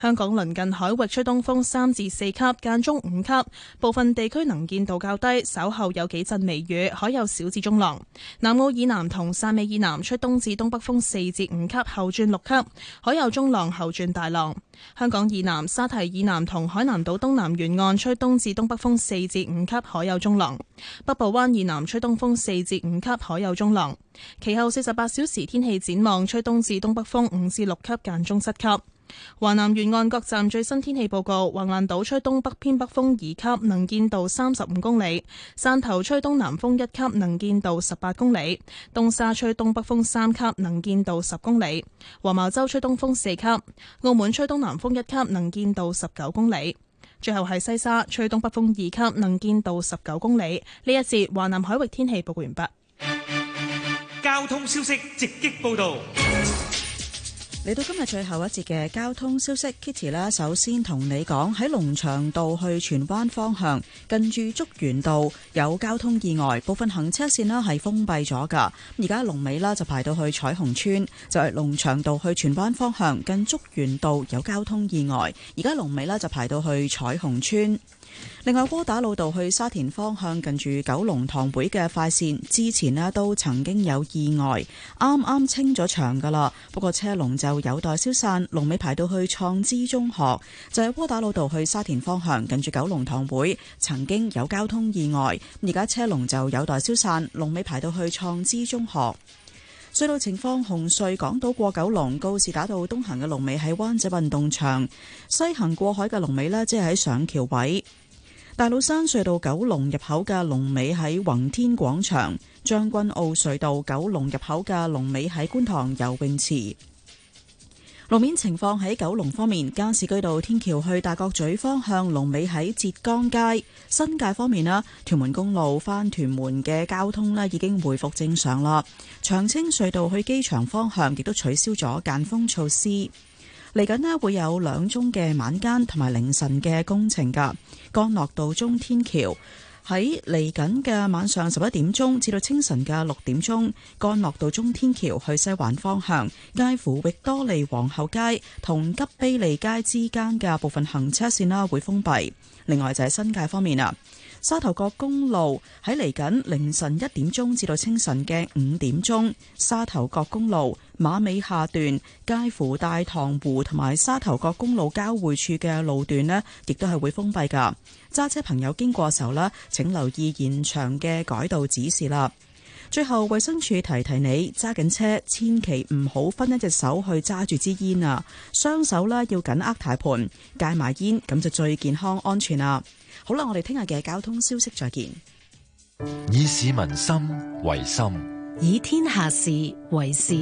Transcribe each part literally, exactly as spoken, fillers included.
香港鄰近海域吹東風三至四級，間中五級，部分地區能見度較低，稍後有幾陣微雨，海有小至中浪。南澳以南同汕尾以南吹東至東北風四至五級，後轉六級，海有中浪，後轉大浪。香港以南、沙堤以南同海南島東南沿岸吹東至東北風四至五級，海有中浪。北部灣以南吹東風四至五級，海有中浪。其後四十八小時天氣展望，吹東至東北風五至六級，間中七級。華南沿岸各站最新天氣報告：橫瀾島吹東北偏北風二級，能見度三十五公里；汕頭吹東南風一級，能見度十八公里；東沙吹東北風三級，能見度十公里；黃茅洲吹東風四級；澳門吹東南風一級，能見度十九公里。最後係西沙吹東北風二級，能見度十九公里。呢一節華南海域天氣報告完畢。 交通消息直擊報道。 嚟到今日最後一節嘅交通消息 ，Kitty 啦，首先同你講喺龍翔道去荃灣方向，近住竹園道有交通意外，部分行車線啦係封閉咗噶。而家龍尾啦就排到去彩虹村，就係龍翔道去荃灣方向，近竹園道有交通意外，而家龍尾啦就排到去彩虹村。另外，窩打老道去沙田方向近住九龍塘會嘅快線，之前呢都曾經有意外，啱啱清咗場噶啦，不過車龍就有待消散，龍尾排到去創知中學，就係窩打老道去沙田方向近住九龍塘會曾經有交通意外，而家車龍就有待消散，龍尾排到去創知中學。隧道情況：紅隧港島過九龍，告士打道東行嘅龍尾喺灣仔運動場，西行過海嘅龍尾呢，即係喺上橋位。大老山隧道九龍入口嘅龍尾喺宏天廣場，將軍澳隧道九龍入口嘅龍尾喺觀塘游泳池。路面情況喺九龍方面，加士居道天橋去大角咀方向龍尾喺浙江街。新界方面啦，屯門公路返屯門嘅交通咧已經回復正常啦。長青隧道去機場方向亦都取消咗間封措施。嚟緊呢會有兩宗嘅晚間同埋凌晨嘅工程噶。干諾道中天橋喺嚟緊嘅晚上十一點鐘至到清晨嘅六點鐘，干諾道中天橋去西環方向，介乎域多利皇后街同吉卑利街之間嘅部分行車線啦會封閉。另外就係新界方面啊，沙頭角公路喺嚟緊凌晨一點鐘至到清晨嘅五點鐘，沙頭角公路馬尾下段介乎大棠湖同埋沙頭角公路交匯處嘅路段呢，亦都係會封閉噶。揸車朋友經過嘅時候呢，請留意現場嘅改道指示啦。最後，衛生署提提你，揸緊車千祈唔好分一隻手去揸住支煙啊，雙手啦要緊握軚盤，戒埋煙，咁就最健康安全啦。好啦，我哋聽日嘅交通消息再見。 以市民心為心， 以天下事為事。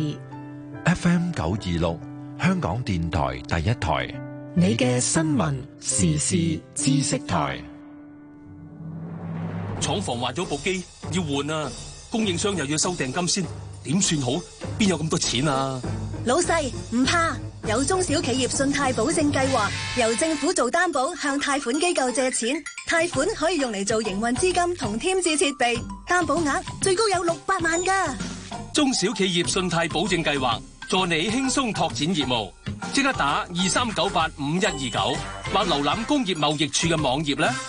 F M 九二六，香港電台第一台， 你嘅新聞時事知識台。 廠房壞咗部機要換啊，供應商又要收訂金先，點算好？邊有咁多錢啊？ 老細唔怕，有中小企業信貸保證計劃，由政府做擔保向貸款機構借錢，貸款可以用嚟做營運資金同添置設備，擔保額最高有六百萬㗎。 中小企業信貸保證計劃，助你輕鬆拓展業務，即刻打二三九八五一二九或瀏覽工業貿易處嘅網頁啦。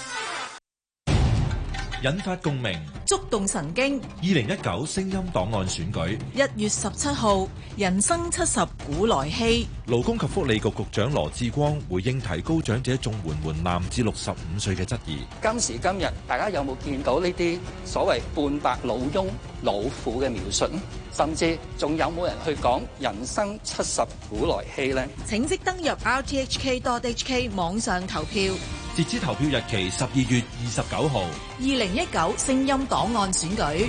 引發共鳴， 觸動神經。 二零一九聲音檔案選舉， 一月十七號，人生七十古來稀。 勞工及福利局局長羅致光回應提高長者綜援門檻至六十五歲嘅質疑。 今時今日，大家有冇見到呢啲所謂半白老翁老婦嘅描述？甚至仲有冇人去講人生七十古來稀呢？ 請即登入 r t h k dot h k 網上投票。 截止投票日期十二月二十九號。 二零一九聲音檔案選舉，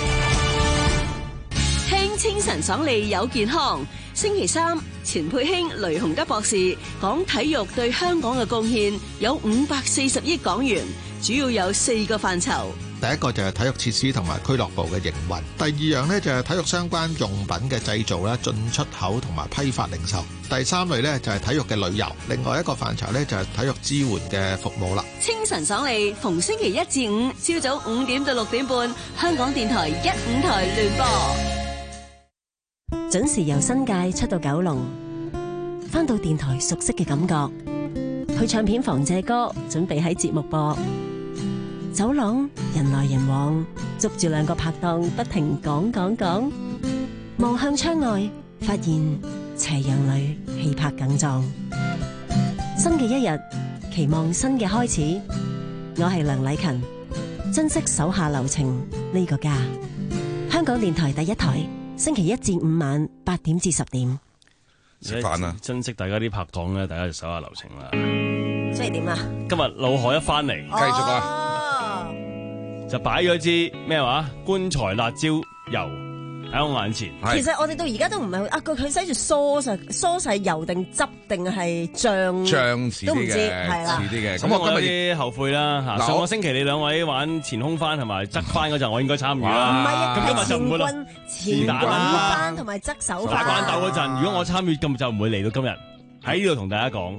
聽清晨爽利有健康。星期三，錢佩興、雷洪德博士講體育對香港嘅貢獻有五百四十億港元，主要有四個範疇。 第一個就係體育設施同埋俱樂部嘅營運，第二樣呢就係體育相關用品嘅製造啦、進出口同埋批發零售，第三類呢就係體育嘅旅遊，另外一個範疇呢就係體育支援嘅服務啦。 清晨爽利，逢星期一至五朝早五點到六點半，香港電台一五台聯播，準時由新界出到九龍。 返到電台熟悉嘅感覺。去唱片房借歌，準備喺節目播。走廊人來人往，捉住兩個拍檔不停講講講。望向窗外，發現斜陽裏氣魄更壯。新嘅一日，期望新嘅開始。我係梁禮勤，珍惜手下留情呢個家。香港電台第一台，星期一至五晚八點至十點。 食飯啦！ 珍惜大家啲拍檔咧，大家就手下留情啦。 即係點啊？ 今日老海一翻嚟， 繼續啊！ 哦、 就擺咗支咩話棺材辣椒油喺我眼前。 其實我哋到而家都唔係啊，佢佢寫住蔬實蔬係油定汁定係醬醬都唔知係啦， 似啲嘅。 咁我今日有啲後悔啦嚇。上個星期你兩位玩前空翻同埋側翻嗰陣，我應該參與啦。 唔係啊， 咁今日就唔會啦。 前滾翻同埋側手翻。 打關鬥嗰陣，如果我參與，咁就唔會嚟到今日喺呢度同大家講。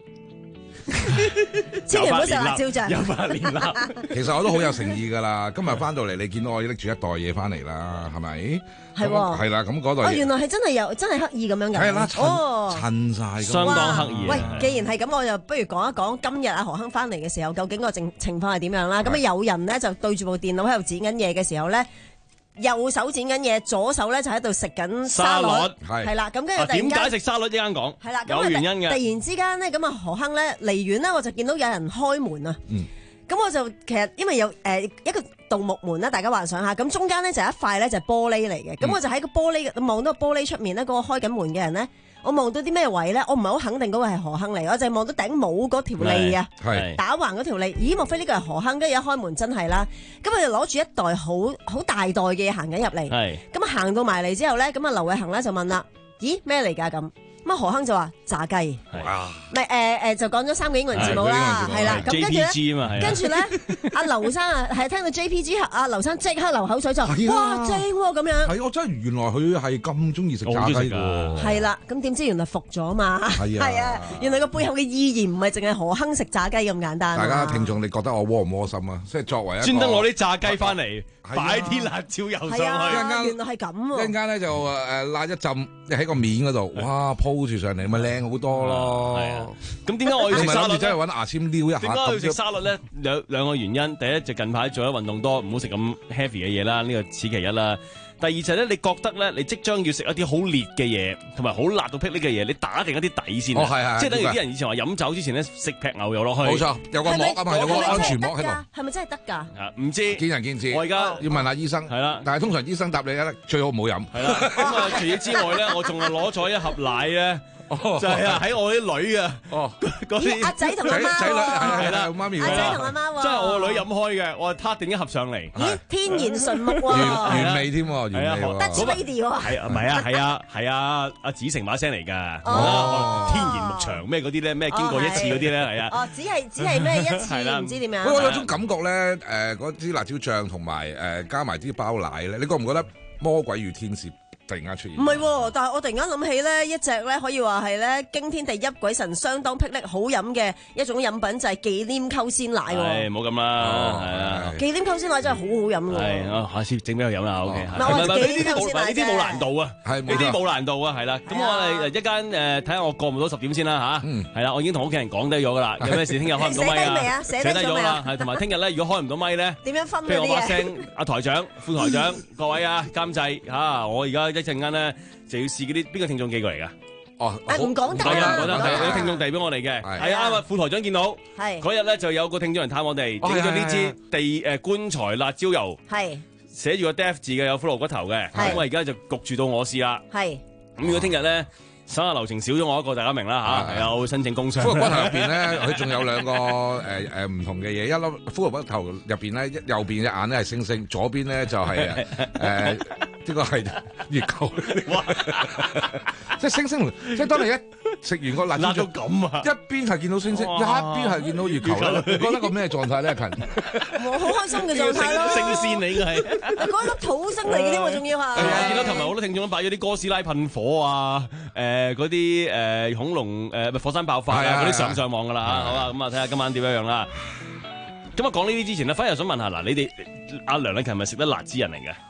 千祈唔好食辣椒醬， 有八年啦。 其實我都好有誠意噶啦。今日翻到嚟，你見到我拎住一袋嘢翻嚟啦，係咪？ 係喎， 係啦。咁嗰袋哦，原來係真係有，真係刻意咁樣㗎。 係啦， 哦， 襯曬， 相當刻意。 喂，既然係咁，我就不如講一講今日阿何亨翻嚟嘅時候，究竟個情情況係點樣啦？咁啊，有人咧就對住部電腦喺度剪緊嘢嘅時候咧。右手剪緊嘢，左手咧就喺度食緊沙律，係啦。咁跟住點解食沙律？一間講係啦， 有原因嘅。 突然之間咧，咁啊何亨咧離遠咧，我就見到有人開門啊。 嗯， 咁我就其實因為有誒一個盜木門啦，大家幻想下。咁中間咧就一塊咧就係玻璃嚟嘅。咁、嗯、我就喺個玻璃望到個玻璃出面咧，嗰、嗰個開緊門嘅人咧。我望到啲咩位咧？我唔係好肯定嗰個係何亨嚟，我就係望到頂帽嗰條脷啊，打橫嗰條脷。咦？莫非呢個係何亨？跟住一開門真係啦。咁佢就攞住一袋好好大袋嘅嘢行緊入嚟。咁啊行到埋嚟之後咧，咁啊劉偉恒咧就問啦：咦，咩嚟㗎咁？咁啊何亨就話炸雞，唔係誒誒就講咗三個英文字母啦，係啦。咁跟住咧，跟住咧，阿劉生啊係聽到 J P G， 阿劉生即刻流口水就哇正喎咁樣。 係我真係原來佢係咁中意食炸雞㗎。 係啦，咁點知原來服咗嘛？係啊，原來個背後嘅意義唔係淨係何亨食炸雞咁簡單。 大家聽眾，你覺得我窩唔窩心啊？即係作為一個專登攞啲炸雞翻嚟。擺啲辣椒油上去， 原來係咁喎。 一陣間咧就誒辣一浸，喺個面嗰度，哇鋪住上嚟，咪靚好多咯。 咁點解我要食沙律？ 真係揾牙籤撩一下。 點解我要食沙律咧？兩兩個原因，第一就近排做咗運動多，唔好食咁 heavy 嘅嘢啦，呢個此其一啦。第二就係咧，你覺得咧，你即將要食一啲好烈嘅嘢，同埋好辣到霹靂嘅嘢，你打定一啲底先。 哦，係係。 即係等於啲人以前話飲酒之前咧，食劈牛油落去。 冇錯，有個膜啊嘛，有個安全膜喺度。 係咪真係得㗎？ 啊，唔知。見仁見智。 我而家要問下醫生。 係啦。 但係通常醫生答你咧，最好唔好飲。 係啦。咁啊，除此之外咧，我仲係攞咗一盒奶咧。就係啊，喺我啲女啊， 哦， 嗰啲阿仔同阿媽， 仔女係啦，媽咪， 阿仔同阿媽喎， 即係我個女飲開嘅，我係撻定一盒上嚟， 咦，天然純木喎， 原味添喎，原味喎， 得 Lady 喎， 係啊，唔係啊，係啊，係啊，阿子成把聲嚟㗎，天然牧場咩嗰啲咧，咩經過一次嗰啲咧，係啊， 哦，只係只係咩一次，唔知點樣， 我有種感覺咧，誒嗰啲辣椒醬同埋誒加埋啲包奶咧，你覺唔覺得魔鬼與天使？突然間出現， 唔係喎，但係我突然間諗起咧，一隻咧可以話係咧驚天地泣鬼神，相當霹靂好飲嘅一種飲品就係忌廉溝鮮奶喎。 係冇咁啦，係啊， 忌廉溝鮮奶真係好好飲㗎。 係啊，下次整俾佢飲啦。O K， 唔係我忌廉溝鮮奶呢啲冇難度啊， 係呢啲冇難度啊，係啦。咁我哋一間誒睇下我過唔到十點先啦嚇。係啦，我已經同屋企人講低咗㗎啦。有咩事聽日開唔到咪啊？寫低咗啦。係同埋聽日咧，如果開唔到咪咧， 點樣分？ 譬如我把聲，阿台長、副台長，各位啊，監製嚇，我而家一陣間咧。就要試嗰啲邊個聽眾寄過嚟㗎？ 哦， 唔講得， 唔講得，係有聽眾遞俾我哋嘅，係啊，啱啊，副台長見到，係嗰日咧就有個聽眾人探我哋，整咗呢支地誒棺材辣椒油，係寫住個 Death 字嘅，有骷髏骨頭嘅，咁我而家就焗住到我試啦，係咁如果聽日咧。手下留情少咗我一個，大家明啦嚇，係啊，我會申請工傷。 骷髏骨頭入邊咧，佢仲有兩個誒誒唔同嘅嘢，一粒骷髏骨頭入邊咧，右邊隻眼咧係星星，左邊咧就係誒呢個係月球。即係星星，即係當你一食完個辣椒醬咁啊， 一邊係見到星星，一邊係見到月球咧，你覺得個咩狀態咧？勤， 我好開心嘅狀態咯。 星線嚟嘅係， 嗰粒土星嚟嘅添喎，仲要係。係啊，見到琴日好多聽眾都擺咗啲哥斯拉噴火啊，誒嗰啲誒恐龍誒火山爆發啊嗰啲上上網㗎啦嚇，好啊，咁啊睇下今晚點樣樣啦。咁啊講呢啲之前咧，反而想問下嗱，你哋阿梁禮勤係咪食得辣之人嚟嘅？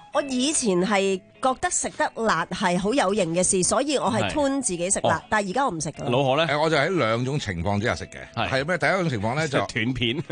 我以前係覺得食得辣係好有型嘅事，所以我係吞自己食辣，但係而家我唔食噶啦。 老何咧， 我就喺兩種情況之下食嘅，係咩？第一種情況咧就斷片，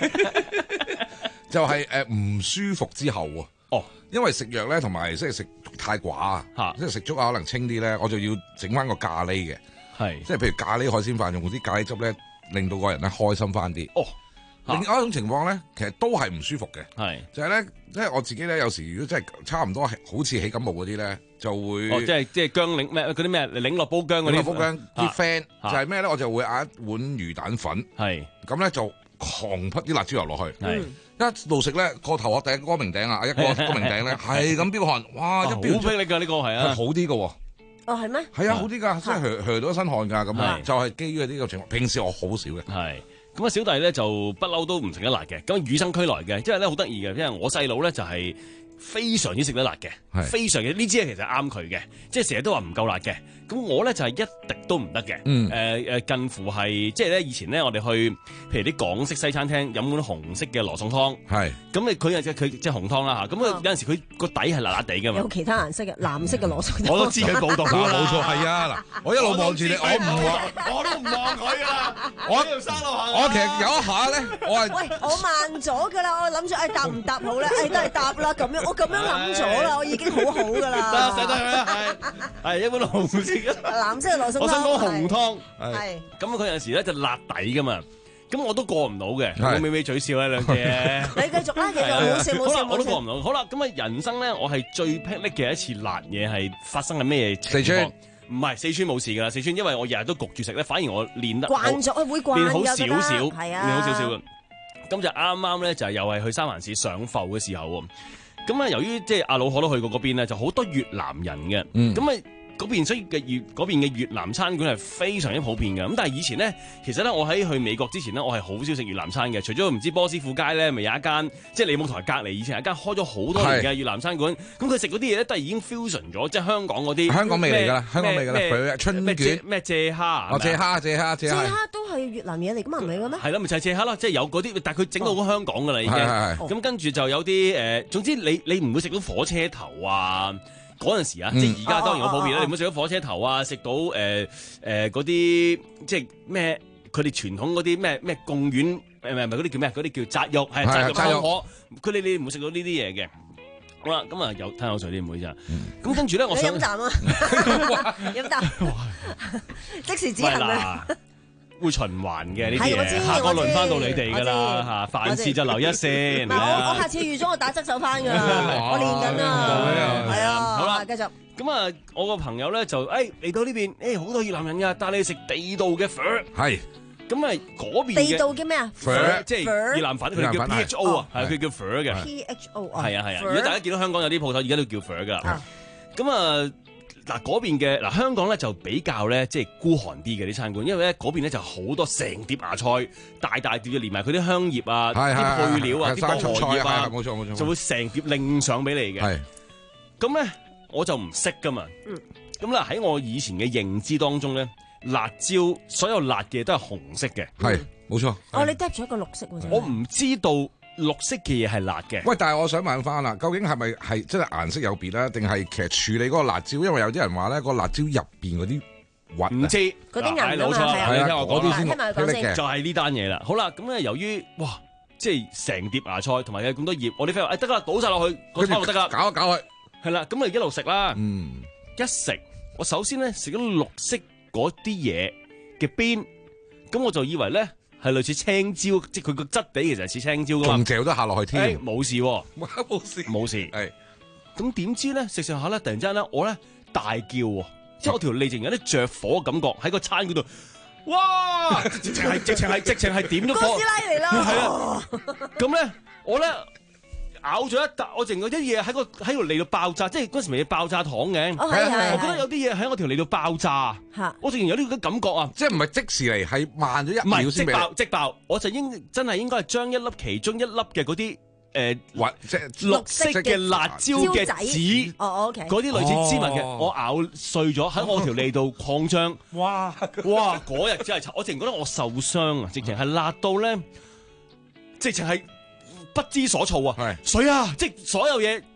就係誒唔舒服之後啊。哦，因為食藥咧同埋即係食太寡啊，即係食粥啊可能清啲咧，我就要整翻個咖喱嘅，係即係譬如咖喱海鮮飯用啲咖喱汁咧，令到個人咧開心翻啲。哦。另外一種情況咧，其實都係唔舒服嘅，係就係咧，即係我自己咧，有時如果真係差唔多係好似起感冒嗰啲咧，就會哦，即係即係薑檸咩嗰啲咩檸樂煲薑嗰啲， 煲薑啲 friend 就係咩咧？我就會嗌一碗魚蛋粉，係咁咧就狂潑啲辣椒油落去，係一路食咧個頭殼頂光明頂啊，一個光明頂咧係咁飆汗，哇！一飆好霹靂㗎呢個係啊， 好啲㗎喎。 哦，係咩？ 係啊，好啲㗎，即係去去到一身汗㗎，咁就係基於呢個情況。平時我好少嘅，係。 咁啊，小弟咧就不嬲都唔食得辣嘅，咁與生俱來嘅，因為咧好得意嘅，因為我細佬咧就係非常之食得辣嘅，非常嘅呢支其實啱佢嘅，即係成日都話唔夠辣嘅。咁我咧就係一滴都唔得嘅，誒誒、嗯呃、近乎係即係咧以前咧我哋去譬如啲港式西餐廳飲碗紅色嘅羅宋湯，係咁你佢即係佢即係紅湯啦嚇，咁啊有陣時佢個底係辣辣地㗎嘛， 有其他顏色嘅藍色嘅羅宋湯， 我都知佢報道㗎啦， 冇錯係啊嗱，我一路望住你，我唔望， 我都唔望佢啊， 我喺條山路行， 我其實有一下咧，我係喂我慢咗㗎啦，我諗住誒答唔答好咧，誒都係答啦咁樣，我咁樣諗咗啦，我已經好好㗎啦， 得使得係係一碗紅色嘅藍色嘅羅宋湯， 我想講紅湯係咁佢有陣時咧就辣底㗎嘛。咁我都過唔到嘅，我微微嘴笑咧兩嘢。 你繼續啦，繼續冇笑冇笑。 好啦，我都過唔到。好啦，咁啊人生咧，我係最霹靂嘅一次辣嘢係發生喺咩情況？四川唔係四川冇事㗎啦，四川因為我日日都焗住食咧，反而我練得慣咗，會慣練好少少， 係啊， 練好少少嘅。咁就啱啱咧就係又係去三藩市上埠嘅時候喎。咁啊由於即係阿老可都去過嗰邊咧，就好多越南人嘅。咁啊。嗰邊所以嘅越嗰邊嘅越南餐館係非常之普遍嘅，咁但係以前咧，其實咧我喺去美國之前咧，我係好少食越南餐嘅，除咗唔知波斯富街咧，咪有一間即係利舞台隔離，以前有一間開咗好多年嘅越南餐館，咁佢食嗰啲嘢咧都係已經 fusion 咗，即係香港嗰啲香港味嚟㗎啦，香港味㗎啦，春卷咩蔗蝦， 哦蔗蝦蔗蝦蔗蝦， 蔗蝦都係越南嘢嚟㗎嘛，唔係嘅咩？ 係啦，咪就係蔗蝦咯，即係有嗰啲，但係佢整到好香港㗎啦已經，咁跟住就有啲誒，總之你你唔會食到火車頭啊。嗰陣時啊，嗯、即係而家當然好普遍啦。哦哦哦你唔好食到火車頭啊，食到誒誒嗰啲即係咩？佢哋傳統嗰啲咩咩貢丸誒唔係唔係嗰啲叫咩？嗰啲叫扎肉係扎肉湯河。佢哋你唔會食到呢啲嘢嘅。好啦，咁啊有吞口水啲唔好意思啊。咁跟住咧，我想飲啖啊，飲啖，即時止痕啊！ 會循環嘅呢啲嘢，下個輪翻到你哋㗎啦嚇，凡事就留一線。 我我下次預咗我打側手翻㗎啦，我練緊啊，係啊，好啦，繼續。 咁啊，我個朋友咧就誒嚟到呢邊，誒好多越南人㗎，帶你去食地道嘅粉。係。咁啊嗰邊地道嘅咩啊？ 粉即係越南粉，佢叫 P H O 啊，係佢叫粉嘅。 P H O 啊。 係啊係啊，如果大家見到香港有啲鋪頭，而家都叫粉㗎。咁啊。嗱嗰邊嘅嗱香港咧就比較咧即係孤寒啲嘅啲餐館，因為咧嗰邊咧就好多成碟芽菜，大大碟嘅連埋佢啲香葉啊、啲配料啊、啲薄荷葉啊， 冇錯冇錯， 就會成碟拎上俾你嘅。係咁咧，我就唔識噶嘛。嗯。咁啦喺我以前嘅認知當中咧，辣椒所有辣嘅都係紅色嘅。 係冇錯。 哦，你 drop 咗一個綠色喎。 我唔知道。綠色嘅嘢係辣嘅。 喂，但係我想問翻啦，究竟係咪係真係顏色有別啦，定係其實處理嗰個辣椒？因為有啲人話咧，嗰個辣椒入邊嗰啲核唔知嗰啲人冇錯，係啊， 嗰啲先嘅， 就係呢單嘢啦。好啦，咁咧由於哇，即係成碟芽菜同埋有咁多葉，我啲 friend 話誒得啦，倒晒落去個湯就得啦， 搞一搞佢。 係啦，咁啊一路食啦。 嗯， 一食我首先咧食咗綠色嗰啲嘢嘅邊，咁我就以為咧。係類似青椒，即係佢個質地其實係似青椒噶嘛。 仲嚼得下落去添， 冇事喎， 冇事， 冇事。係咁點知咧食食下咧，突然之間咧我咧大叫喎，即係我條脷淨有啲着火嘅感覺喺個餐嗰度，哇！直情係直情係直情係點咗火。 哥斯拉嚟啦！ 係啊，咁咧我咧咬咗一啖，我淨嗰啲嘢喺個喺條脷度爆炸，即係嗰時咪要爆炸糖嘅。 哦係係。 我覺得有啲嘢喺我條脷度爆炸。嚇！我淨有呢個感覺啊， 即係唔係即時嚟，係慢咗一秒先即爆即爆，我就應真係應該係將一粒其中一粒嘅嗰啲誒或即係綠色嘅辣椒嘅籽， 哦 OK， 嗰啲類似芝麻嘅，我咬碎咗喺我條脷度擴張。哇哇！嗰日真係我淨覺得我受傷啊，直情係辣到咧，直情係不知所措啊！水啊，即係所有嘢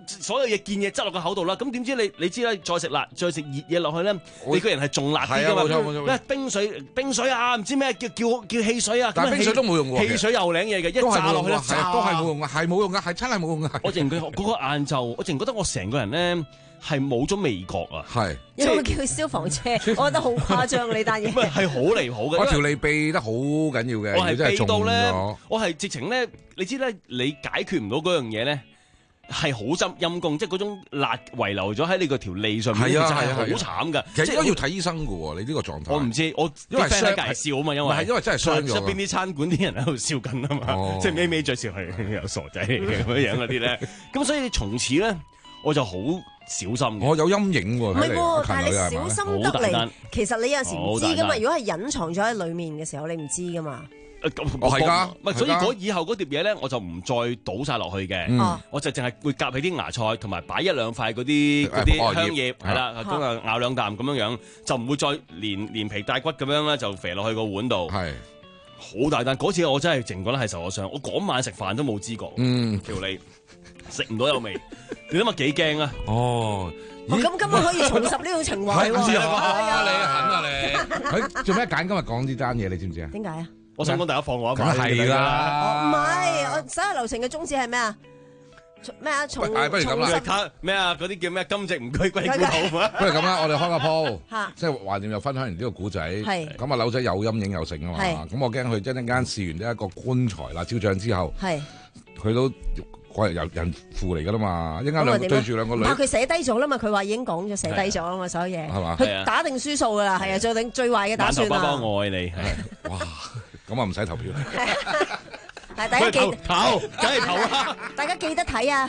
所有嘢見嘢執落個口度啦。咁點知你你知啦，再食辣再食熱嘢落去咧，你個人係仲辣啲㗎嘛？ 冇錯冇錯。 咩冰水冰水啊？唔知咩叫叫叫汽水啊？ 但係冰水都冇用喎。 汽水又領嘢嘅，一炸落去咧， 都係冇用嘅，係冇用嘅，係真係冇用嘅。 我淨佢嗰個晏晝，我淨覺得我成個人咧係冇咗味覺啊！ 係， 有冇叫消防車？我覺得好誇張呢單嘢。 唔係係好離譜嘅。 我條脷避得好緊要嘅， 我係避到咧，我係直情咧，你知咧，你解決唔到嗰樣嘢咧，係好陰陰公，即係嗰種辣遺留咗喺你個條脷上面， 係啊係係好慘㗎。 其實應該要睇醫生㗎喎，你呢個狀態。 我唔知，我因為啲 friend 喺介紹啊嘛，因為係因為真係傷咗。 側邊啲餐館啲人喺度笑緊啊嘛，即係咪咪嘴笑係有傻仔嚟嘅咁樣樣嗰啲咧。咁所以從此咧，我就好小心。 我有陰影喎。 唔係喎，但係你小心得嚟，其實你有陣時唔知㗎嘛。如果係隱藏咗喺裡面嘅時候，你唔知㗎嘛。 我係㗎， 唔係所以嗰以後嗰碟嘢咧，我就唔再倒晒落去嘅。我就淨係會夾起啲芽菜，同埋擺一兩塊嗰啲嗰啲香葉，係啦，咁啊咬兩啖咁樣樣，就唔會再連連皮帶骨咁樣咧，就肥落去個碗度。係好大單，嗰次我真係淨覺得係受咗傷。我嗰晚食飯都冇知覺，嗯，條脷食唔到有味，你諗下幾驚啊！ 哦。 咁今日可以重拾呢種情懷喎！ 係啊，你狠啊你！佢做咩揀今日講呢單嘢？你知唔知啊？ 點解啊？ 我想講大家放我一馬。係啦。 唔係，我所有流程嘅宗旨係咩啊？咩啊？重不如咁啦。 咩啊？嗰啲叫咩？金夕唔居歸故土啊！ 不如咁啦，我哋開個鋪，即係橫掂又分享完呢個古仔。係。咁啊，柳仔有陰影有成啊嘛。係。咁我驚佢一陣間試完呢一個棺材辣椒醬之後，係。佢都。我係有人父嚟噶啦嘛，一陣間兩對住兩個女， 但佢寫低咗啦嘛，佢話已經講咗寫低咗啦嘛，所有嘢係嘛， 佢打定輸數噶啦，係啊，做定最壞嘅打算啦。 爸爸我愛你， 哇，咁啊唔使投票。 係大家記投，梗係投啦！ 大家記得睇啊！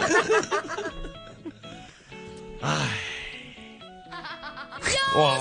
唉，哇！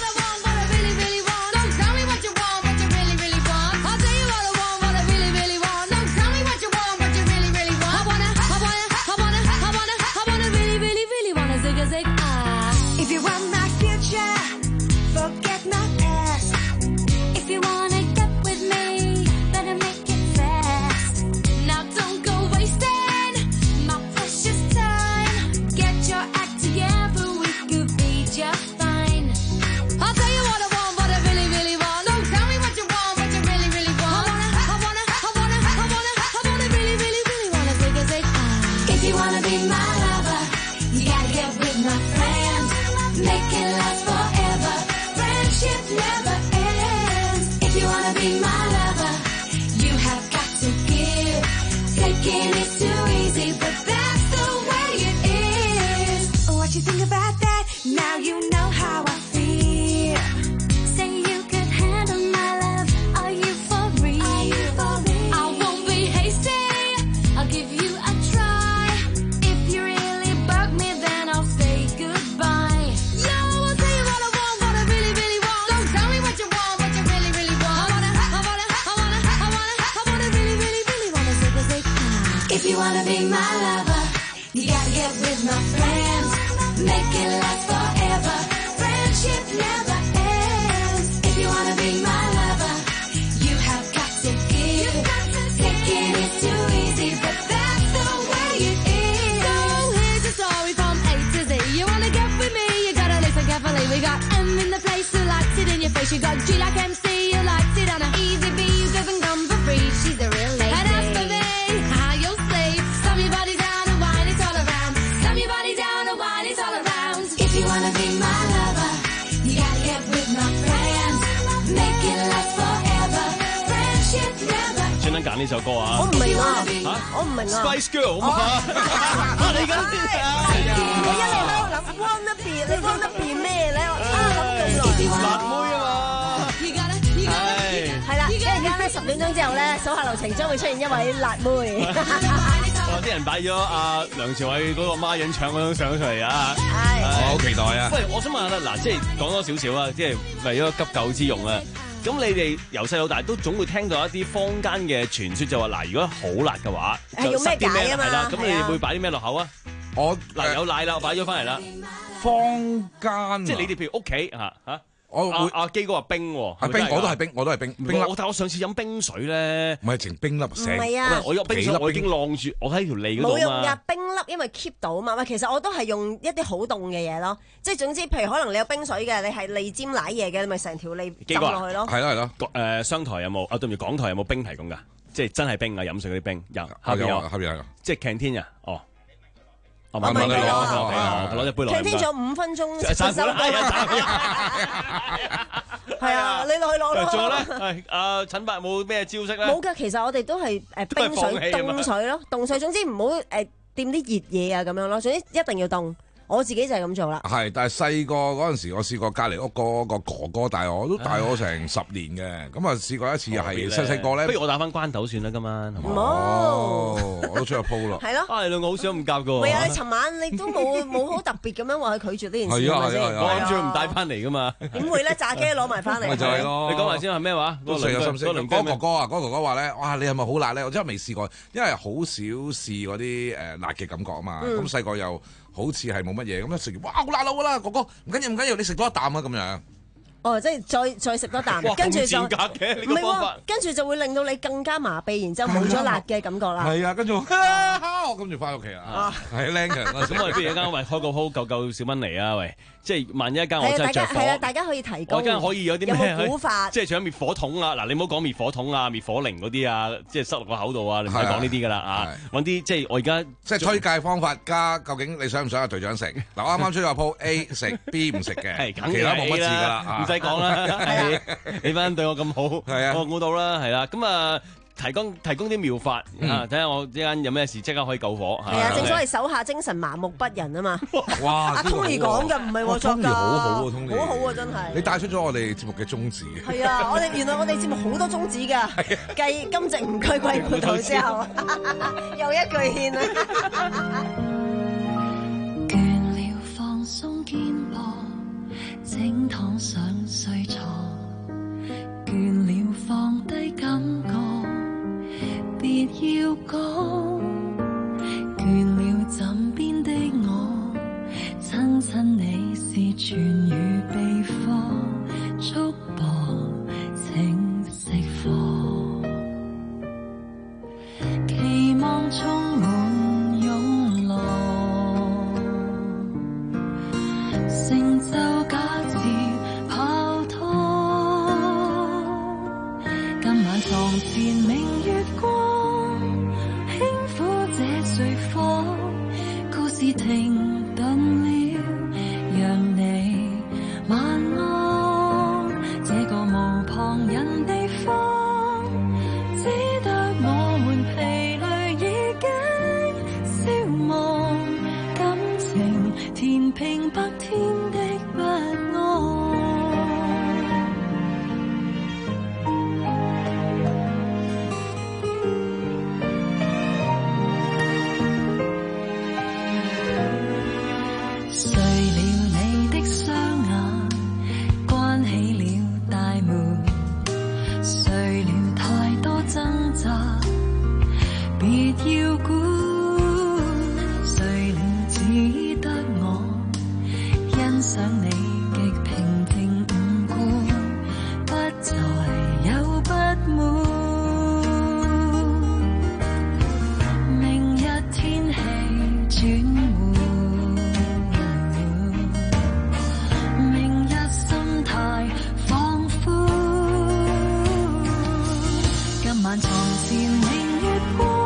呢首歌啊！ 我唔明啊！我唔明啊 ！Spice Girl 啊嘛！你而家我一嚟喺度諗 Wanna Be， 你 Wanna Be 咩咧？啊諗咁耐。 辣妹啊嘛！ 係係啦，一陣間咧十點鐘之後咧，數下流程將會出現一位辣妹。 有啲人擺咗阿梁朝偉嗰個孖人腸嗰張相出嚟啊！ 我好期待啊！ 喂，我想問下啦，嗱，即係講多少少啊，即係為咗急救之用啊。咁你哋由細到大都總會聽到一啲坊間嘅傳說，就話嗱，如果好辣嘅話， 係用咩解啊嘛？ 係啦，咁你哋會擺啲咩落口啊？ 我嗱有奶啦，我擺咗翻嚟啦。 坊間即係你哋譬如屋企嚇嚇， 我會阿基哥話冰喎， 阿冰我都係冰，我都係冰。冰粒， 但係我上次飲冰水咧， 唔係淨冰粒成。 唔係啊， 我有冰水，我已經晾住，我喺條脷嗰度啊嘛。 冇用㗎，冰粒因為 keep 到嘛。喂，其實我都係用一啲好凍嘅嘢咯，即係總之，譬如可能你有冰水嘅，你係脷尖舐嘢嘅，你咪成條脷浸落去咯。 係咯係咯。 誒，商台有冇？啊，對唔住，港台有冇冰提供㗎？即係真係冰啊！飲水嗰啲冰有， 後邊有，後邊有。 即係 canteen 啊，哦。 我咪攞攞隻杯落。 canteen 咗五分鐘就收工啦。係啊，你落去攞咯。 仲有咧，係阿陳伯冇咩招式咧？ 冇㗎，其實我哋都係誒冰水、凍水咯，凍水。總之唔好誒掂啲熱嘢啊咁樣咯。總之一定要凍。我自己就係咁做啦。 係，但係細個嗰陣時，我試過隔離屋嗰個哥哥帶我，都帶我成十年嘅。咁啊試過一次又係細細個咧。 不如我打翻關頭算啦，今晚。 唔好，我都出去鋪咯。 係咯。 啊，你兩個好少咁夾㗎喎。 唔係啊，你尋晚你都冇冇好特別咁樣話佢拒絕呢件事係啊係啊， 我諗住佢唔帶翻嚟㗎嘛。 點會咧？炸雞攞埋翻嚟。 咪就係咯。 你講埋先係咩話？ 都最有心聲。嗰個哥哥啊，嗰個哥哥話咧，哇！你係咪好辣咧？我真係未試過，因為好少試嗰啲誒辣嘅感覺啊嘛。咁細個又。好似係冇乜嘢咁一食，哇好辣佬啦！哥哥唔緊要唔緊要，你食多一啖啊咁樣。 哦，即係再再食多啖，跟住就唔係喎，跟住就會令到你更加麻痹，然之後冇咗辣嘅感覺啦。 係啊，跟住我跟住翻屋企啦。係靚嘅， 咁我哋不如一間喂開個鋪救救小蚊嚟啊！喂，即係萬一一間我真係着火， 係啦，大家可以提供。 我間可以有啲咩？ 有冇古法？ 即係除咗滅火筒啊，嗱你唔好講滅火筒啊、滅火靈嗰啲啊，即係塞落個口度啊，你唔使講呢啲噶啦啊！揾啲即係我而家即係推介方法加，究竟你想唔想阿隊長食？嗱，我啱啱出咗個鋪 A 食 B 唔食嘅，其他冇乜字噶啦， 唔使講啦。你班對我咁好， 係啊， 我估到啦，係啦，咁啊提供提供啲妙法啊，睇下我一間有咩事即刻可以救火。 係啊，正所謂手下精神，麻木不仁啊嘛。 哇！ 阿 Tony 講嘅唔係我作㗎， 好好啊 Tony， 好好啊真係。 你帶出咗我哋節目嘅宗旨。 係啊，我哋原來我哋節目好多宗旨㗎，繼今夕唔區貴葡萄之後，又一句獻啊！ 倦了放鬆肩膊，整躺上睡床。倦了放低感覺，別要講。倦了枕邊的我，親親你是痊愈秘方，束縛請釋放。期望充滿湧浪，成就假設泡湯。今晚床前明月光，輕撫這睡房，故事停頓了，讓你晚安。這個無旁人地方，只得我們疲累已經消亡，感情填平白天的不安。要管，睡了只得我欣賞你極平靜五官，不再有不滿。明日天氣轉換，明日心態放寬。今晚床前明月光，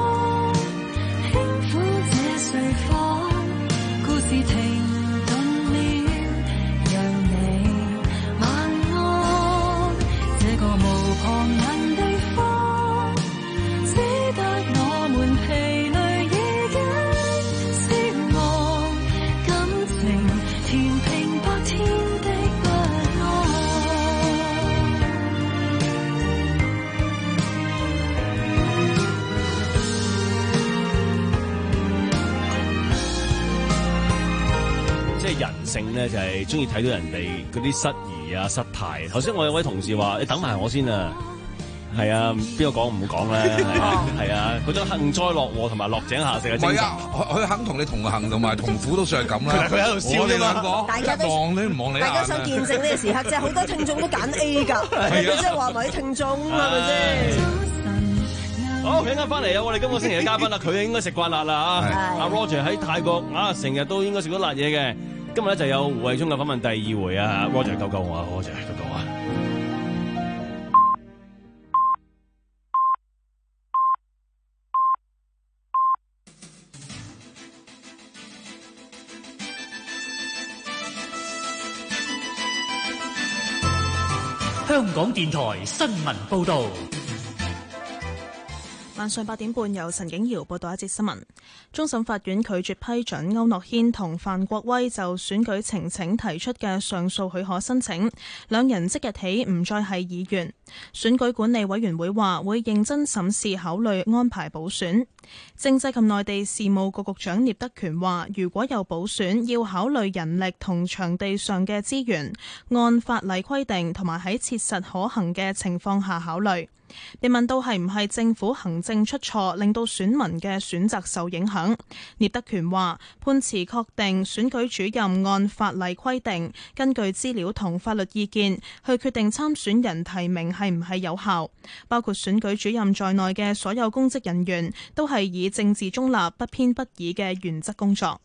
人性咧就係中意睇到人哋嗰啲失儀啊、失態。頭先我有位同事話：你等埋我先啊！ 係啊，邊個講唔講咧？係啊，嗰種幸災樂禍同埋落井下石嘅精神。 唔係啊，佢佢肯同你同行同埋同苦都算係咁啦。 佢喺度笑啫嘛。 大家都望你唔望你大家想見證呢個時刻，即係好多聽眾都揀 A 㗎，佢即係話埋啲聽眾係咪先？ 好，陣間翻嚟啊！我哋今個星期嘅嘉賓啦，佢應該食慣辣啦啊！阿 Roger 喺泰國啊，成日都應該食到辣嘢嘅。今日咧就有胡慧中嘅訪問第二回啊 ！Roger 救救我啊 ！Roger 救救我啊！ 香港電台新聞報導。 晚上八點半，由陳景瑤報道一節新聞。終審法院拒絕批准區諾軒同范國威就選舉呈請提出嘅上訴許可申請，兩人即日起唔再係議員。選舉管理委員會話會認真審視考慮安排補選。政制及內地事務局局長聶德權話，如果有補選，要考慮人力同場地上嘅資源，按法例規定同埋喺切實可行嘅情況下考慮。被問到係唔係政府行政出錯令到選民嘅選擇受影響，聶德權話判詞確定選舉主任按法例規定，根據資料同法律意見去決定參選人提名係唔係有效，包括選舉主任在內嘅所有公職人員都係以政治中立、不偏不倚嘅原則工作。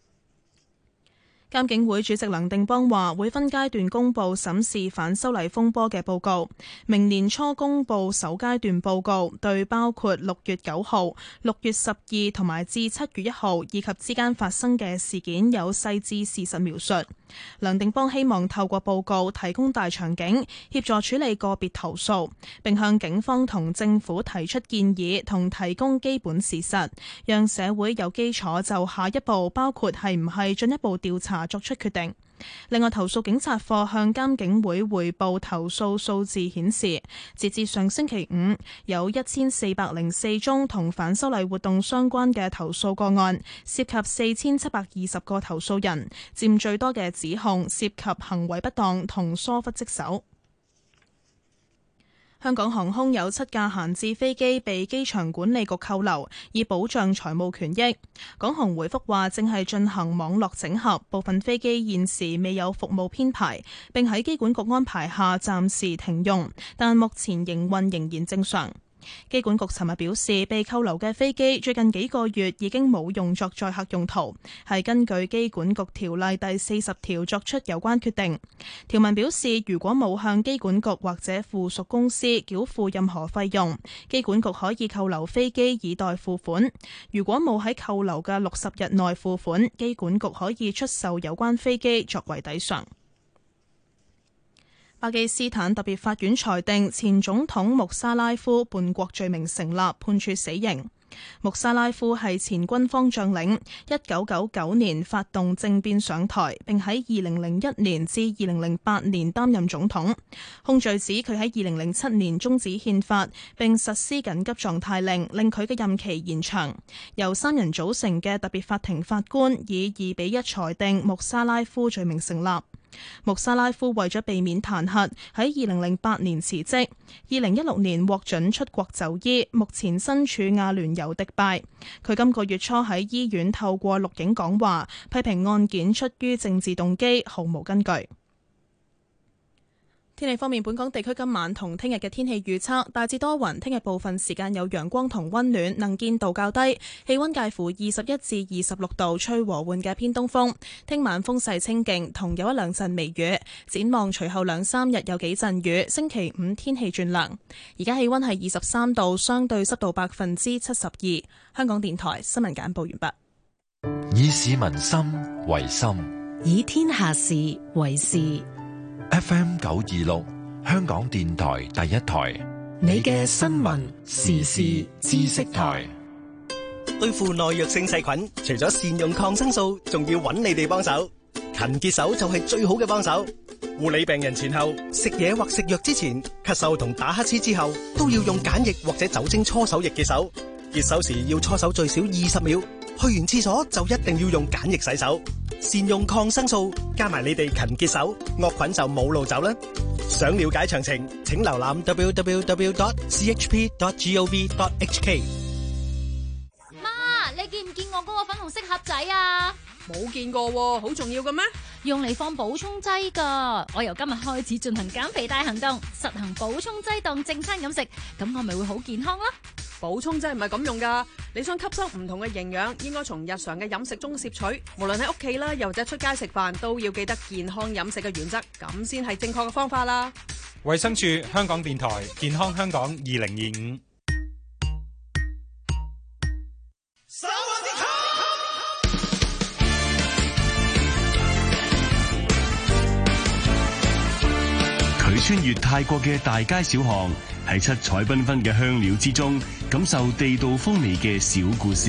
監警會主席梁定邦話會分階段公佈審視反修例風波嘅報告，明年初公佈首階段報告，對包括六月九號、六月十二同埋至七月一號以及之間發生嘅事件有細緻事實描述。梁定邦希望透過報告提供大場景，協助處理個別投訴，並向警方同政府提出建議同提供基本事實，讓社會有基礎就下一步包括係唔係進一步調查作出決定。另外，投訴警察課向監警會匯報投訴數字顯示，截至上星期五，有一千四百零四宗同反修例活動相關嘅投訴個案，涉及四千七百二十個投訴人，佔最多嘅指控涉及行為不當同疏忽職守。香港航空有七架閒置飛機被機場管理局扣留，以保障財務權益。港航回覆話，正係進行網絡整合，部分飛機現時未有服務編排，並喺機管局安排下暫時停用，但目前營運仍然正常。機管局尋日表示，被扣留嘅飛機最近幾個月已經冇用作載客用途，係根據機管局條例第四十條作出有關決定。條文表示，如果冇向機管局或者附屬公司繳付任何費用，機管局可以扣留飛機以待付款。如果冇喺扣留嘅六十日內付款，機管局可以出售有關飛機作為抵償。巴基斯坦特別法院裁定前總統穆沙拉夫叛國罪名成立，判處死刑。穆沙拉夫係前軍方將領，一九九九年發動政變上台，並喺二零零一年至二零零八年擔任總統。控罪指佢喺二零零七年終止憲法，並實施緊急狀態令，令佢嘅任期延長。由三人組成嘅特別法庭法官以二比一裁定穆沙拉夫罪名成立。穆沙拉夫為咗避免彈劾，喺二零零八年辭職，二零一六年獲准出國就醫，目前身處阿聯酋迪拜。佢今個月初喺醫院透過錄影講話，批評案件出於政治動機，毫無根據。天氣方面，本港地區今晚同聽日嘅天氣預測大致多雲，聽日部分時間有陽光同溫暖，能見度較低，氣溫介乎二十一至二十六度，吹和緩嘅偏東風。聽晚風勢清勁，同有一兩陣微雨。展望隨後兩三日有幾陣雨，星期五天氣轉涼。而家氣溫係二十三度，相對濕度百分之七十二。香港電台新聞簡報完畢。 以市民心為心， 以天下事為事。 F M 九二六，香港電台第一台， 你嘅新聞時事知識台。 對付耐藥性細菌，除咗善用抗生素，仲要揾你哋幫手。勤潔手就係最好嘅幫手。護理病人前後食嘢或食藥之前，咳嗽同打乞嗤之後，都要用梘液或者酒精搓手液嘅手。潔手時要搓手最少二十秒，去完廁所就一定要用梘液洗手。 善用抗生素，加埋你哋勤潔手，惡菌就冇路走啦。想了解詳情，請瀏覽 double-u double-u double-u dot c h p dot gov dot h k。 媽，你見唔見我嗰個粉紅色盒仔啊？ 冇見過喎，好重要嘅咩？ 用嚟放補充劑㗎。我由今日開始進行減肥大行動，實行補充劑當正餐咁食，咁我咪會好健康咯。 補充劑唔係咁用㗎，你想吸收唔同嘅營養，應該從日常嘅飲食中攝取。無論喺屋企啦，又或者出街食飯，都要記得健康飲食嘅原則，咁先係正確嘅方法啦。 衛生署、香港電台、健康香港二零二五。 佢穿越泰國嘅大街小巷，喺七彩繽紛嘅香料之中，感受地道風味嘅小故事。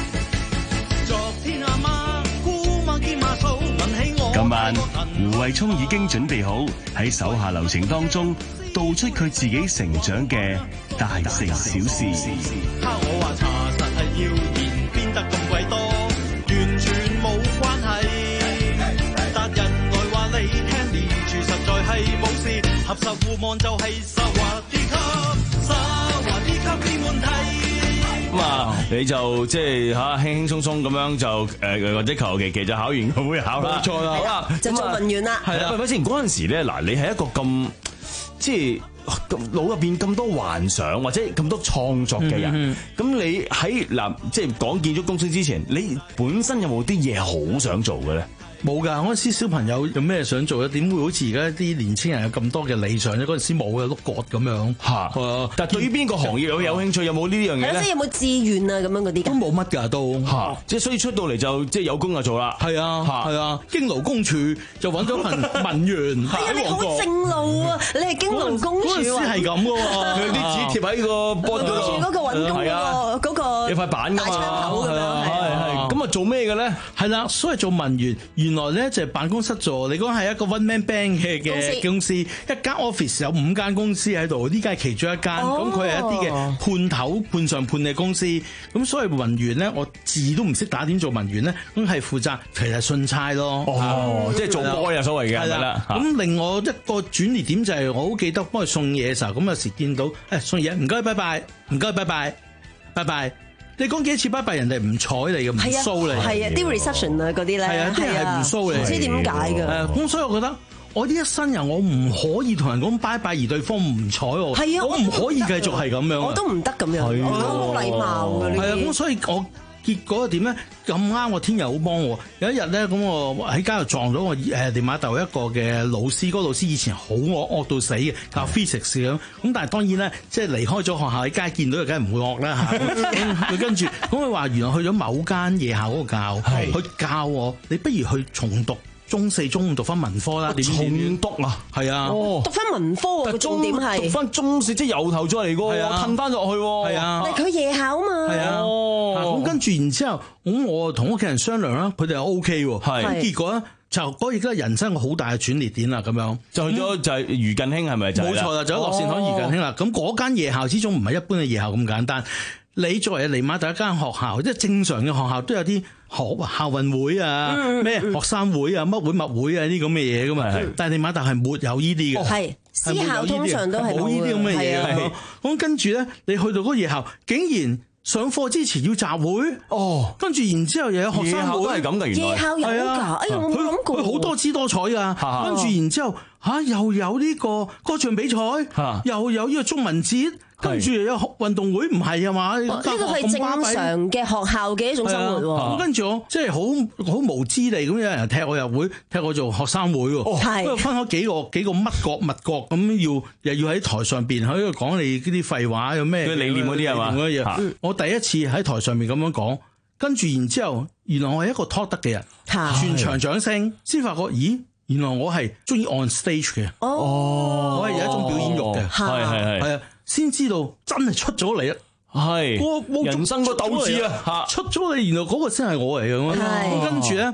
今晚胡慧聰已經準備好喺手下留情當中道出佢自己成長嘅大城小事。 我話查實係謠言，變得咁鬼多，完全冇關係。達人來話你聽，連住實在係冇事，合十互望就係沙華啲級，沙華啲級變換題。 咁啊，你就即係嚇輕輕鬆鬆咁樣就誒、呃、或者求其其就考完個會考啦。冇錯啦，好啦， 就做文員啦。 係啦，喂，先嗰陣時咧，嗱，你係一個咁即係腦入邊咁多幻想或者咁多創作嘅人，咁、嗯嗯、你喺嗱即係講建築公司之前，你本身有冇啲嘢好想做嘅咧？ 冇㗎，嗰陣時小朋友有咩想做咧？點會好似而家啲年青人有咁多嘅理想咧？嗰陣時冇嘅，碌角咁樣嚇。 啊、但係對於邊個行業有有興趣，有冇呢樣嘢咧？ 即係有冇志願啊？咁樣嗰啲都冇乜㗎，都嚇。即係所以出到嚟就即係有工就做啦。 係啊，係啊，經勞工處就揾咗份文員。 係啊，你好正路啊！你係經勞工處啊？ 嗰陣時係咁㗎喎， 佢啲紙貼喺個玻璃度。 住嗰個揾工嗰個嗰個有塊板㗎嘛， 大窗口咁樣。 係係。咁啊做咩嘅咧？ 係啦，所謂做文員，原來咧就係辦公室做。你講係一個 one man band 嘅嘅公司，一間 office 有五間公司喺度，呢間係其中一間。咁佢係一啲嘅判頭、判上判嘅公司。咁所謂文員咧，我字都唔識打點做文員咧，咁係負責其實信差咯。 哦，即係做 boy 啊，所謂嘅係啦。 咁另外一個轉捩點就係我好記得幫佢送嘢嘅時候，咁有時見到誒送嘢，唔該拜拜，唔該拜拜，拜拜。你講幾次拜拜，人哋唔睬你嘅，唔騷你。 係啊，啲 reception 啊嗰啲咧， 係啊，啲人係唔騷你。 唔知點解㗎。 咁所以我覺得我呢一生人，我唔可以同人講拜拜而對方唔睬我。係啊，我唔可以繼續係咁樣。 我都唔得咁樣，我都好禮貌㗎。 係啊，咁所以我結果係點咧？咁啱我天日好幫我。有一日咧，咁我喺街度撞到我誒利馬竇一個嘅老師，嗰個老師以前好惡惡到死嘅，教 physics 咁。咁但係當然咧，即係離開咗學校喺街見到，就梗係唔會惡啦嚇。佢跟住咁佢話原來去咗某間夜校嗰個教，佢教我你不如去重讀。中四、中五讀翻文科啦，點重讀啊？係啊， 讀翻文科喎，個重點係讀翻中四，即係由頭再嚟過，褪翻落去喎。 係啊， 但係佢夜考嘛。 係啊，咁跟住然之後，咁我同屋企人商量啦，佢哋又 O K 喎。係，咁結果咧就嗰亦都係人生個好大嘅轉捩點啦。咁樣就去咗就係余近興係咪？就冇錯啦，就喺樂善堂余近興啦。咁嗰間夜校之中唔係一般嘅夜校咁簡單。你作為利馬竇一間學校，即係正常嘅學校都有啲學校運會啊，咩、嗯、學生會啊，乜會乜會啊呢啲咁嘅嘢噶嘛。但係利馬竇係沒有呢啲嘅， 係私校通常都係冇呢啲咁嘅嘢。咁跟住咧，你去到嗰個夜校，竟然上課之前要集會，哦，跟住然之後又有學生會， 都係咁嘅。 夜校有㗎，哎呀，我冇諗過。 佢好多姿多彩㗎，跟住然之後嚇又有呢個歌唱比賽，又有呢個中文節。跟住又有運動會，唔係啊嘛？呢個係正常嘅學校嘅一種生活喎。 咁跟住我即係好好無知地咁，有人踢我入會，踢我做學生會喎。係，因為分開幾個幾個乜角乜角咁，要又要喺台上邊喺度講你呢啲廢話，有咩理念嗰啲係嘛？ 我第一次喺台上面咁樣講，跟住然之後，原來我係一個 talk 得嘅人，全場掌聲，先發覺，咦，原來我係中意 on stage 嘅。哦，我係有一種表演欲嘅。係係係啊。先知道真係出咗嚟啦，係個人生個鬥志啊，出咗嚟，原來嗰個先係我嚟嘅。咁跟住咧，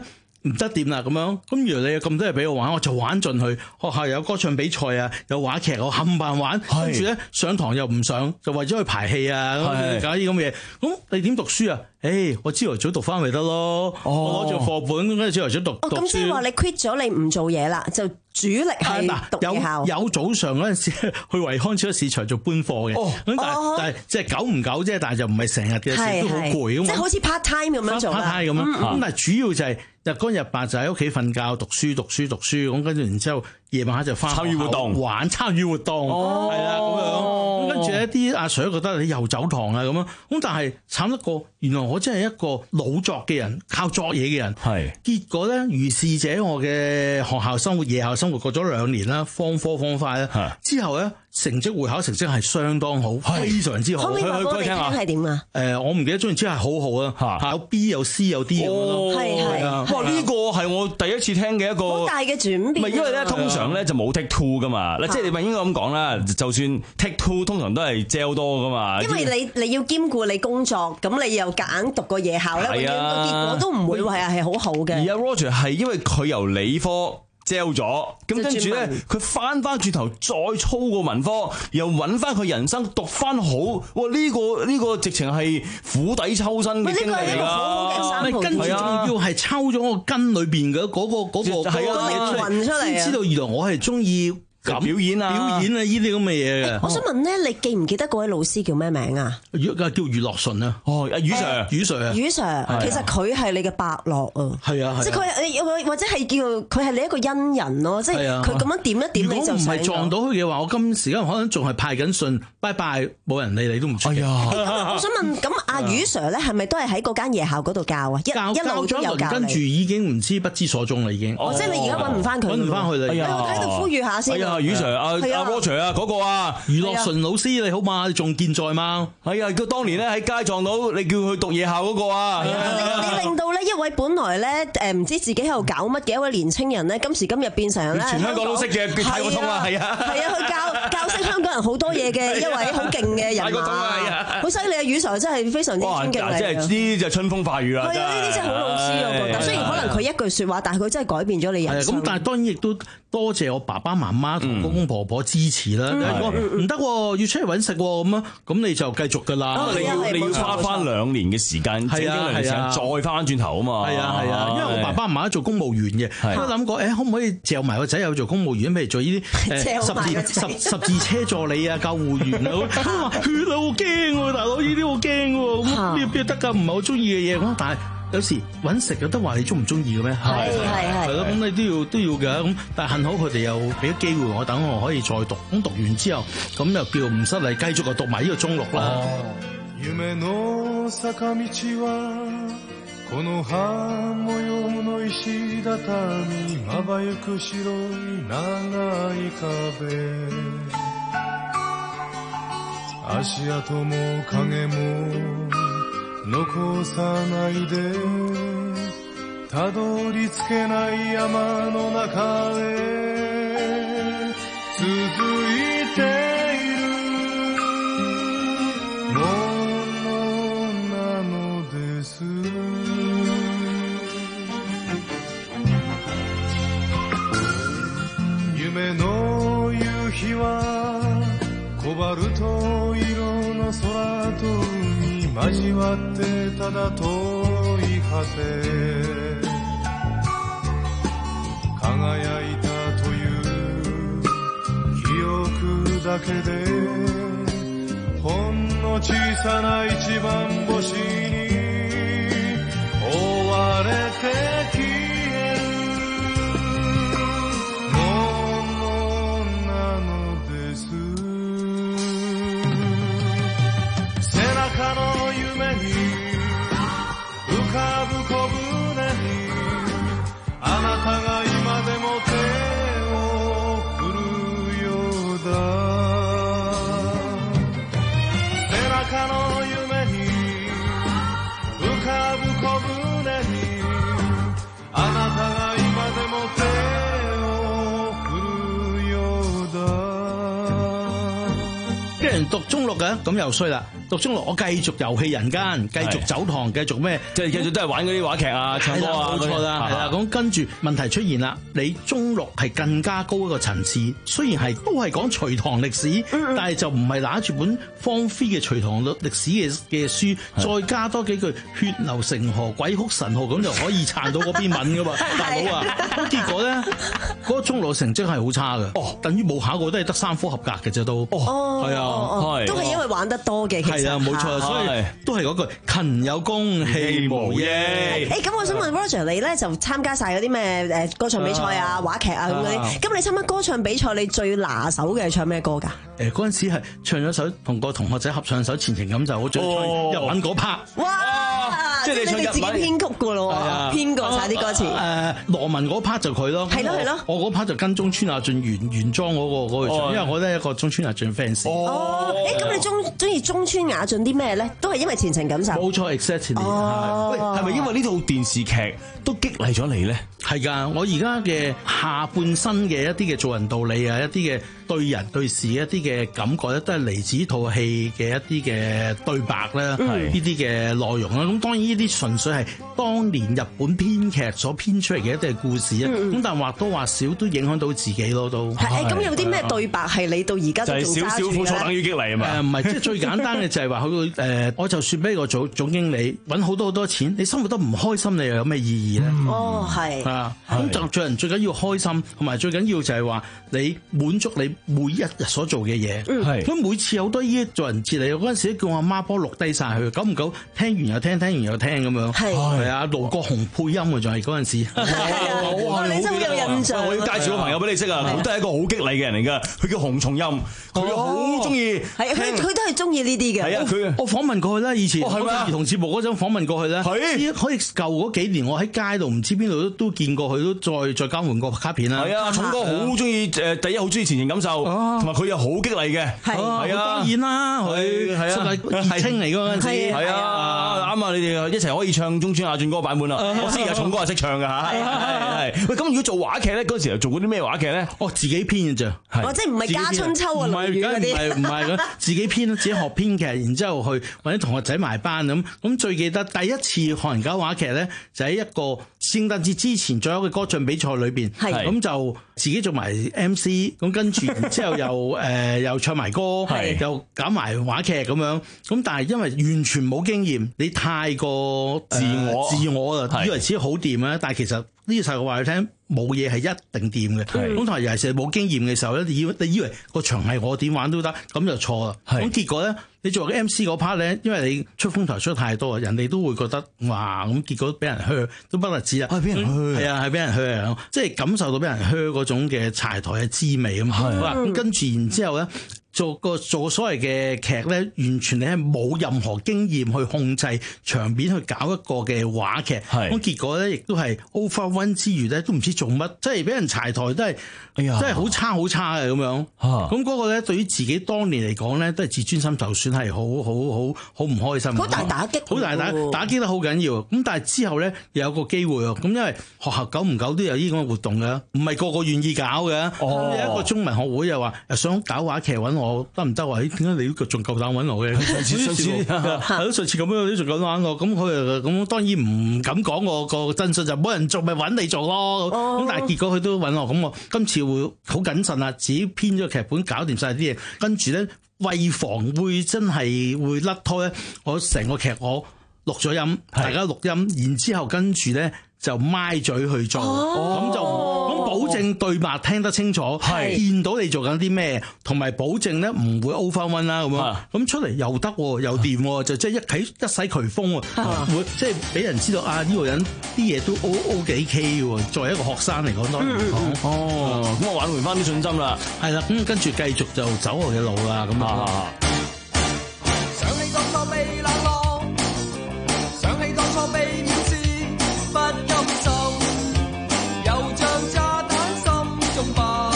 唔得掂啦咁樣。咁原來你有咁多嘢俾我玩，我就玩進去。學校有歌唱比賽啊，有話劇，我冚唪唥玩。跟住咧上堂又唔上，就為咗去排戲啊，搞啲咁嘅嘢。咁你點讀書啊？誒、欸，我朝頭早讀翻咪得咯。哦、我攞住課本，跟住朝頭早讀。 哦，咁即係話你 quit 咗，你唔做嘢啦，就主力係讀夜校。 有有早上嗰陣時去維康超級市場做搬貨嘅。咁、哦、但係、哦、但係即係久唔久啫，但係就唔係成日嘅事，都好攰咁。即係好似 part time 咁樣做啦。 part time 咁樣。咁、嗯、但係主要就係日光日白就喺屋企瞓覺、讀書、讀書、讀書。咁跟住然之後夜晚黑就翻參與活動、玩參與活動。哦，係啦咁樣。咁跟住咧啲阿 Sir 覺得你又走堂啊咁樣。咁但係慘得過，原來我真係一個老作嘅人，靠作嘢嘅人。係。結果咧，如是者我嘅學校生活、夜校生活過咗兩年啦，方科方塊啦。之後咧，成績會考成績係相當好，非常之好。 可唔可以話俾我哋聽係點啊？ 誒，我唔記得總言之係好好啊，有 B 有 C 有 D 咁咯。 係係。 哇！呢個係我第一次聽嘅一個好大嘅轉變。 唔係因為咧，通常咧就冇 take two 噶嘛。嗱，即係你咪應該咁講啦。就算 take two，通常都係 gel 多噶嘛。 因為你你要兼顧你工作，咁你又夾硬讀個夜校咧，永遠個結果都唔會話係好好嘅。 而阿 Roger 係因為佢由理科gel咗，咁跟住咧佢翻翻轉頭再操過文科，又揾翻佢人生讀翻好。哇！呢個呢個直情係釜底抽薪嘅經歷嚟㗎。 跟住仲要係抽咗我根裏邊嘅嗰個嗰個嗰個靈魂出嚟，先知道原來我係中意咁表演啊， 表演啊呢啲咁嘅嘢嘅。 我想問咧，你記唔記得嗰位老師叫咩名啊？ 叫余樂順啊。 哦，阿余 Sir， 余 Sir 啊。 余 Sir，其實佢係你嘅伯樂啊。 係啊， 即係佢或者係叫佢係你一個恩人咯。即係佢咁樣點一點你就。如果唔係撞到佢嘅話，我今時今日可能仲係派緊信，拜拜，冇人理你都唔出奇。 我想問，咁阿余 Sir 咧係咪都係喺嗰間夜校嗰度教啊？ 教一路都有教你。 跟住已經唔知不知所蹤啦，已經。 哦，即係你而家揾唔翻佢。 揾唔翻佢啦。 我喺度呼籲下先。 阿余 Sir 阿阿 Roger 啊，嗰個啊， 余樂順老師你好嘛？你仲健在嗎？ 係啊，佢當年咧喺街撞到你叫佢讀夜校嗰個啊。 你你令到呢一位本來咧誒唔知自己喺度搞乜嘅一位年青人咧，今時今日變成咧全香港都識嘅太過通啦，係啊， 係啊，佢教教識香港人好多嘢嘅一位好勁嘅人馬，好犀利啊！余 Sir 真係非常之尊敬你。 即係呢啲就春風化雨啦。 係啊，呢啲真係好老師啊！我覺得雖然可能佢一句説話，但係佢真係改變咗你人生。 咁但係當然亦都多謝我爸爸媽媽同公公婆婆支持啦。唔得，要出嚟揾食咁啊，咁你就繼續噶啦。 你要你要花翻兩年嘅時間，整整兩年時間再翻轉頭啊嘛。係啊係啊，因為我爸爸媽媽做公務員嘅，我諗過誒，可唔可以嚼埋個仔又做公務員，譬如做呢啲十字十十字車助理啊、救護員啊，佢話血啊好驚喎，大佬呢啲好驚喎，咁邊得㗎？唔係我中意嘅嘢，但係。有時揾食有得話你中唔中意嘅咩？係係係。 係咯，咁你都要都要嘅咁，但係幸好佢哋又俾咗機會我，等我可以再讀。咁讀完之後，咁又叫唔失禮，繼續就讀埋呢個中六啦。 残さないでたどり着けない山の中へ続いているものなのです夢の夕日はコバルト色の空と交わってただ遠い果て輝いたという記憶だけでほんの小さな一番星に追われて消えるものなのです背中の浮かぶ小舟にあなたが今でも手を振るようだ背中の夢に浮かぶ小舟にあなたが今でも手を振るようだ。 啲人讀中六嘅咁又衰啦。 讀中六，我繼續遊戲人間，繼續走堂，繼續咩？ 即係繼續都係玩嗰啲話劇啊、唱歌啊， 冇錯啦，係啦。咁跟住問題出現啦，你中六係更加高一個層次，雖然係都係講隋唐歷史，但係就唔係拿住本方飛嘅隋唐歷史嘅嘅書，再加多幾句血流成河、鬼哭神號，咁就可以撐到嗰篇文噶嘛，大佬啊！咁結果咧，嗰個中六成績係好差嘅，哦，等於冇考過，都係得三科合格嘅啫都， 哦， 係啊， 都係因為玩得多嘅，其實係啊，冇錯，所以都係嗰句勤有功，戲無益。 誒，咁我想問 Roger，你咧就參加晒嗰啲咩誒歌唱比賽啊、話劇啊咁嗰啲，咁你參加歌唱比賽，你最拿手嘅係唱咩歌㗎？ 誒，嗰陣時係唱咗首同個同學仔合唱首《前程感受》，我最中意日文嗰 part。 哇！即係你自己編曲㗎咯喎，編過晒啲歌詞。 誒，羅文嗰 part 就佢咯。 係咯係咯。 我嗰 part 就跟中村亞俊原原裝嗰個嗰個唱，因為我都係一個中村亞俊 fans。 哦。誒，咁你中中意中村亞俊啲咩咧？都係因為前程感受。 冇錯 ，exactly。 哦。 喂，係咪因為呢套電視劇都激勵咗你咧？ 係㗎，我而家嘅下半生嘅一啲嘅做人道理啊，一啲嘅對人對事一啲嘅感覺咧，都係嚟自套戲嘅一啲嘅對白啦，呢啲嘅內容啦。咁當然呢啲純粹係當年日本編劇所編出嚟嘅一啲嘅故事啊。咁、嗯、但係或多或少都影響到自己咯，都。 係咁有啲咩對白係你到而家都仲揸住咧？就係少少苦楚等於激勵啊嘛。 誒唔係，即係最簡單嘅就係話佢誒，我就算俾個總總經理揾好多好多錢，你生活得唔開心，你又有咩意義咧？ 嗯、哦，係。 啊，咁就做人最緊要開心，同埋最緊要就係話你滿足你每一日所做嘅嘢。係、嗯。咁每次好多呢啲做人哲理，嗰陣時叫我阿媽幫我錄低晒佢，久唔久聽完又聽，聽完又聽咁樣。係。係啊，盧國雄配音嘅仲係嗰陣時。 哇！你真係好有印象。 我要介紹個朋友俾你識啊，佢都係一個好激勵嘅人嚟㗎。佢叫洪松蔭，佢好中意。 係，佢佢都係中意呢啲嘅。 係啊，佢我訪問過去啦，以前我做兒童節目嗰陣訪問過去咧。係。可以舊嗰幾年，我喺街度唔知邊度都都見過佢，都再再交換過卡片啦。 係啊，重哥好中意誒，第一好中意前程感受，同埋佢又好激勵嘅。係係啊， 當然啦，佢係啊，熱青嚟嗰陣時。 係啊，啱啊！你哋一齊可以唱中村亞俊嗰個版本啦。我知而家重哥係識唱㗎嚇。係係。喂，咁如果做話劇咧，嗰陣時又做過啲咩話劇咧？ 哦，自己編嘅啫。 哦，即係唔係家春秋啊？ 唔係，梗係唔係唔係自己編，自己學編劇，然之後去揾啲同學仔埋班咁。咁最記得第一次學人搞話劇咧，就喺一個聖誕節之前最後嘅歌唱比賽裏邊，咁就自己做埋 M C， 咁跟住然之後又誒、呃、又唱埋歌，又搞埋話劇咁樣。咁但係因為完全冇經驗，你太過自我、呃、自我啦，以為自己好掂啊！但係其實呢個細個話你聽，冇嘢係一定掂嘅。咁同埋尤其是冇經驗嘅時候咧，你以你以為個場係我點玩都得，咁就錯啦。咁結果咧，你做個 M C 嗰 part 咧，因為你出風頭出得太多，人哋都會覺得哇，咁結果俾人噓都不特止啦。係俾人噓，係啊，係俾人噓啊，即係感受到俾人噓嗰種嘅柴台嘅滋味咁。好啦，咁跟住然之後咧。做個做所謂嘅劇咧，完全你係冇任何經驗去控制場面去搞一個嘅話劇，咁結果咧亦都係 overrun 之餘咧，都唔知做乜，即係俾人柴台都係，哎呀，真係好差好差嘅咁樣。咁嗰個咧對於自己當年嚟講咧，都係自尊心就算係好好好好唔開心， 好大打擊， 好大打打擊得好緊要。咁但係之後咧又有個機會喎，咁因為學校久唔久都有呢咁嘅活動嘅，唔係個個願意搞嘅。哦、有一個中文學會又話想搞話劇揾我。我得唔得話？點解你呢個仲夠膽揾我嘅？上次上次係咯，上次咁樣你仲夠膽揾我？咁佢咁當然唔敢講我個真相，就冇人做咪揾你做咯。咁、哦、但係結果佢都揾我，咁我今次會好謹慎啦，自己編咗劇本，搞掂晒啲嘢，跟住咧為防會真係會甩拖咧，我成個劇我錄咗音，大家錄音，然之後跟住咧就咪嘴去做，咁、哦、就。保證對白聽得清楚，見到你做緊啲咩，同埋保證咧唔會 overrun 啦咁樣，咁出嚟又得又掂，就即係一啟一洗渠風喎，會即係俾人知道啊呢個人啲嘢都 O O 幾 K 喎。作為一個學生嚟講，當然講哦，咁我挽回翻啲信心啦， 係啦，咁跟住繼續就走我嘅路啦，咁啊。想起當初被冷落，想起當初被藐視，不甘心，又像炸彈心中爆，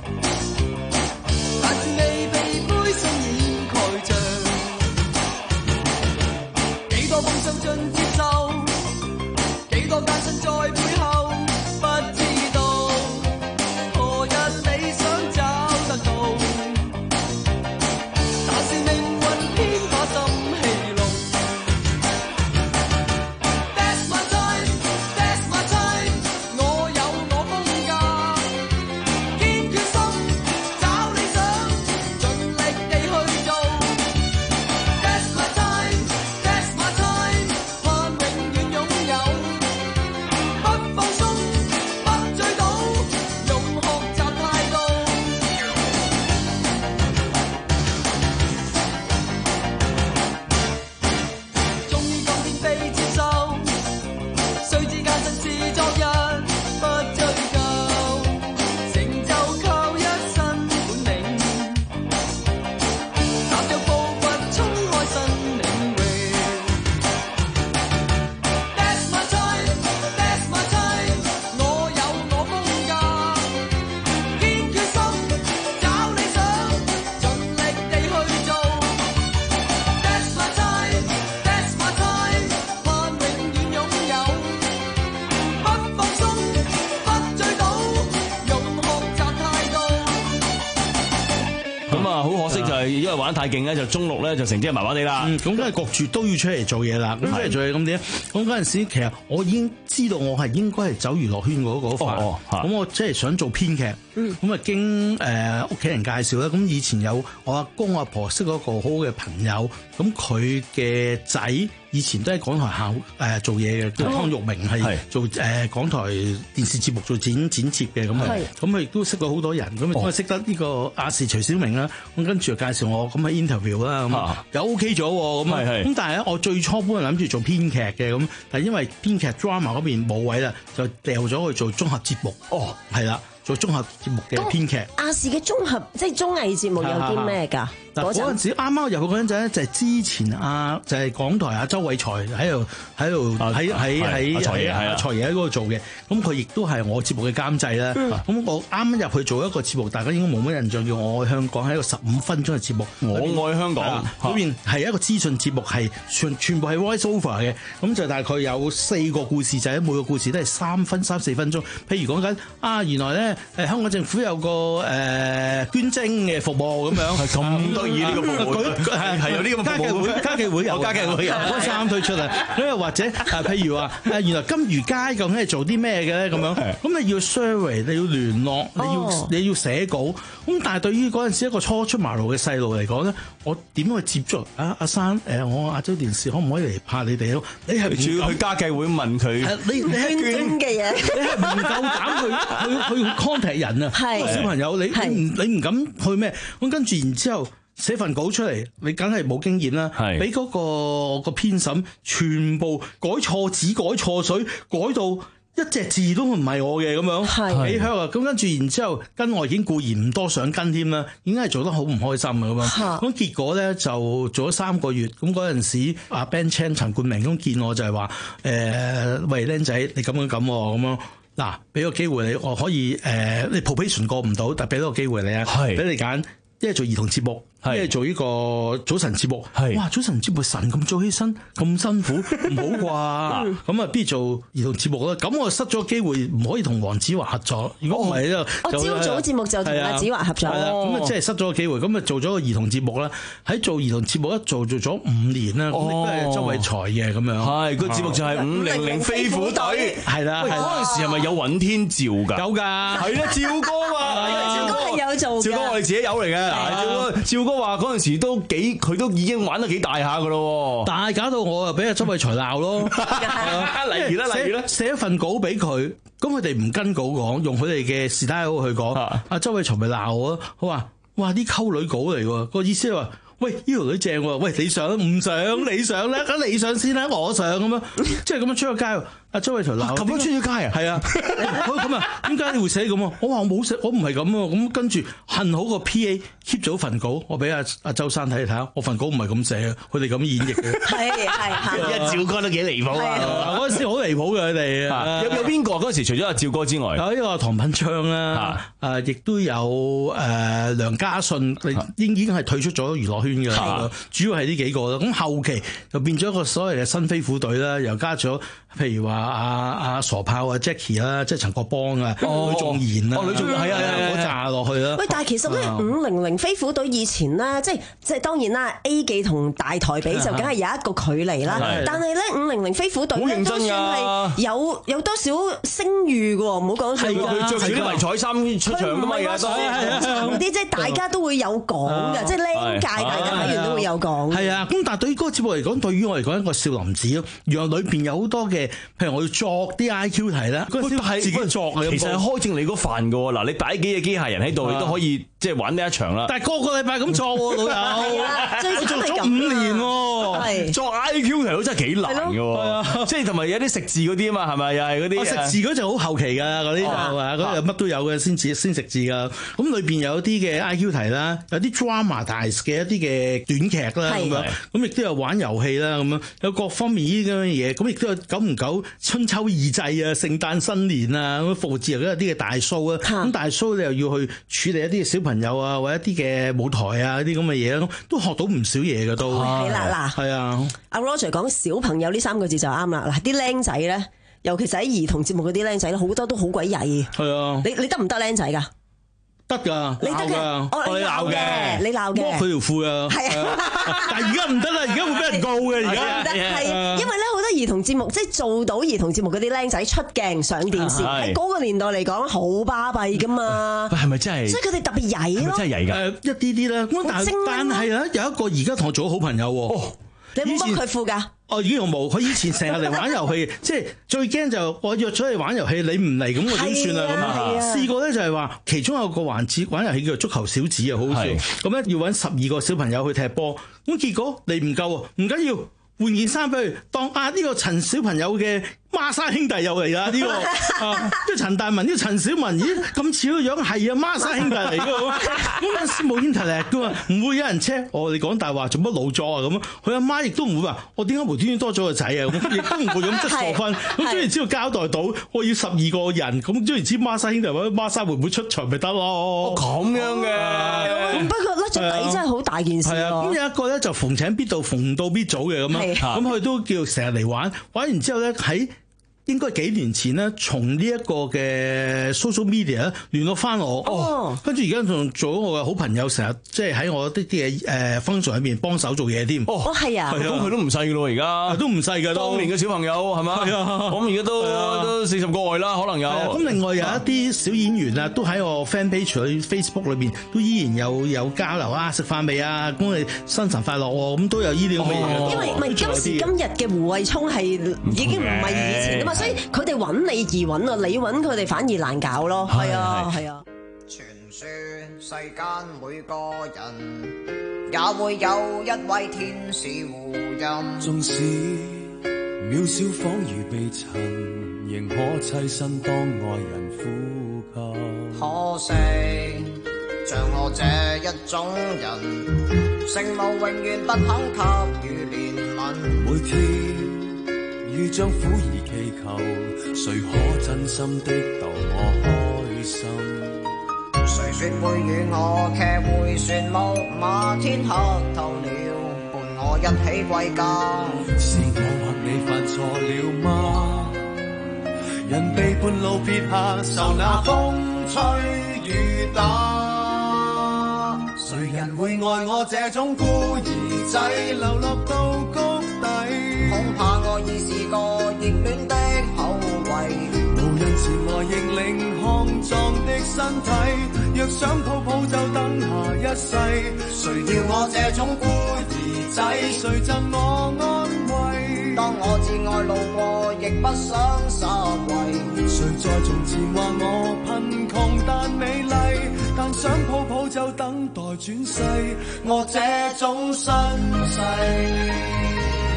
但是未被灰心掩蓋着，幾多夢想盡接受，幾多艱辛在背後，不知道何日理想找得到，但是玩太勁咧，就中六咧就成績麻麻地啦。 咁梗係焗住都要出嚟做嘢啦。咁出嚟做嘢咁點？咁嗰陣時其實我已經知道我係應該係走娛樂圈嗰嗰塊。咁、哦哦、我即係想做編劇。咁、嗯、啊經誒屋企人介紹啦。咁以前有我阿公阿婆識嗰個好好嘅朋友，咁佢嘅仔以前都喺港台校誒做嘢嘅，叫湯玉明，係做誒、呃、港台電視節目做剪剪接嘅咁啊。咁佢亦都識到好多人，咁啊、哦、識得呢個亞視徐小明啦。咁跟住就介紹我咁喺 interview 啦，咁又 OK 咗咁啊。咁但係咧，我最初本來諗住做編劇嘅，咁但係因為編劇 drama 嗰邊冇位啦，就掉咗去做綜合節目。哦，係啦。做綜合節目嘅編劇， 亞視嘅綜合即係綜藝節目有啲咩㗎？ 嗱，嗰陣時啱啱入去嗰陣咧，就係之前啊，就係港台啊周偉才喺度喺度喺喺喺財爺係啊財爺喺嗰度做嘅，咁佢亦都係我節目嘅監製啦。咁、嗯、我啱啱入去做一個節目，大家應該冇乜印象，叫我愛香港，係一個十五分鐘嘅節目。 我愛香港嗰邊係一個資訊節目，係全全部係 voice over 嘅，咁就大概有四個故事，就係每個故事都係三分三四分鐘。譬如講緊啊，原來咧誒香港政府有個誒、呃、捐精嘅服務咁樣，係咁得意呢個服務，係係有呢個服務，家計會有，家計會有，啱啱推出啊。咁又或者啊，譬如話誒，原來金魚街究竟係做啲咩嘅咧？咁樣咁你要 survey，你要聯絡，你要、哦、你要寫稿。咁但係對於嗰陣時一個初出茅廬嘅細路嚟講咧，我點去接觸啊？阿生誒，我亞洲電視可唔可以嚟拍你哋咯？你係主要去家計會問佢， 你你係捐嘅嘢， 你係唔夠膽去去去 contact 人啊？係小朋友，你你唔你唔敢去咩？咁跟住然之後寫份稿出嚟，你梗係冇經驗啦。係俾嗰個個編審全部改錯字、改錯水，改到一隻字都唔係我嘅咁樣，係幾香啊！咁跟住然之後跟我已經固然唔多想跟添啦，已經係做得好唔開心啊咁樣。咁結果咧就做咗三個月，咁嗰陣時阿 Ben Chan 陳冠明咁見我就係話誒，喂僆仔，你咁樣咁咁樣。嗱，俾個機會你，我可以誒、呃，你 probation 過唔到，但係俾多個機會你啊，俾你揀，一係做兒童節目，一係做呢個早晨節目。哇，早晨節目晨咁早起身，咁辛苦，唔好啩？咁啊，不如做兒童節目啦。咁我失咗機會，唔可以同黃子華合作。如果唔係咧， 我朝早節目就同阿子華合作。 咁啊，即係失咗個機會。咁啊，做咗個兒童節目啦。喺做兒童節目一做做咗五年啦。咁亦都係周偉才嘅咁樣。係，個節目就係五零零飛虎隊。係啦，係嗰陣時係咪有尹天照㗎？有㗎，係啦，趙哥啊， 趙哥係有做。 趙哥我哋自己友嚟嘅。趙哥，趙哥話嗰陣時都幾，佢都已經玩得幾大下㗎咯。 但係搞到我啊，俾阿周偉才鬧咯。 例如啦，例如啦， 寫一份稿俾佢，咁佢哋唔跟稿講，用佢哋嘅 style 去講。阿周偉才咪鬧我，佢話：哇，啲溝女稿嚟喎，個意思係話。喂，呢條女正喎，喂，你上唔上？你上咧，咁你上先啦，我上咁樣，即係咁樣出咗街。阿周偉才鬧， 咁樣出咗街啊？ 係啊，咁啊，點解你會寫咁啊？我話我冇寫，我唔係咁啊。咁跟住幸好個 P A keep 咗份稿，我俾阿阿周生睇睇下，我份稿唔係咁寫啊，佢哋咁演繹嘅。 係係係， 一趙哥都幾離譜啊！嗰陣時好離譜嘅佢哋。 有有邊個嗰陣時除咗阿趙哥之外， 有呢個唐品昌啦，誒，亦都有誒梁家順，已已經係退出咗娛樂圈嘅啦。主要係呢幾個啦。咁後期就變咗一個所謂嘅新飛虎隊啦，又加咗譬如話。阿阿傻炮啊 Jackie 啦，即係陳國邦啊，呂仲賢啊， 呂仲賢係啊， 嗰紮落去啦。 喂，但係其實咧，五零零飛虎隊以前咧，即係即係當然啦 ，A 記同大台比就梗係有一個距離啦。但係咧，五零零飛虎隊咧都算係有有多少聲譽嘅喎，唔好講錯。 係佢著住啲迷彩衫出場㗎嘛，有啲即係大家都會有講嘅，即係僆界大家睇完都會有講。 係啊，咁但係對於嗰個節目嚟講，對於我嚟講一個少林寺咯，原來裏邊有好多嘅，譬如我要作啲 I Q 題啦，嗰啲係自己作嘅， 其實係開正你嗰飯嘅喎。嗱，你擺幾隻機械人喺度，你都可以即係玩呢一場啦。 但係個個禮拜咁作喎，老友，我做咗五年喎， 作 I Q 題都真係幾難嘅喎。即係同埋有啲食字嗰啲啊嘛，係咪又係嗰啲？ 食字嗰就好後期㗎，嗰啲就係嗰啲乜都有嘅，先至先食字㗎。咁裏邊有啲嘅 I Q 題啦，有啲 dramatize 嘅一啲嘅短劇啦咁樣，咁亦都有玩遊戲啦咁樣，有各方面呢啲咁嘅嘢。咁亦都有久唔久春秋二祭啊、聖誕新年啊、咁復活節又有啲嘅大 show 啊。咁大 show 你又要去處理一啲小朋友啊，或者一啲嘅舞台啊啲咁嘅嘢，都學到唔少嘢㗎都。 係啦，嗱， 係啊。 阿 Roger 講小朋友呢三個字就啱啦。嗱，啲僆仔咧，尤其是喺兒童節目嗰啲僆仔咧，好多都好鬼曳。 係啊。 你你得唔得僆仔㗎？ 得㗎， 你得嘅， 我哋鬧嘅，你鬧嘅， 剝佢條褲啊！係啊，但係而家唔得啦，而家會俾人告嘅，而家唔得，係啊，因為咧好多兒童節目，即係做到兒童節目嗰啲僆仔出鏡上電視，喺嗰個年代嚟講好巴閉㗎嘛。 係咪真係？ 所以佢哋特別曳咯。 真係曳㗎？誒一啲啲啦。咁但係但係啊，有一個而家同我做好朋友喎。 你有冇剝佢褲㗎？ 哦，已經我冇。佢以前成日嚟玩遊戲，即係最驚就我約咗你玩遊戲，你唔嚟咁我點算啊？咁啊，試過咧就係話，其中有個環節玩遊戲叫做足球小子啊，好好笑。咁咧要揾十二個小朋友去踢波，咁結果你唔夠啊，唔緊要，換件衫俾佢當啊呢個陳小朋友嘅孖生兄弟又嚟啦呢個啊，即係陳大文呢個陳小文，咦咁似個樣係啊孖生兄弟嚟㗎喎，咁陣時冇 internet 㗎嘛，唔會有人 check，我哋講大話做乜老咗啊咁，佢阿媽亦都唔會話我點解無端端多咗個仔啊，咁亦都唔會咁質傻分，咁終於只要交代到我要十二個人，咁終於知孖生兄弟或者孖生會唔會出場咪得咯？ 咁樣嘅， 不過甩咗底真係好大件事啊！ 咁有一個咧就逢請必到，逢到必早嘅咁啊，咁佢都叫成日嚟玩，玩完之後咧喺。應該幾年前咧，從呢一個嘅 social media 聯絡翻我，哦，跟住而家仲做咗我嘅好朋友，成日即係喺我啲啲嘅誒 function 入邊幫手做嘢添。 哦，係啊， 咁佢都唔細噶咯，而家都唔細噶。 當年嘅小朋友係嘛？係啊，咁而家都都四十個外啦，可能有。 咁另外有一啲小演員啊，都喺我 fan page 喺 Facebook 裏邊都依然有有交流啊，食飯未啊？恭喜新年快樂喎！咁都有依啲咁嘅嘢。 因為唔係今時今日嘅胡慧聰係已經唔係以前啊嘛。所以佢哋揾你易揾啊，你揾佢哋反而難搞咯。係啊，係啊。 傳說世間每個人也會有一位天使護蔭， 縱使渺小仿如被塵，仍可棲身當愛人呼吸。 可惜像我這一種人，聖母永遠不肯給予憐憫。 每天如將苦兒祈求，誰可真心的逗我開心？ 誰說會與我騎回旋木馬，天黑透了，伴我一起歸家。 是我或你犯錯了嗎？人被半路撇下，受那風吹雨打。誰人會愛我這種孤兒仔，流落到谷底？ 恐怕我已是個熱戀的後遺， 無人前來認領康壯的身體，若想抱抱就等下一世。 誰要我這種孤兒仔？ 誰贈我安慰？ 當我至愛路過，亦不想失位。 誰在從前話我貧窮但美麗，但想抱抱就等待轉世。 我這種身世。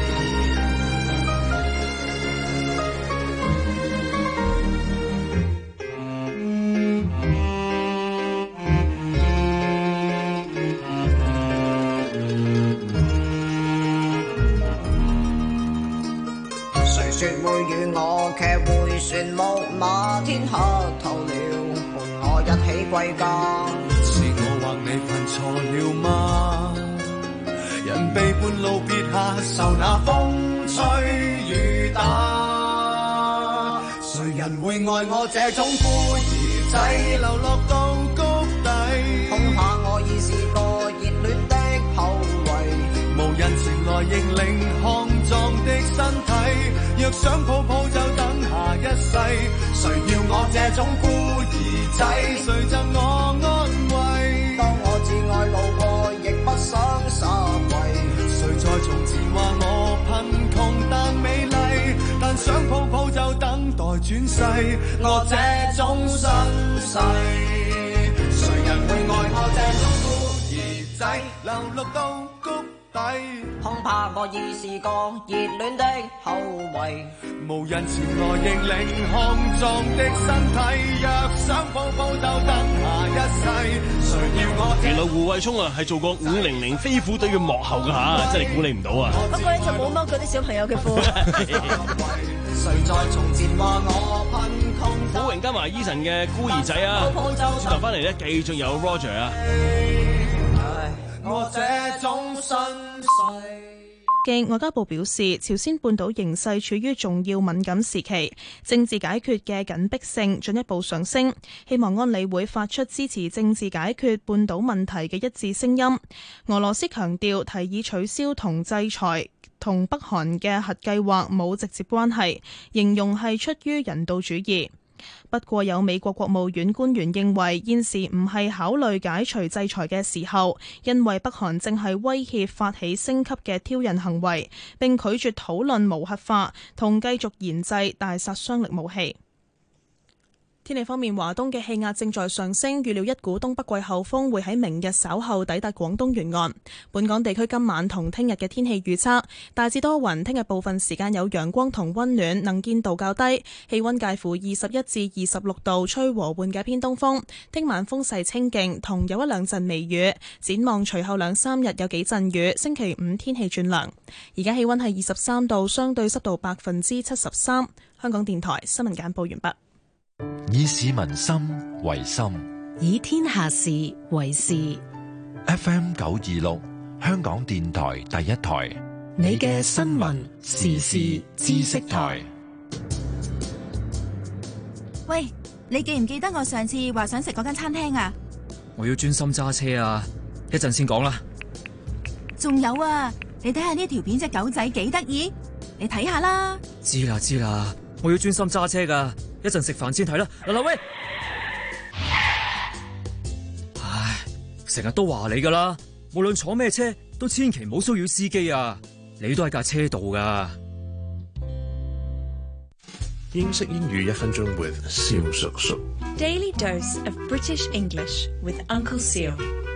說會與我騎回旋木馬，天黑透了，伴我一起歸家。 是我或你犯錯了嗎？人被半路撇下，受那風吹雨打。 誰人會愛我這種孤兒仔， 流落到谷底？ 恐怕我已是個熱戀的後遺， 無人前來認領康壯的身體。若想抱抱就等下一世， 誰要我這種孤兒仔？ 誰贈我安慰？ 當我至愛路過，亦不想失位。 誰在從前話我貧窮但美麗，但想抱抱就等待轉世。 我這種身世，誰人會愛我這種孤兒仔？ 流落到谷底， 恐怕我已是個熱戀的後遺， 無人前來認領康壯的身體。若想抱抱就等下一世，誰要我？ 原來胡慧聰啊係做過五零零飛虎隊嘅幕後㗎嚇，真係估你唔到啊！ 不過咧就冇剝嗰啲小朋友嘅褲。 誰在從前話我貧窮？ 古榮加埋 Eason 嘅孤兒仔啊！轉頭翻嚟咧，繼續有 Roger 啊！ 我這種身世。 京外交部表示，朝鮮半島形勢處於重要敏感時期，政治解決嘅緊迫性進一步上升，希望安理會發出支持政治解決半島問題嘅一致聲音。俄羅斯強調提議取消同制裁同北韓嘅核計劃冇直接關係，形容係出於人道主義。不過有美國國務院官員認為現時唔係考慮解除制裁嘅時候，因為北韓正係威脅發起升級嘅挑釁行為，並拒絕討論無核化同繼續研製大殺傷力武器。天氣方面，華東嘅氣壓正在上升，預料一股東北季候風會喺明日稍後抵達廣東沿岸。本港地區今晚同聽日嘅天氣預測大致多雲，聽日部分時間有陽光同溫暖，能見度較低，氣溫介乎二十一至二十六度，吹和緩嘅偏東風。聽晚風勢清勁，同有一兩陣微雨。展望隨後兩三日有幾陣雨，星期五天氣轉涼。而家氣溫係二十三度，相對濕度百分之七十三。香港電台新聞簡報完畢。 以市民心為心， 以天下事為事。 F M 九二六，香港電台第一台， 你嘅新聞時事知識台。 喂，你記唔記得我上次話想食嗰間餐廳啊？ 我要專心揸車啊，一陣先講啦。 仲有啊，你睇下呢條片隻狗仔幾得意，你睇下啦。 知啦知啦，我要專心揸車噶。一陣食飯先睇啦，嗱嗱喂！唉，成日都話你噶啦，無論坐咩車都千祈唔好騷擾司機啊！你都喺架車度噶。 英式英語一分鐘 with 蕭叔叔。 Daily dose of British English with Uncle Seal。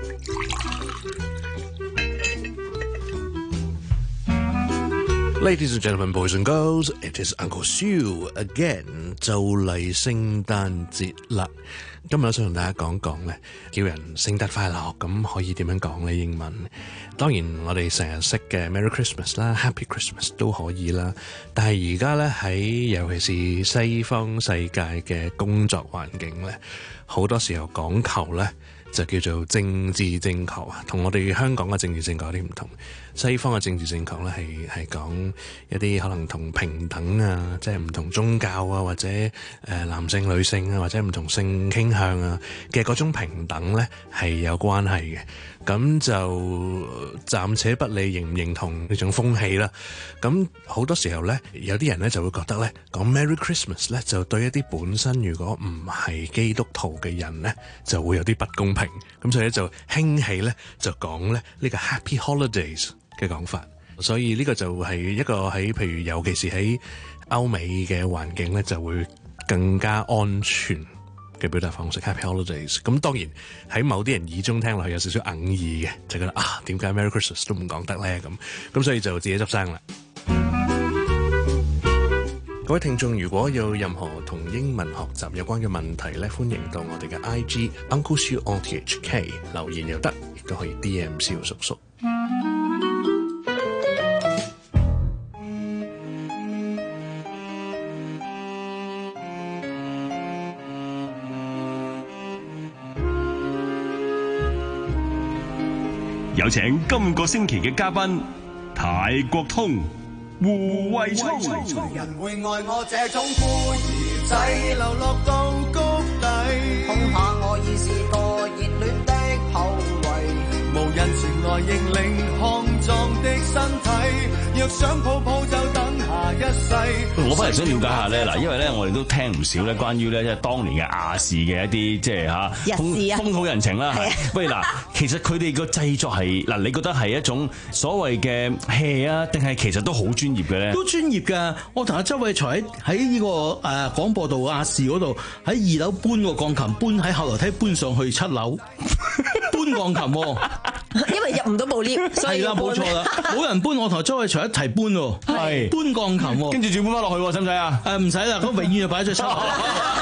Ladies and gentlemen, boys and girls, it is Uncle Sue again。就嚟聖誕節啦，今日我想同大家講講咧，叫人聖誕快樂咁可以點樣講咧？英文當然我哋成日識嘅 Merry Christmas 啦 ，Happy Christmas 都可以啦。但係而家咧喺尤其是西方世界嘅工作環境咧，好多時候講求咧就叫做政治正確啊，同我哋香港嘅政治正確有啲唔同。西方嘅政治正確咧係係講一啲可能同平等啊，即係唔同宗教啊，或者誒男性女性啊，或者唔同性傾向啊嘅嗰種平等咧係有關係嘅。咁就暫且不理認唔認同呢種風氣啦。咁好多時候咧，有啲人咧就會覺得咧講 Merry Christmas 咧就對一啲本身如果唔係基督徒嘅人咧就會有啲不公平。咁所以咧就興起咧就講咧呢個 Happy Holidays嘅講法，所以呢個就係一個喺譬如尤其是喺歐美嘅環境咧就會更加安全嘅表達方式 Happy Holidays。咁當然喺某啲人耳中聽落去有少少哽耳嘅，就覺得啊點解 Merry Christmas 都唔講得咧咁，咁所以就自己執生啦。各位聽眾，如果有任何同英文學習有關嘅問題咧，歡迎到我哋嘅 I G Uncle Sue on T H K 留言又得，亦都可以 D M 蕭叔叔。 有請今個星期嘅嘉賓泰國通胡慧聰。 人會愛我這種孤兒仔，流落到谷底， 恐怕我已是個熱戀的後衛， 無人前來認領康壯的身體，若想抱抱就等下一世。 我翻嚟想了解下咧，嗱，因為咧我哋都聽唔少咧關於咧即係當年嘅亞視嘅一啲即係嚇風風土人情啦。喂嗱，其實佢哋個製作係嗱，你覺得係一種所謂嘅 hea 啊，定係其實都好專業嘅咧？ 都專業㗎。我同阿周偉才喺喺呢個誒廣播道亞視嗰度喺二樓搬個鋼琴，搬喺後樓梯搬上去七樓搬鋼琴喎。 因為入唔到部 lift，所以係啦，冇錯啦，冇人搬，我同周偉才一齊搬喎，係搬鋼琴喎， 跟住仲搬翻落去喎，使唔使啊？ 誒唔使啦，咁永遠就擺喺出七樓。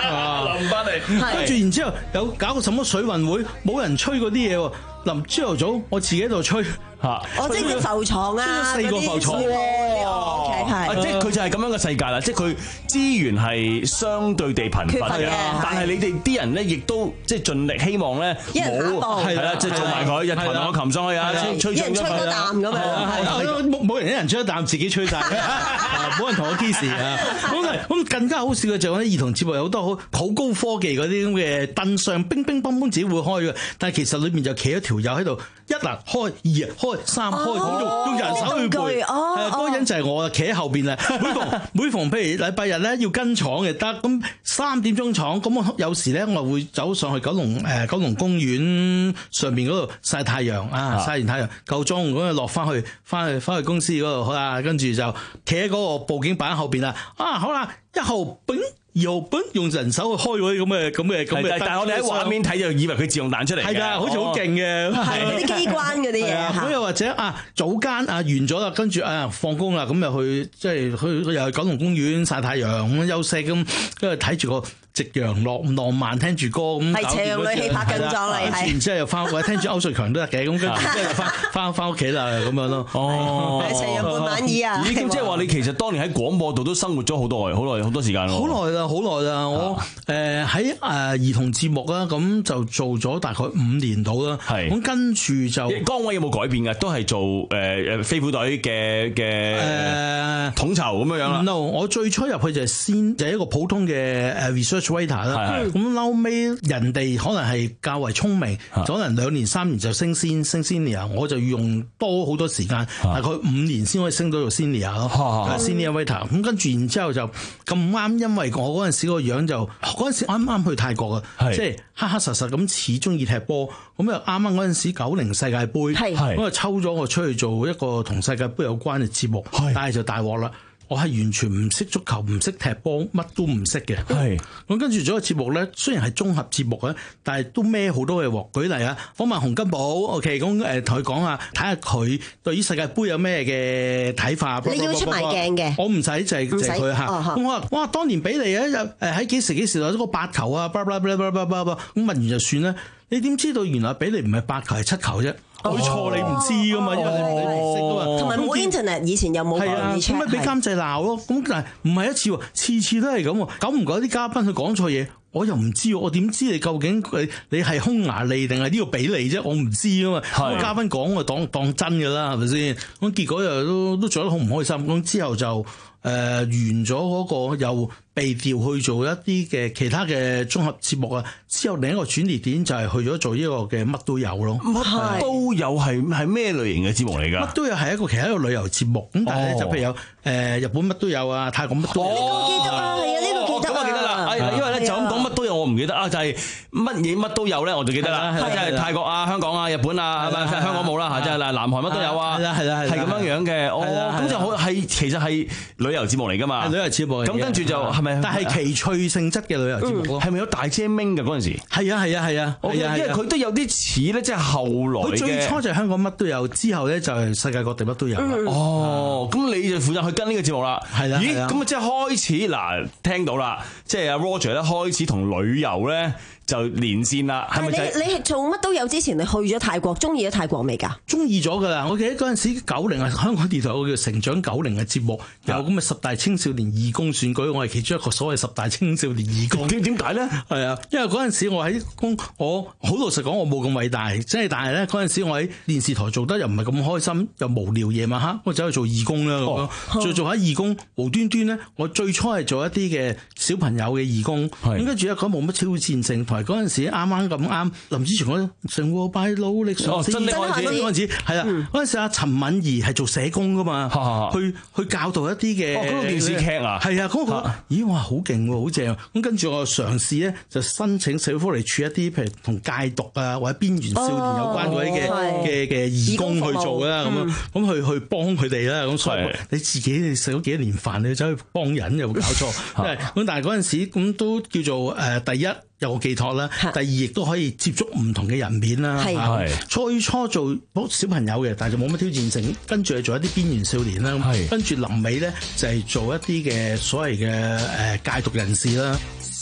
淋翻嚟， 跟住然之後有搞個什麼水運會，冇人吹嗰啲嘢喎。臨朝頭早我自己喺度吹嚇， 我即係浮床啊， 四個浮床， 哇！ 即係佢就係咁樣嘅世界啦，即係佢資源係相對地貧乏嘅，但係你哋啲人咧亦都即係盡力希望咧冇係啦，即係做埋佢，日頭攞琴上去啊，吹吹吹多啖咁樣， 冇冇人一人吹一啖自己吹晒，冇人同我 kiss 啊！咁咁更加好笑嘅就係啲兒童節目有好多好好高科技嗰啲咁嘅燈箱，乒乒乓乓自己會開嘅，但係其實裏面就企咗條友喺度，一嗱開，二開，三開，咁用用人手去背，係啊，嗰個人就係我，企喺後邊啦。每逢每逢譬如禮拜日咧要跟廠嘅得，咁三點鐘廠，咁我有時咧我會走上去九龍誒九龍公園上邊嗰度曬太陽啊，曬完太陽夠鐘咁啊落翻去翻去翻去公司嗰度好啦，跟住就企喺嗰個報警板後邊啦。啊好啦，一號本。又本用人手去開嗰啲咁嘅咁嘅咁嘅， 但係我哋喺畫面睇就以為佢自動彈出嚟嘅， 係㗎，好似好勁嘅， 係啲機關嗰啲嘢。 咁又或者啊，早間啊完咗啦，跟住啊放工啦，咁又去即係去又去九龍公園曬太陽咁休息咁，跟住睇住個夕陽落浪漫，聽住歌咁。 係情侶氣魄更壯麗，係。 然之後又翻屋企聽住歐瑞強都得嘅，咁跟住之後又翻翻翻屋企啦咁樣咯。 哦， 情人半晚耳啊！ 咦，咁即係話你其實當年喺廣播度都生活咗好多好耐好多時間咯。 好耐啦，好耐啦，我誒喺誒兒童節目啦，咁就做咗大概五年到啦。係。咁跟住就崗位有冇改變㗎？都係做誒誒飛虎隊嘅嘅誒統籌咁樣樣啦。 No，我最初入去就係先就係一個普通嘅誒 research writer 啦。咁嬲尾人哋可能係較為聰明，可能兩年三年就升先升 senior，我就要用多好多時間，大概五年先可以升到做 senior 咯，senior writer。咁跟住然之後就咁啱，因為我嗰陣時個樣就嗰陣時啱啱去泰國啊，即係黑黑實實咁似中意踢波，咁又啱啱嗰陣時九零世界盃，咁啊抽咗我出去做一個同世界盃有關嘅節目，但係就大鑊啦。我係完全唔識足球，唔識踢波，乜都唔識嘅。係咁跟住咗個節目咧，雖然係綜合節目咧，但係都孭好多嘅鑊。舉例啊，訪問洪金寶 ，OK，咁誒同佢講下，睇下佢對於世界盃有咩嘅睇法。 你要出埋鏡嘅， 我唔使就係就係佢嚇。咁我話哇，當年比利啊，誒喺幾時幾時攞咗個八球啊，巴拉巴拉巴拉巴拉巴拉，咁問完就算啦。你點知道原來比利唔係八球係七球啫？佢錯你唔知噶嘛，因為你唔識噶嘛。 同埋冇 internet，以前又冇可以 check。 咁咪俾監製鬧咯。咁但係唔係一次喎，次次都係咁喎。久唔久啲嘉賓佢講錯嘢，我又唔知喎。我點知你究竟佢你係匈牙利定係呢個比利啫？我唔知噶嘛。個嘉賓講我當當真㗎啦，係咪先？咁結果又都都做得好唔開心。咁之後就。誒、呃、完咗嗰個又被調去做一啲嘅其他嘅綜合節目啊，之後另一個轉捩點就係去咗做呢個嘅乜都有咯。 乜都有係係咩類型嘅節目嚟㗎？ 乜都有係一個其他一個旅遊節目，咁但係咧就譬如有誒、呃、日本乜都有啊，泰國乜都有。呢、 哦、個記得啊，係啊，呢、呢個記得啊。咁我記得啦， 因為咧就咁講乜都有，我唔記得啊，就係乜嘢乜都有咧，我就記得啦，即係泰國啊、香港啊、日本啊，係咪香港冇啦嚇，即係南韓乜都有啊，係啦係啦係咁樣樣嘅。哦，咁就好係其實係旅遊節目嚟㗎嘛。 旅遊節目咁跟住就係咪？ 但係奇趣性質嘅旅遊節目咯。 係咪有大姐明嘅嗰陣時？ 係啊係啊係啊， 因為佢都有啲似咧，即係後來佢最初就係香港乜都有，之後咧就係世界各地乜都有。 哦，咁你就負責去跟呢個節目啦。 係啦。 咦，咁啊即係開始嗱，聽到啦，即係阿 Roger 咧開始同旅遊咧就連線啦。係咪？ 你你係做乜都有之前，你去咗泰國，中意咗泰國未㗎？ 中意咗㗎啦！我記得嗰陣時九零啊，香港電台有個叫成長九零嘅節目，有咁嘅十大青少年義工選舉，我係其中一個所謂十大青少年義工。 點點解咧？ 係啊，因為嗰陣時我喺工，我好老實講，我冇咁偉大，即係但係咧嗰陣時我喺電視台做得又唔係咁開心，又無聊，夜晚黑我走去做義工啦咁樣，做做下義工，無端端咧，我最初係做一啲嘅小朋友嘅義工，咁跟住咧講冇乜挑戰性，同埋嗰陣時啱啱咁啱，林子祥嗰成個拜努力上先，真係嗰陣時係啊，嗰陣時阿陳敏儀係做社工噶嘛，去去教導一啲嘅。 嗰個電視劇啊， 係啊，嗰個咦哇好勁喎，好正！咁跟住我嘗試咧就申請社會福利處一啲譬如同戒毒啊或者邊緣少年有關嗰啲嘅嘅嘅義工去做啦，咁樣咁去去幫佢哋啦。咁所以你自己你食咗幾多年飯，你走去幫人有冇搞錯？咁但係嗰陣時咁都叫做誒第一。有個寄託啦，第二亦都可以接觸唔同嘅人面啦。係最初做小朋友嘅，但係就冇乜挑戰性。跟住係做一啲邊緣少年啦，跟住臨尾咧就係做一啲嘅所謂嘅誒戒毒人士啦。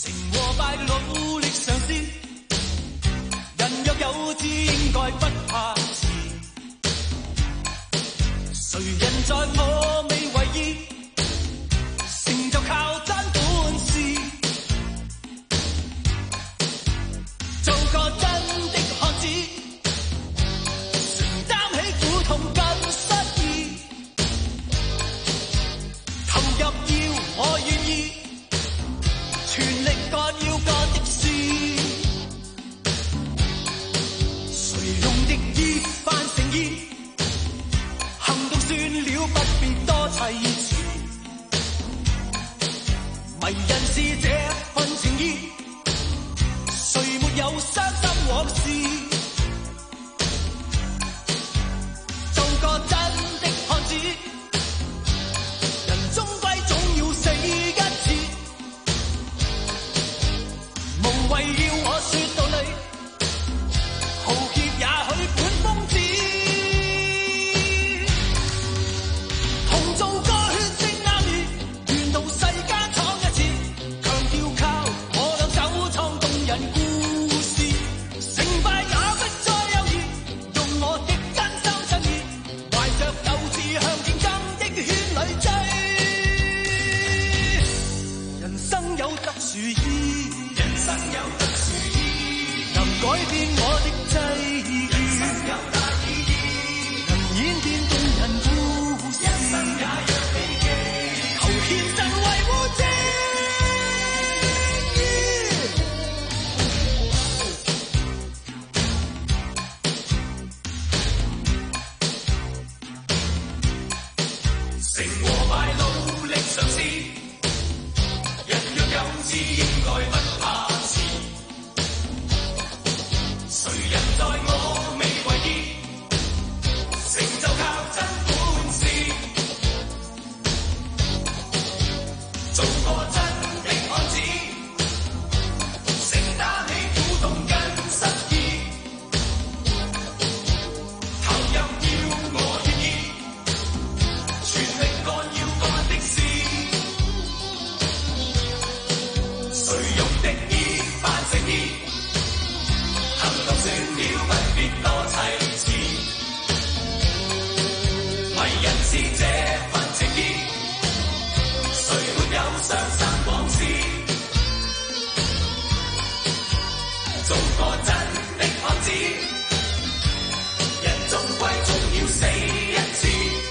成和敗努力嘗試，人若有志應該不怕遲。誰人在我未為意，成就靠真本事。做個真的漢子，承擔起苦痛跟失意。投入要我願意，全力幹要幹的事。誰用敵意扮誠意，行動算了，不必多砌詞。迷人是這份情意，誰沒有傷心往事？做個真的漢子，人終歸總要死一次。無謂要我說道理，豪傑也許本瘋子。同做個血腥啱面，沿途世間闖一次，強調靠我兩手創動人故事。成敗也不再猶豫，用我的真心真意，懷着鬥志向競爭的圈裏追。人生有特殊意，人生有特殊意，能改變我的際遇，人生有大意義，能演變動人故事，一生也讓你記，求獻身維護正義。成和敗努力嘗試，人若有志應該不怕遲。誰人在我未為意，成就靠真本事。做個真的漢子，承擔起苦痛跟失意。投入要我願意，全力幹要幹的事。誰用敵意扮誠意，行動算了，不必多砌詞。迷人是這份情意，誰沒有傷心往事？做個真的漢子，人終歸總要死一次。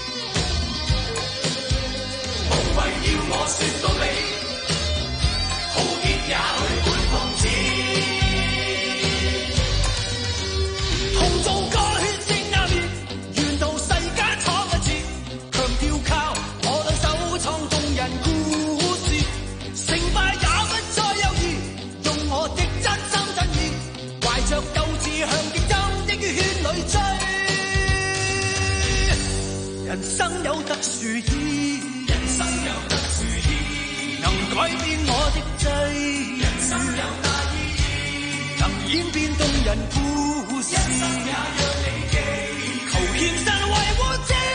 無謂要我說道理，豪傑也許本瘋子。同做個血腥啱面，沿途世間闖一次，強調靠我兩手創動人故事。成敗也不再猶豫，用我的真心真意，懷着鬥志向競爭的圈裏追。人生有特殊意，人生有特殊意，能改變我的際遇，人生有大意義，能演變動人故事，一生也讓你記，求獻身維護正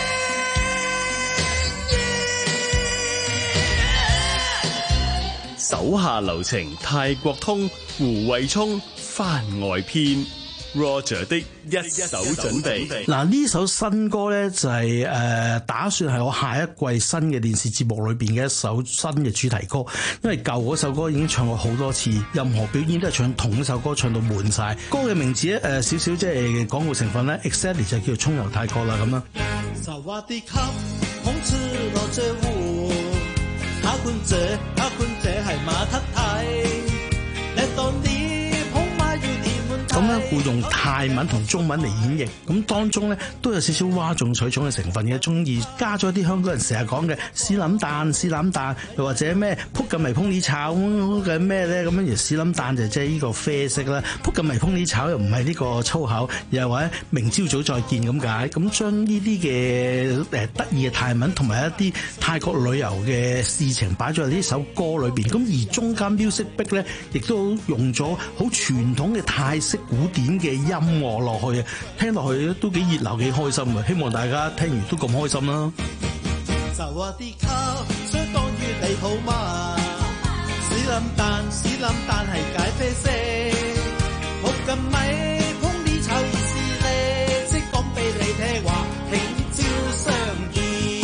義。 手下留情，泰國通，胡慧聰番外篇。Roger 的一手準備。 嗱，呢首新歌咧就係、是、誒、呃、打算係我下一季新嘅電視節目裏邊嘅一首新嘅主題歌，因為舊嗰首歌已經唱過好多次，任何表演都係唱同一首歌，唱到滿晒。歌嘅名字咧誒少少即係廣告成分咧 ，exactly 就叫做葱油泰國啦咁啦。 薩瓦迪卡，孔次羅謝湖，阿冠姐，阿冠姐係馬太太，你當你。 咁咧會用泰文同中文嚟演繹，咁當中咧都有少少嘩眾取寵嘅成分嘅，中意加咗啲香港人成日講嘅屎冧蛋、屎冧蛋，又或者咩撲緊迷碰你炒嘅咩咧咁樣，而屎冧蛋就即係呢個啡色啦，撲緊迷碰你炒又唔係呢個粗口，又或者明朝早再見咁解，咁將呢啲嘅誒得意嘅泰文同埋一啲泰國旅遊嘅事情擺咗喺呢首歌裏邊，咁而中間 music beat 咧亦都用咗好傳統嘅泰式古典嘅音樂落去，聽落去都幾熱鬧幾開心嘅，希望大家聽完都咁開心啦。就話啲卡相當於你好嘛， 冧蛋，屎冧蛋係解啡色，冇咁咪碰啲臭意思咧，即講俾你聽話，聽朝相見。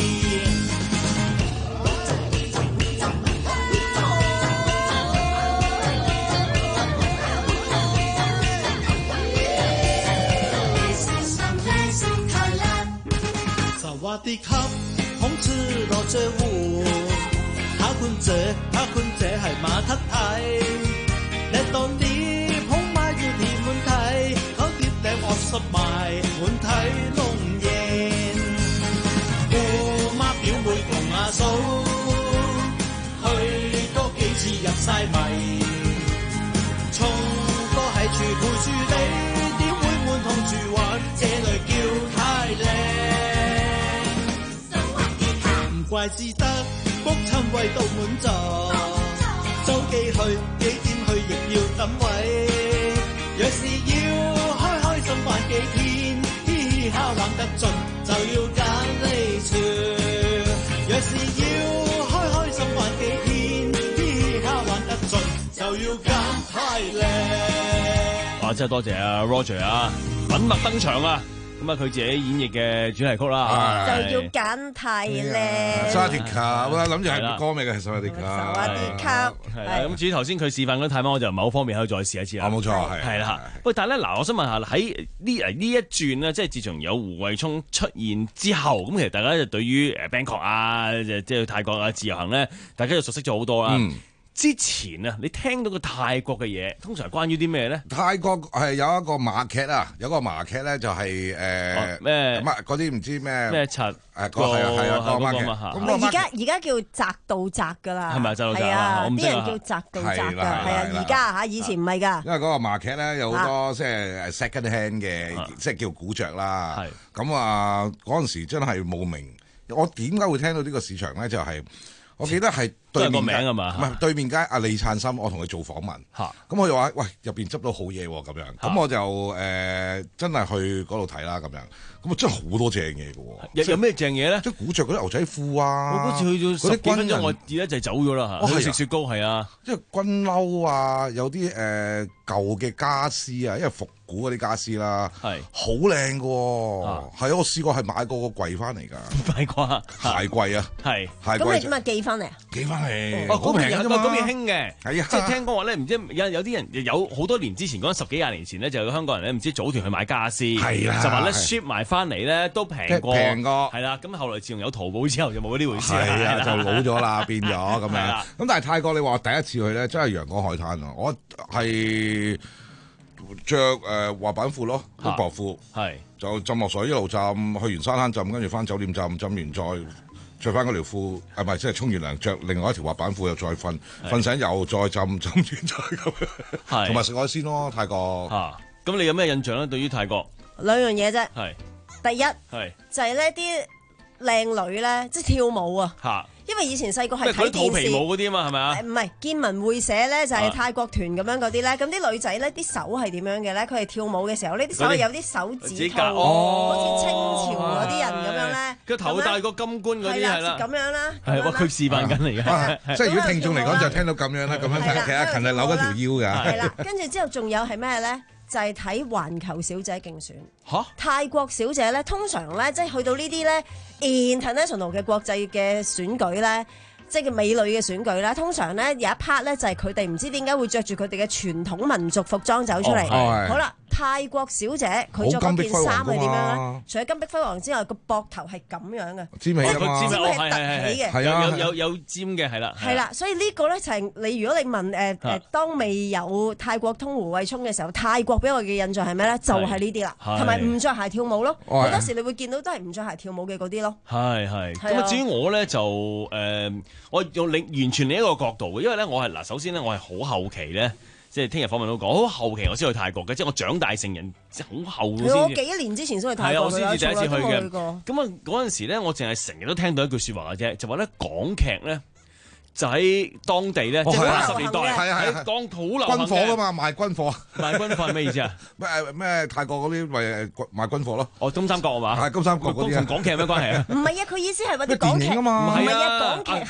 สวัสดีครับผมชื่อโรเจอร์วูถ้าคุณเจอถ้าคุณเจอให้มาทักทายและตอนนี้ผมมาอยู่ที่เมืองไทยเขาติดแดงออกสบายเมืองไทยลมเย็นกูมา表妹同阿嫂去多幾次入晒迷從個係處陪住你點會滿同住玩這裏叫太靚怪只得卜親位到滿座，早幾去幾點去亦要等位。若是要開開心玩幾天，嘻嘻哈玩得盡就要揀呢處。若是要開開心玩幾天，嘻嘻哈玩得盡就要揀太靚。 哇！真係多謝阿 Roger 啊，粉墨登場啊！咁啊，佢自己演繹嘅主題曲啦， 就要揀太靚。 沙迪卡，我諗住係歌名嘅，沙迪卡。 沙迪卡係啦。咁至於頭先佢示範嗰啲太媽，我就唔係好方便，可以再試一次啦。 冇錯，係係啦。喂，但係咧，嗱，我想問下喺呢誒呢一轉咧，即係自從有胡慧聰出現之後，咁其實大家就對於誒 Bangkok 啊，即係去泰國啊自由行咧，大家就熟悉咗好多啦。之前啊，你聽到個泰國嘅嘢，通常係關於啲咩咧？ 泰國係有一個馬劇啊，有個馬劇咧就係誒咩乜嗰啲唔知咩咩柒誒個係啊係啊個馬劇。 咁而家而家叫宅道宅㗎啦， 係咪宅道宅啊？ 啊， 啲人叫宅道宅㗎，係啊，而家嚇以前唔係㗎。 因為嗰個馬劇咧有好多即係 second hand 嘅，即係叫古着啦。咁啊嗰陣時真係冇名，我點解會聽到呢個市場咧？就係我記得係。對面街唔係對面街阿李燦森，我同佢做訪問，咁我就話：喂，入邊執到好嘢喎咁樣，咁我就誒真係去嗰度睇啦咁樣，咁啊真係好多正嘢嘅喎。 有有咩正嘢咧？ 即係古着嗰啲牛仔褲啊！ 我嗰次去咗十幾分鐘，我而家就走咗啦嚇。去食雪糕係啊， 即係軍褸啊，有啲誒舊嘅家私啊，因為復古嗰啲家私啦，係好靚嘅喎。係啊，我試過係買過個櫃翻嚟㗎。 買過鞋櫃啊， 係鞋櫃。 咁你點啊寄翻嚟啊？ 寄翻嚟。 哦，嗰邊嗰邊興嘅， 係啊， 即係聽講話咧，唔知有有啲人有好多年之前嗰十幾廿年前咧，就有香港人咧，唔知組團去買家私， 係啦， 就話咧 ship 埋翻嚟咧都平過， 平過， 係啦。咁後來自從有淘寶之後，就冇呢回事啦， 係啊，就老咗啦，變咗咁樣。咁但係泰國你話第一次去咧，真係陽光海灘啊！我係着誒滑板褲咯，薄褲，係就浸落水一路浸，去完沙灘浸，跟住翻酒店浸，浸完再。着翻嗰條褲，係咪即係沖完涼着另外一條滑板褲又再瞓，瞓醒又再浸，浸完再咁樣，同埋食海鮮咯，泰國。 嚇，咁你有咩印象咧？對於泰國兩樣嘢啫。 係第一係就係呢啲靚女咧，即係跳舞啊。嚇！因為以前細個係睇電視， 肚皮舞嗰啲啊嘛，係咪啊？ 唔係見聞會社咧，就係泰國團咁樣嗰啲咧。咁啲女仔咧，啲手係點樣嘅咧？佢哋跳舞嘅時候，呢啲手係有啲手指套，好似清朝嗰啲人咁樣咧。 個頭戴個金冠嗰啲係啦， 咁樣啦。 係哇，佢示範緊嚟嘅。 即係如果聽眾嚟講就聽到咁樣啦，咁樣睇，其實勤力扭緊條腰㗎。 係啦，跟住之後仲有係咩咧？就係睇環球小姐競選。 嚇！ 泰國小姐咧，通常咧，即係去到呢啲咧 international 嘅國際嘅選舉咧。即係美女嘅選舉啦，通常咧有一 part 咧就係佢哋唔知點解會着住佢哋嘅傳統民族服裝走出嚟。 哦、 好啦，泰國小姐佢着嗰件衫係點樣咧？除咗金碧輝煌之外，個膊頭係咁樣嘅， 尖起啊嘛， 尖係凸起嘅， 有有有尖嘅係啦。 係啦，所以呢個咧就係你如果你問誒誒、呃，當未有泰國通胡慧聰嘅時候，泰國俾我嘅印象係咩咧？就係呢啲啦，同埋唔着鞋跳舞咯。好多時你會見到都係唔着鞋跳舞嘅嗰啲咯。 係係。咁啊，至於我咧就誒。呃我用另完全另一個角度嘅，因為咧我係嗱，首先咧我係好後期咧，即係聽日訪問都講，好後期我先去泰國嘅，即係我長大成人，即係好後先。 我幾年之前先去泰國， 係啊，我先至第一次去嘅。 咁啊， 嗰陣時咧，我淨係成日都聽到一句説話嘅啫，就話咧港劇咧就喺當地咧，即係八十年代喺當土流行軍火㗎嘛，賣軍火。 賣軍火係咩意思啊？ 咩咩泰國嗰啲咪賣軍火咯？ 哦，金三角係嘛？ 係金三角嗰啲啊。 同港劇有咩關係啊？ 唔係啊，佢意思係話啲港劇啊嘛， 唔係啊，港劇喺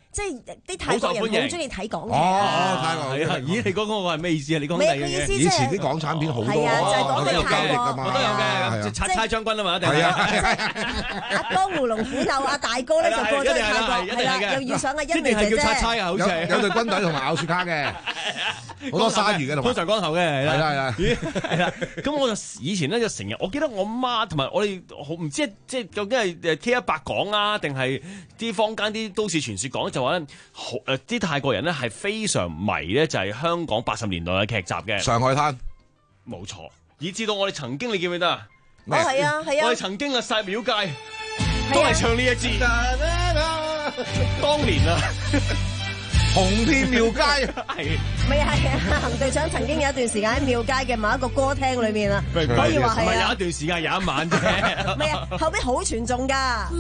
即係啲泰國人好中意睇港劇哦，泰國係啊！咦，你講嗰個係咩意思啊？你講第二樣嘢。 以前啲港產片好多， 係啊，就係講有泰國㗎嘛， 我都有嘅，拆差將軍啊嘛，一定係啊！阿江湖龍虎鬥阿大哥咧就過咗去泰國，係啦，又遇上阿欣妮姐姐， 叫拆差啊，好似係有隊軍隊同埋咬雪茄嘅，好多鯊魚嘅， 通常光頭嘅係啦， 係啦係啦， 係啦。咁我就以前咧就成日，我記得我媽同埋我哋好唔知即係究竟係誒 K 一百講啊，定係啲坊間啲都市傳說講就話咧，好誒啲泰國人咧係非常迷咧，就係香港八十年代嘅劇集嘅《 上海灘》， 冇錯，以至到我哋曾經你記唔記得啊？ 哦，係啊，係啊， 我哋曾經啊晒廟街，都係唱呢一支。當年啊， 紅遍廟街， 係咪係啊？行隊長曾經有一段時間喺廟街嘅某一個歌廳裏面啊，可以話係啊。 唔係有一段時間，有一晚啫。 唔係啊，後邊好傳頌㗎。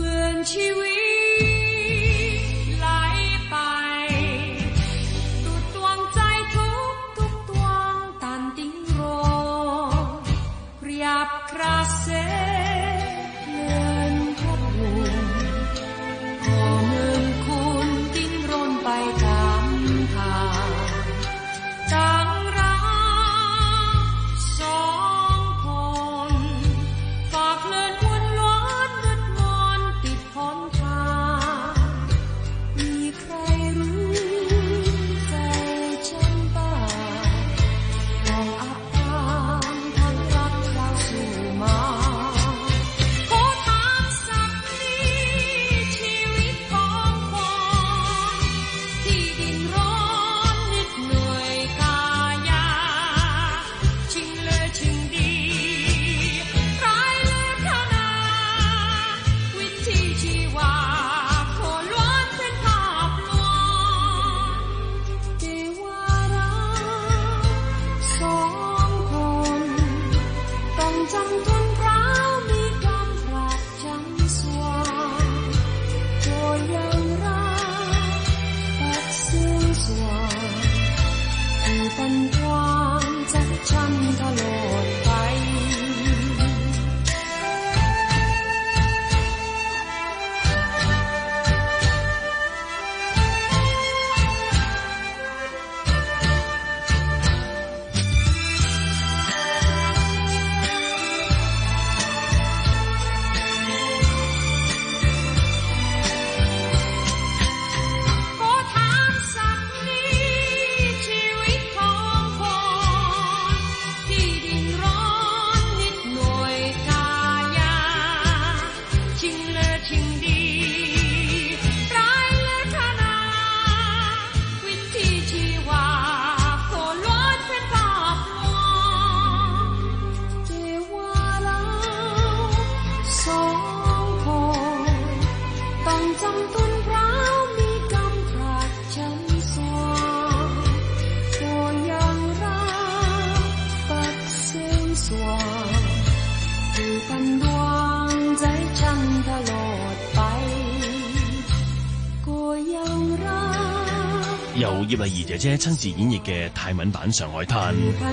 由葉麗儀姐姐親自演繹嘅泰文版《上海灘》，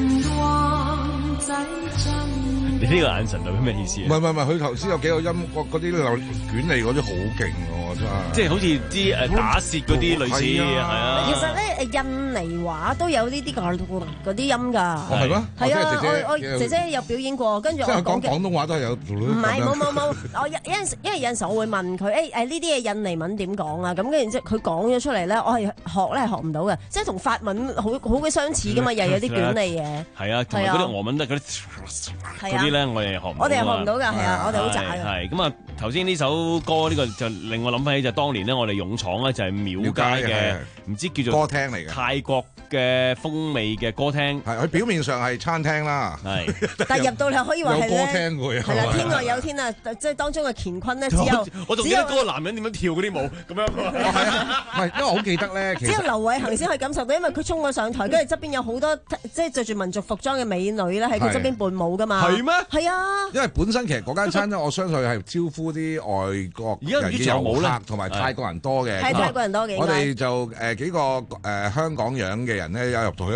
你呢個眼神代表咩意思啊？ 唔係唔係唔係，佢頭先有幾個音嗰嗰啲捲脷嗰啲好勁喎，真係。 即係好似啲誒打舌嗰啲類似係啊。 其實咧誒印尼話都有呢啲嗰啲音㗎。 哦係咩？ 係啊，我我姐姐有表演過，跟住我講廣東話都係有。 唔係冇冇冇，我有有陣時，因為有陣時我會問佢誒誒呢啲嘢印尼文點講啊？咁跟住之後佢講咗出嚟咧，我係學咧係學唔到嘅，即係同法文好好嘅相似㗎嘛，又有啲捲脷嘅。 係啊，同埋嗰啲俄文都係嗰啲嗰啲咧，我哋學唔到。 我哋學唔到㗎，係啊，我哋好渣㗎。 係咁啊，頭先呢首歌呢個就令我諗翻起就當年咧，我哋勇闖咧就係廟街嘅，唔知叫做歌廳嚟嘅泰國嘅風味嘅歌廳。 係佢表面上係餐廳啦， 係， 但係入到嚟可以話係有歌廳㗎。 係啦，天外有天啊！即係當中嘅乾坤咧，只有我仲記得嗰個男人點樣跳嗰啲舞咁樣。 係啊，唔係因為我好記得咧， 只有劉偉恒先可以感受到，因為佢衝咗上台，跟住側邊有好多即係着住民族服裝嘅美女咧喺佢側邊伴舞㗎嘛。 係咩？ 係啊。 因為本身其實嗰間餐廳，我相信係招呼啲外國人嘅遊客同埋泰國人多嘅。 係泰國人多嘅。 我哋就誒幾個誒香港樣嘅人咧，有入到去，誒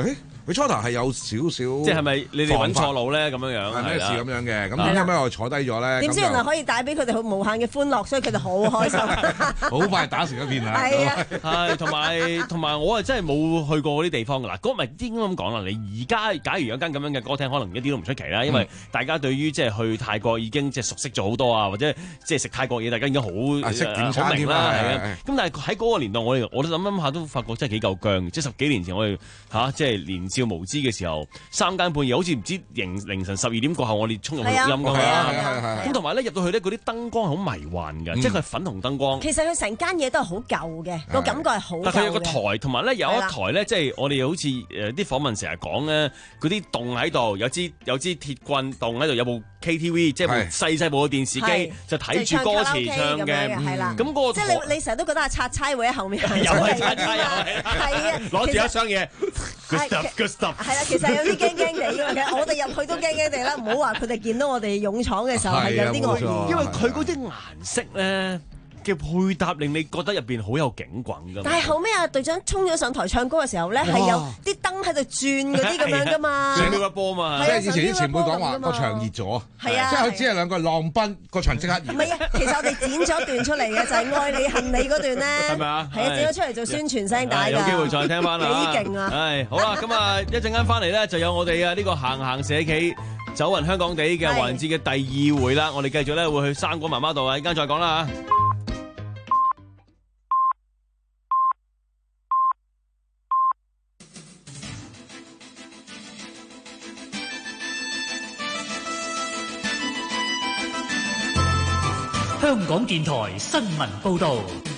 佢初頭係有少少， 即係咪你哋揾錯路咧咁樣樣？ 係咩事咁樣嘅？咁點解咩我坐低咗咧？ 點知原來可以帶俾佢哋好無限嘅歡樂，所以佢哋好開心。 好快打成一片啦！ 係啊， 係同埋同埋我係真係冇去過嗰啲地方㗎啦。嗰咪應該咁講啦。你而家假如有間咁樣嘅歌廳，可能一啲都唔出奇啦，因為大家對於即係去泰國已經即係熟悉咗好多啊，或者即係食泰國嘢，大家已經好識點餐添啦。係啊， 咁但係喺嗰個年代，我哋我都諗諗下都發覺真係幾夠薑。即係十幾年前我哋嚇即係年少無知嘅時候，三更半夜好似唔知凌凌晨十二點過後，我哋衝入去錄音㗎嘛。咁同埋咧入到去咧，嗰啲燈光係好迷幻㗎，即係佢係粉紅燈光。 其實佢成間嘢都係好舊嘅，個感覺係好舊嘅。 但佢有個台，同埋咧有一台咧，即係我哋好似誒啲訪問成日講咧，嗰啲洞喺度，有支有支鐵棍洞喺度，有部 K T V， 即係部細細部嘅電視機，就睇住歌詞唱嘅。係啦，咁嗰個即係你你成日都覺得阿拆差會喺後面， 又係拆差又係， 係啊， 攞住一箱嘢 ，good stuff，good stuff。 係啦，其實有啲驚驚地嘅，其實我哋入去都驚驚地啦，唔好話佢哋見到我哋勇闖嘅時候係有啲惡意， 因為佢嗰啲顏色咧嘅配搭令你覺得入邊好有景轟㗎。 但係後尾阿隊長衝咗上台唱歌嘅時候咧，係有啲燈喺度轉嗰啲咁樣㗎嘛， 上咗一波嘛。 即係以前啲前輩講話個場熱咗， 係啊， 即係佢只係兩個浪奔，個場即刻熱。 唔係啊，其實我哋剪咗段出嚟嘅就係愛你恨你嗰段咧， 係咪啊？ 係啊，剪咗出嚟做宣傳聲帶㗎。 有機會再聽翻啦， 幾勁啊！ 係好啦，咁啊一陣間翻嚟咧就有我哋啊呢個行行社企走勻香港地嘅環節嘅第二回啦，我哋繼續咧會去生果媽媽度啊，依家再講啦嚇。 香港電台新聞報導，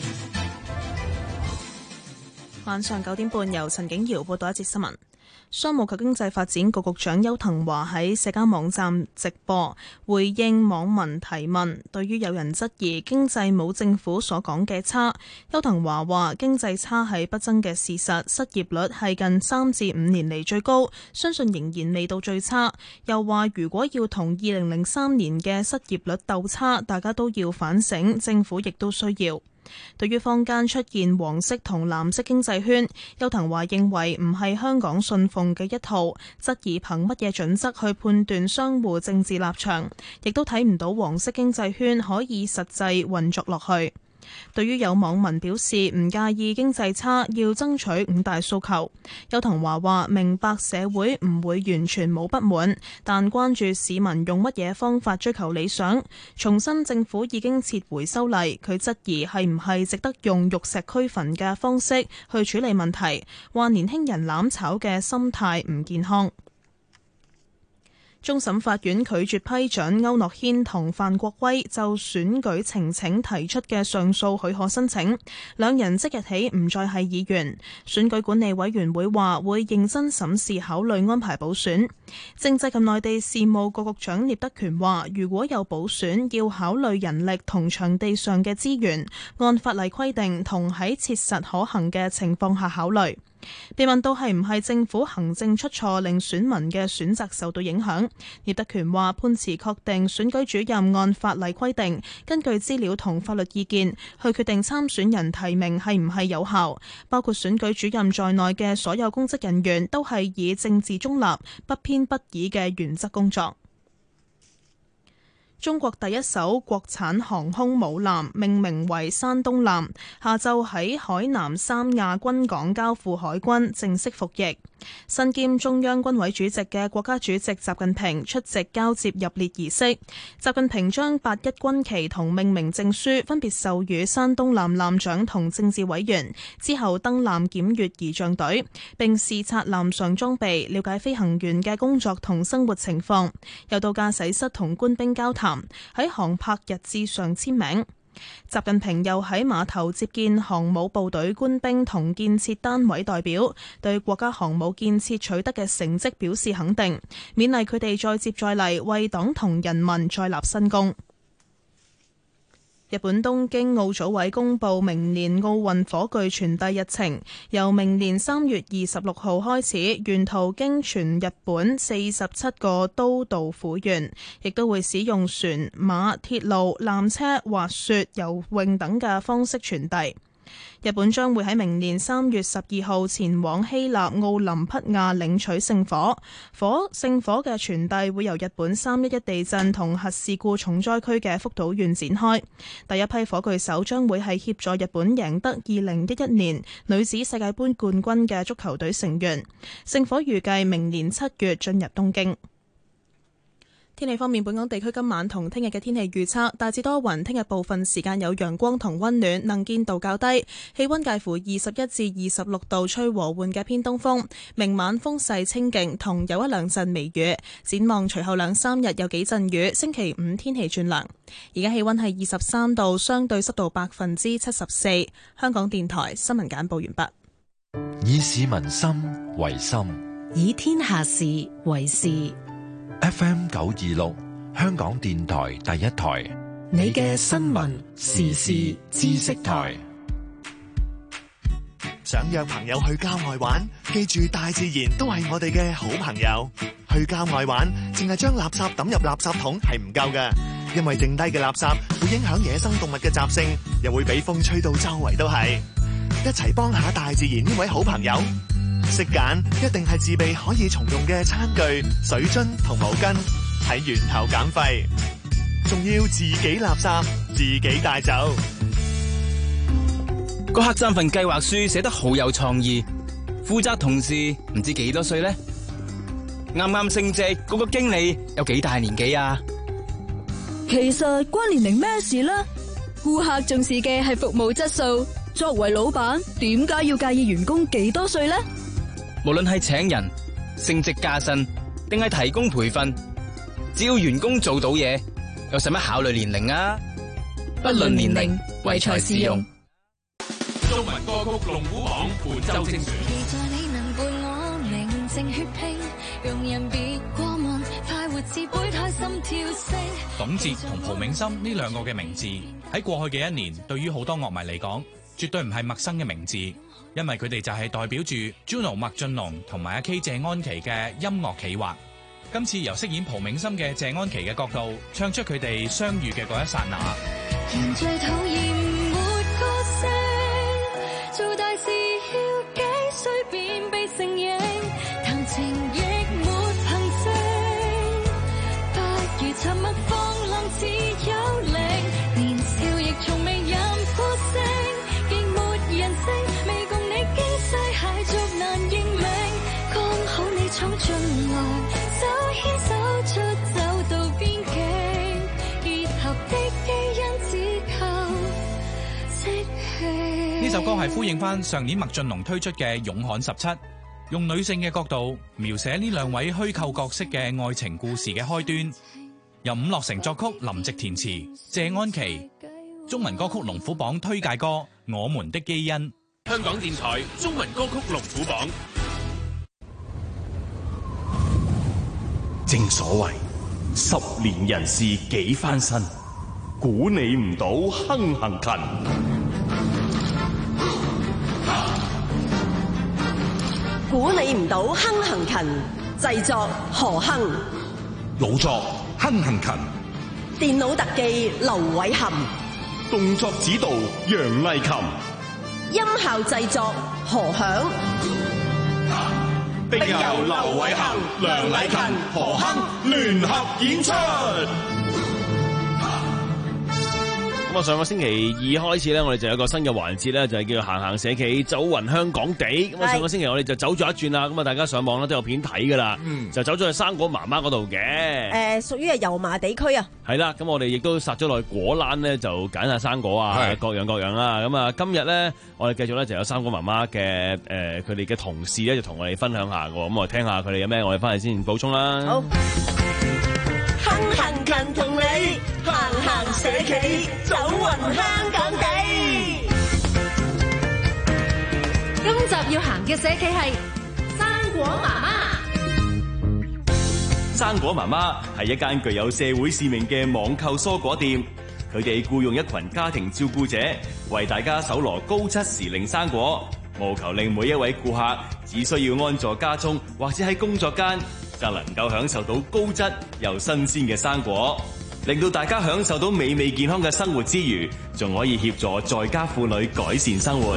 晚上九點半由陳景瑤報道一節新聞。商務及經濟發展局局長邱騰華喺社交網站直播回應網民提問，對於有人質疑經濟冇政府所講嘅差，邱騰華話經濟差係不爭嘅事實，失業率係近三至五年嚟最高，相信仍然未到最差。又話如果要同二零零三年嘅失業率鬥差，大家都要反省，政府亦都需要。對於坊間出現黃色同藍色經濟圈，邱騰華認為唔係香港信奉嘅一套，質疑憑乜嘢準則去判斷商戶政治立場，亦都睇唔到黃色經濟圈可以實際運作落去。對於有網民表示唔介意經濟差，要爭取五大訴求，邱騰華話明白社會唔會完全冇不滿，但關注市民用乜嘢方法追求理想。重申政府已經撤回修例，佢質疑係唔係值得用玉石俱焚嘅方式去處理問題，話年輕人攬炒嘅心態唔健康。終審法院拒絕批准區諾軒同范國威就選舉呈請提出嘅上訴許可申請，兩人即日起唔再係議員。選舉管理委員會話會認真審視考慮安排補選。政制及內地事務局局長聶德權話，如果有補選，要考慮人力同場地上嘅資源，按法例規定同喺切實可行嘅情況下考慮。被問到係唔係政府行政出錯令選民嘅選擇受到影響，聶德權話判詞確定選舉主任按法例規定，根據資料同法律意見去決定參選人提名係唔係有效，包括選舉主任在內嘅所有公職人員都係以政治中立、不偏不倚嘅原則工作。中國第一艘國產航空母艦命名為山東艦，下晝喺海南三亞軍港交付海軍，正式服役。身兼中央軍委主席嘅國家主席習近平出席交接入列儀式。習近平將八一軍旗同命名證書分別授予山東艦艦長同政治委員，之後登艦檢閱儀仗隊，並視察艦上裝備，了解飛行員嘅工作同生活情況，又到駕駛室同官兵交談，喺航拍日誌上簽名。習近平又喺碼頭接見航母部隊官兵同建設單位代表，對國家航母建設取得嘅成績表示肯定，勉勵佢哋再接再厲，為黨同人民再立新功。日本東京奧組委公布明年奧運火炬傳遞日程，由明年三月二十六號開始，沿途經全日本四十七個都道府縣，亦都會使用船、馬、鐵路、纜車、滑雪、游泳等嘅方式傳遞。 日本將會喺明年三月十二號前往希臘奧林匹亞領取聖火，火聖火嘅傳遞會由日本三一一地震同核事故重災區嘅福島縣展開。第一批火炬手將會係協助日本贏得二零一一年女子世界盃冠軍嘅足球隊成員。聖火預計明年七月進入東京。天氣方面，本港地區今晚同聽日嘅天氣預測大致多雲，聽日部分時間有陽光同溫暖，能見度較低，氣溫介乎二十一至二十六度，吹和緩嘅偏東風。明晚風勢清勁，同有一兩陣微雨。展望隨後兩三日有幾陣雨，星期五天氣轉涼。而家氣溫係二十三度，相對濕度百分之七十四。香港電台新聞簡報完畢。 以市民心為心， 以天下事為事。 F M 九二六，香港電台第一台， 你嘅新聞時事知識台。 想約朋友去郊外玩，記住大自然都係我哋嘅好朋友。去郊外玩，淨係將垃圾抌入垃圾桶係唔夠嘅，因為剩低嘅垃圾會影響野生動物嘅習性，又會俾風吹到周圍都係。一齊幫下大自然呢位好朋友。識揀一定係自備可以重用嘅餐具、水樽同毛巾，喺源頭減廢，仲要自己垃圾自己帶走。 個黑三份計劃書寫得好有創意，負責同事唔知幾多歲呢？啱啱升職嗰個經理有幾大年紀啊？ 其實關年齡咩事呢？顧客重視嘅係服務質素，作為老闆點解要介意員工幾多歲呢？ 無論係請人、升職加薪，定係提供培訓，只要員工做到嘢，又使乜考慮年齡啊？ 不論年齡，唯才是用。 中文歌曲龍虎榜本周精選。期待你能伴我寧靜血拼，容人別過問，快活似杯胎心跳聲。 董哲同蒲銘心呢兩個嘅名字喺過去嘅一年，對於好多樂迷嚟講，絕對唔係陌生嘅名字。因為佢哋就係代表住 Juno 麥浚龍同埋阿 K 謝安琪嘅音樂企劃。今次由飾演蒲銘心嘅謝安琪嘅角度，唱出佢哋相遇嘅嗰一剎那。 人最討厭沒個性，做大事要幾歲便被承認，談情亦沒憑證，不如沉默放浪似有靈，年少亦從未飲過聲，極沒人性。蟹族難認命，剛好你闖進來，手牽手出走到邊境，結合的基因只靠識氣。 呢首歌係呼應翻上年麥浚龍推出嘅《勇悍十七》，用女性嘅角度描寫呢兩位虛構角色嘅愛情故事嘅開端。由伍樂城作曲，林夕填詞，謝安琪。中文歌曲龍虎榜推介歌《我們的基因》。 香港電台中文歌曲龍虎榜。 正所謂十年人事幾番新，估你唔到亨行勤。 估你唔到亨行勤，製作何亨， 老作亨行勤， 電腦特技劉偉含， 動作指導楊麗琴， 音效製作何響， 並由劉偉恒、梁禮勤、何亨聯合演出。 咁啊，上個星期二開始咧，我哋就有個新嘅環節咧，就係叫做行行社企走勻香港地。咁啊，上個星期我哋就走咗一轉啦。咁啊，大家上網咧都有片睇噶啦，嗯、就走咗去生果媽媽嗰度嘅。誒、 呃，屬於係油麻地區啊。 係啦，咁我哋亦都殺咗落去果欄咧，就揀下生果啊，各樣各樣啦。咁啊，今日咧，我哋繼續咧就有生果媽媽嘅誒，佢哋嘅同事咧就同我哋分享下嘅。咁我哋聽下佢哋有咩，我哋翻嚟先補充啦。 好。亨行勤同你行行社企，走勻香港地。 今集要行嘅社企係生果媽媽。 生果媽媽係一間具有社會使命嘅網購蔬果店，佢哋僱用一群家庭照顧者，為大家搜羅高質時令生果，務求令每一位顧客只需要安坐家中或者喺工作間，就能夠享受到高質又新鮮嘅生果。 令到大家享受到美味健康嘅生活之餘，仲可以協助在家婦女改善生活。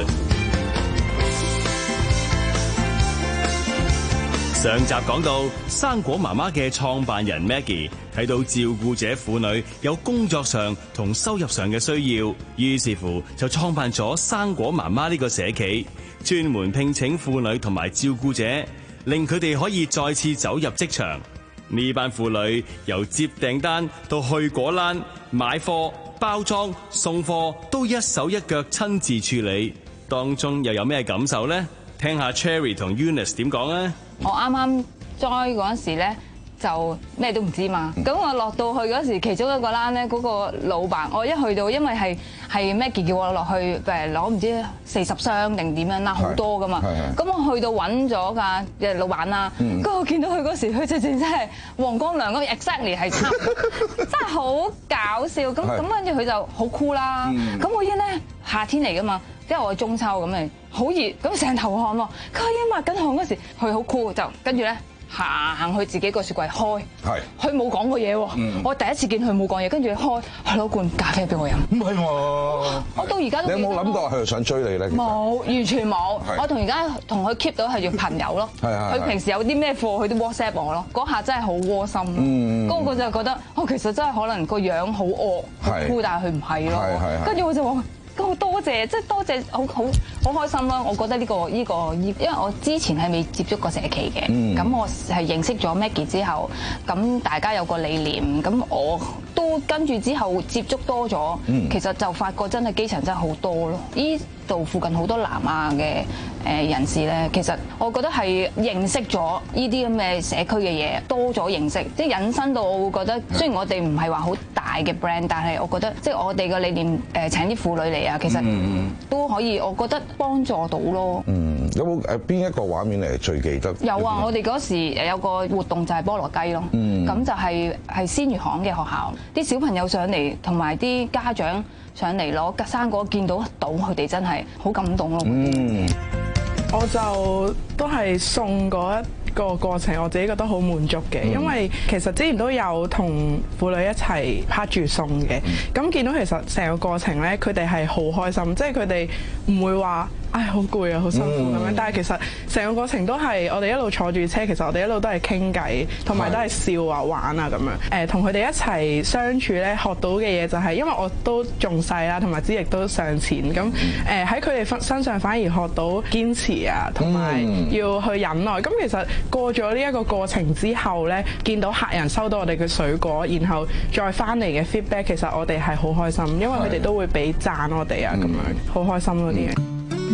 上集講到生果媽媽嘅創辦人 Maggie 睇到照顧者婦女有工作上同收入上嘅需要，於是乎就創辦咗生果媽媽呢個社企，專門聘請婦女同埋照顧者，令佢哋可以再次走入職場。呢班婦女由接訂單到去果欄、買貨、包裝、送貨，都一手一腳親自處理，當中又有咩感受呢？聽下 Cherry 同 Eunice 點講啊！ 我啱啱 join 嗰陣時咧，就咩都唔知嘛。咁我落到去嗰時，其中一個欄咧，嗰個老闆，我一去到，因為係係 Maggie 叫我落去誒攞唔知四十箱定點樣啦，好多噶嘛。咁我去到揾咗㗎嘅老闆啦，咁我見到佢嗰時，佢直情真係黃光亮咁 exactly 係差唔多，真係好搞笑。咁咁跟住佢就好 cool 啦。咁我已經咧夏天嚟㗎嘛。即係我係中秋咁誒，好熱，咁成頭汗喎。佢已經抹緊汗嗰時，佢好酷，就跟住咧行去自己個雪櫃開。係。佢冇講過嘢喎。我第一次見佢冇講嘢，跟住開，佢攞罐咖啡俾我飲。唔係喎。我到而家都。你有冇諗過佢想追你咧？冇，完全冇。我同而家同佢 keep 到係做朋友咯。係係。佢平時有啲咩貨，佢都 WhatsApp 我咯。嗰下真係好窩心。嗯。嗰個就覺得，哦，其實真係可能個樣好惡，好酷，但係佢唔係咯。係係係。跟住我就話。咁多謝，即係多謝，好好好開心啦！我覺得呢個呢個，因為我之前係未接觸過社企嘅，咁、嗯、我係認識咗 Maggie 之後，咁大家有個理念，咁我都跟住之後接觸多咗，嗯、其實就發覺真係基層真係好多咯。呢度附近好多南亞嘅誒人士咧，其實我覺得係認識咗呢啲咁嘅社區嘅嘢，多咗認識，即係引申到我會覺得，雖然我哋唔係話好大嘅 brand， 但係我覺得即係我哋嘅理念誒請啲婦女嚟啊，其實都可以，我覺得幫助到咯。嗯， 有冇誒邊一個畫面嚟最記得？ 有啊，我哋嗰時誒有個活動就係菠蘿雞咯，咁、嗯、就係係鮮魚行嘅學校，啲小朋友上嚟同埋啲家長上嚟攞生果，見到到佢哋真係好感動咯。嗯， 我就都係送嗰一個過程，我自己覺得好滿足嘅，因為其實之前都有同婦女一齊拍住送嘅，咁見到其實成個過程咧，佢哋係好開心，即係佢哋唔會話唉好攰啊，好辛苦咁樣，但係其實成個過程都係我哋一路坐住車，其實我哋一路都係傾偈，同埋都係笑啊玩啊咁樣，誒同佢哋一齊相處咧，學到嘅嘢就係因為我都仲細啦，同埋資歷都尚淺，咁誒喺佢哋身上反而學到堅持啊，同埋要去忍耐，咁其實。過咗呢一個過程之後咧，見到客人收到我哋嘅水果，然後再翻嚟嘅 feedback， 其實我哋係好開心，因為佢哋都會俾讚我哋啊，咁樣好開心嗰啲嘢。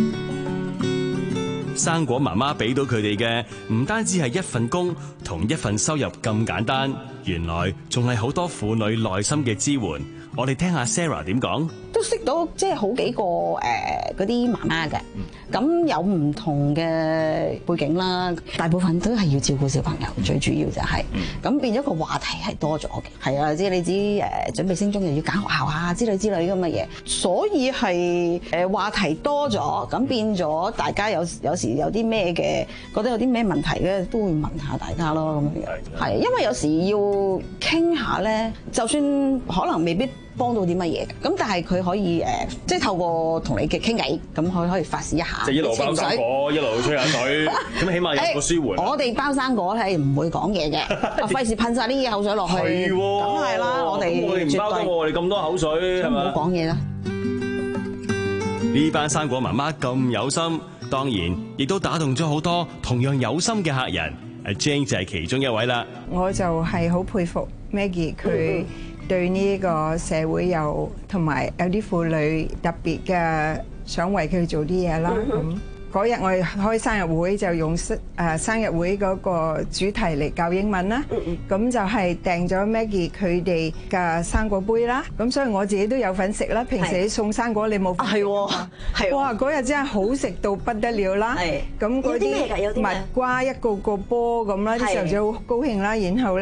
生果媽媽俾到佢哋嘅唔單止係一份工同一份收入咁簡單，原來仲係好多婦女內心嘅支援。我哋聽下 Sarah 點講。 都識到即係好幾個誒嗰啲媽媽嘅，咁有唔同嘅背景啦，大部分都係要照顧小朋友，最主要就係、是、咁變咗個話題係多咗嘅，係啊，即係你知誒準備升中又要揀學校啊之類之類咁嘅嘢，所以係誒話題多咗，咁變咗大家有有時有啲咩嘅覺得有啲咩問題咧，都會問下大家咯咁樣，係因為有時要傾下咧，就算可能未必幫到啲乜嘢嘅，咁但係佢可以誒，即係透過同你嘅傾偈，咁佢可以發泄一下。 即係一路包生果，一路吹下水，咁起碼有個舒緩。 我哋包生果係唔會講嘢嘅，費事噴晒啲嘢口水落去。係喎，咁係啦，我哋我哋唔包得喎，我哋咁多口水係咪？ 唔好講嘢啦。 呢班生果媽媽咁有心，當然亦都打動咗好多同樣有心嘅客人。阿 Jane 就係其中一位啦。 我就係好佩服 Maggie 佢。對呢個社會有同埋有啲婦女特別嘅想為佢做啲嘢啦。咁嗰日我哋開生日會就用誒生日會嗰個主題嚟教英文啦。咁就係訂咗 Maggie 佢哋嘅生果杯啦。咁所以我自己都有份食啦。平時你送生果你冇份食啊？係哇！嗰日真係好食到不得了啦。咁嗰啲蜜瓜一個個波咁啦，啲細路仔好高興啦。然後咧。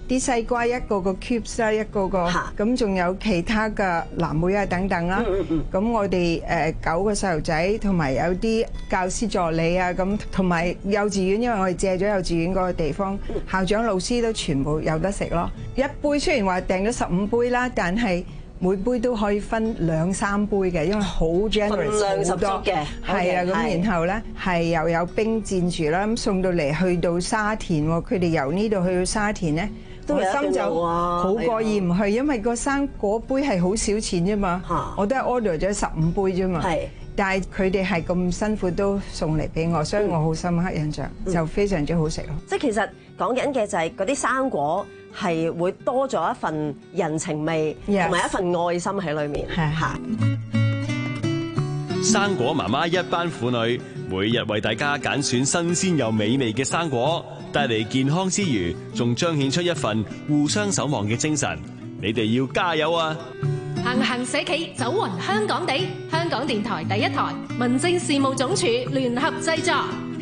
啲西瓜一個個 cubes 啦，一個個咁，仲有其他嘅藍莓啊等等啦。咁我哋誒九個細路仔同埋有啲教師助理啊，咁同埋幼稚園，因為我哋借咗幼稚園嗰個地方，校長老師都全部有得食咯。一杯雖然話訂咗十五杯啦，但係每杯都可以分兩三杯嘅，因為好 generous 好多嘅，係啊，咁然後咧係又有冰墊住啦，咁送到嚟去到沙田喎，佢哋由呢度去到沙田咧，我心就好過意唔去，因為個生果杯係好少錢啫嘛，我都係 order 咗十五杯啫嘛，但係佢哋係咁辛苦都送嚟俾我，所以我好深刻印象，就非常之好食咯。 即係其實講緊嘅就係嗰啲生果。係會多咗一份人情味同埋一份愛心喺裏面。嚇！ 生果媽媽一班婦女每日為大家揀選新鮮又美味嘅生果，帶嚟健康之餘，仲彰顯出一份互相守望嘅精神。你哋要加油啊！ 行行社企走勻香港地，香港電台第一台，民政事務總署聯合製作。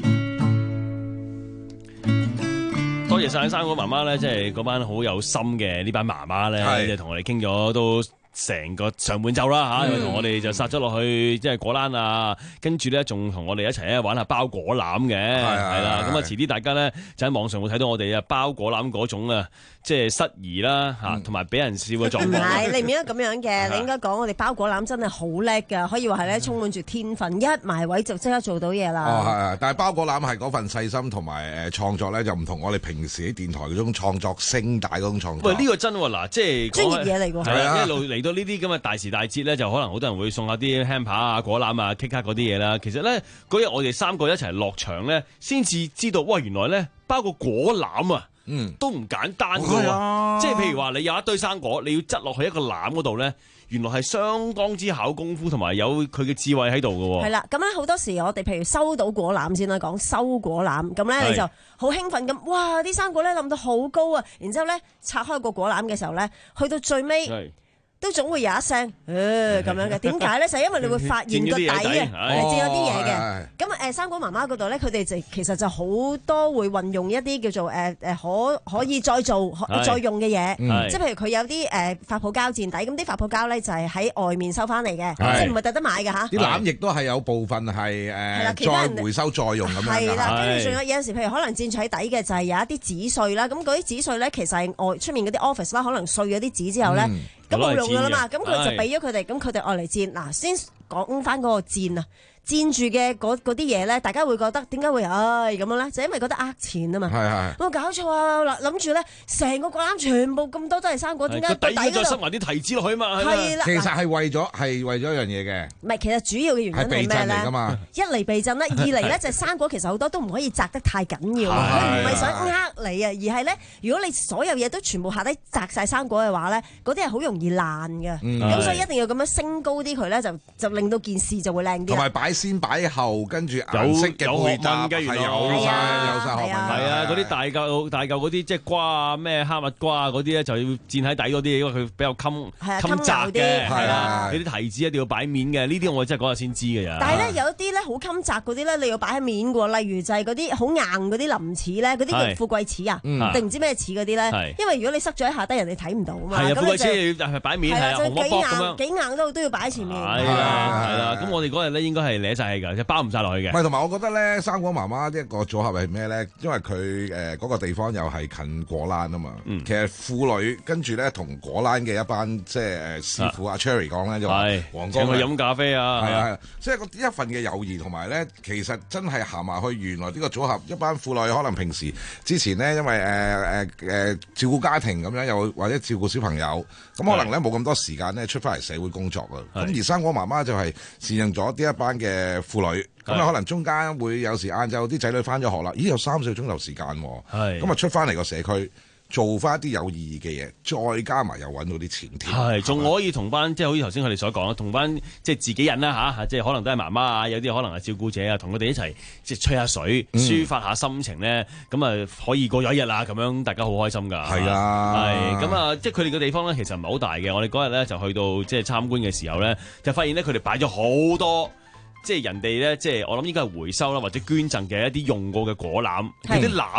多謝晒生果媽媽咧，即係嗰班好有心嘅呢班媽媽咧，即係同我哋傾咗都成個上半晝啦嚇，因為同我哋就殺咗落去即係果欄啊，跟住咧仲同我哋一齊咧玩下包果籃嘅，係啦，咁啊遲啲大家咧就喺網上會睇到我哋啊包果籃嗰種啊，即係失儀啦嚇，同埋俾人笑嘅狀況。 唔係，你唔應該咁樣嘅，你應該講我哋包果籃真係好叻㗎，可以話係咧充滿住天分，一埋位就即刻做到嘢啦。 哦，係啊，但係包果籃係嗰份細心同埋誒創作咧，就唔同我哋平時喺電台嗰種創作聲帶嗰種創作。 喂，呢個真喎，嗱，即係專業嘢嚟㗎。 係啊，一路嚟到呢啲咁嘅大時大節咧，就可能好多人會送下啲 hamper 啊、果籃啊、K 卡嗰啲嘢啦。其實咧，嗰日我哋三個一齊落場咧，先至知道，哇，原來咧包個果籃啊！嗯，都唔簡單㗎喎，啊、即係譬如話你有一堆生果，你要執落去一個籃嗰度咧，原來係相當之考功夫同埋有佢嘅智慧喺度㗎喎。係啦，咁咧好多時我哋譬如收到果籃先啦，講收果籃，咁咧你就好興奮咁，哇！啲生果咧冧到好高啊，然之後咧拆開個果籃嘅時候咧，去到最尾。都總會有一聲，誒咁樣嘅，點解咧？就係因為你會發現個底啊，係佔咗啲嘢嘅。咁誒，生果媽媽嗰度咧，佢哋就其實就好多會運用一啲叫做誒誒可可以再做再用嘅嘢，即係譬如佢有啲誒發泡膠墊底，咁啲發泡膠咧就係喺外面收翻嚟嘅，即係唔係特登買嘅嚇。啲籃亦都係有部分係誒再回收再用咁樣嘅。係啦， 跟住仲有有陣時，譬如可能佔取底嘅就係有一啲紙碎啦，咁嗰啲紙碎咧其實係外出面嗰啲 office 啦，可能碎咗啲紙之後咧。咁冇用噶啦嘛，咁佢就俾咗佢哋，咁佢哋愛嚟煎。嗱，先講翻嗰個煎啊，煎住嘅嗰啲嘢咧，大家會覺得點解會唉咁樣咧？就因為覺得呃錢啊嘛。係係。我搞錯啊！嗱，諗住咧，成個果籃全部咁多都係生果，點解個底再塞埋啲提子落去嘛？ 係啦。 其實係為咗係為咗一樣嘢嘅。 唔係，其實主要嘅原因係咩咧？係避震嚟㗎嘛。一嚟避震啦，二嚟咧就係生果其實好多都唔可以摘得太緊要，佢唔係想呃你啊，而係咧，如果你所有嘢都全部下低摘晒生果嘅話咧，嗰啲係好容易爛嘅。咁所以一定要咁樣升高啲佢咧，就就令到件事就會靚啲。 同埋擺先擺後，跟住顏色嘅配搭係有晒有晒學問。 係啊，嗰啲大嚿大嚿嗰啲即係瓜啊，咩哈密瓜啊嗰啲咧，就要墊喺底嗰啲，因為佢比較襟襟窄嘅。係啦，嗰啲提子一定要擺面嘅，呢啲我真係嗰日先知嘅咋。 但係咧有一啲咧好襟窄嗰啲咧，你要擺喺面嘅喎，例如就係嗰啲好硬嗰啲林柿咧，嗰啲叫富貴柿啊，定唔知咩柿嗰啲咧？因為如果你塞咗喺下低，人哋睇唔到啊嘛。 係啊，富貴柿要擺面係啊，紅卜卜咁樣。 幾硬都都要擺喺前面。 係啦，係啦。咁我哋嗰日咧應該係舐晒氣㗎，即係包唔晒落去嘅。 唔係，同埋我覺得咧，生果媽媽一個組合係咩咧？因為佢誒嗰個地方又係近果欄啊嘛。嗯、其實婦女跟住咧同果欄嘅一班即係誒師傅阿、啊、Cherry 講咧就話，黃哥請佢飲咖啡啊。 係啊，即係一份嘅友誼同埋咧，其實真係行埋去，原來呢個組合一班婦女可能平時之前咧，因為誒誒誒照顧家庭咁樣，又或者照顧小朋友，咁可能咧冇咁多時間咧出翻嚟社會工作啊。咁而生果媽媽就係善用咗呢一班嘅婦女。咁啊，可能中間會有時晏晝啲仔女翻咗學啦，咦有三四個鐘頭時間喎，咁啊出翻嚟個社區做翻一啲有意義嘅嘢，再加埋又揾到啲錢添， 係仲可以同班即係好似頭先佢哋所講啦，同班即係自己人啦嚇，即係可能都係媽媽啊，有啲可能係照顧者啊，同佢哋一齊即係吹下水，抒發下心情咧，咁啊、嗯、可以過咗一日啦，咁樣大家好開心㗎。係啊，係咁啊，即係佢哋嘅地方咧，其實唔係好大嘅。我哋嗰日咧就去到即係參觀嘅時候咧，就發現咧佢哋擺咗好多。即係人哋咧，即係我諗應該係回收啦，或者捐贈嘅一啲用過嘅果籃，嗰啲籃啊，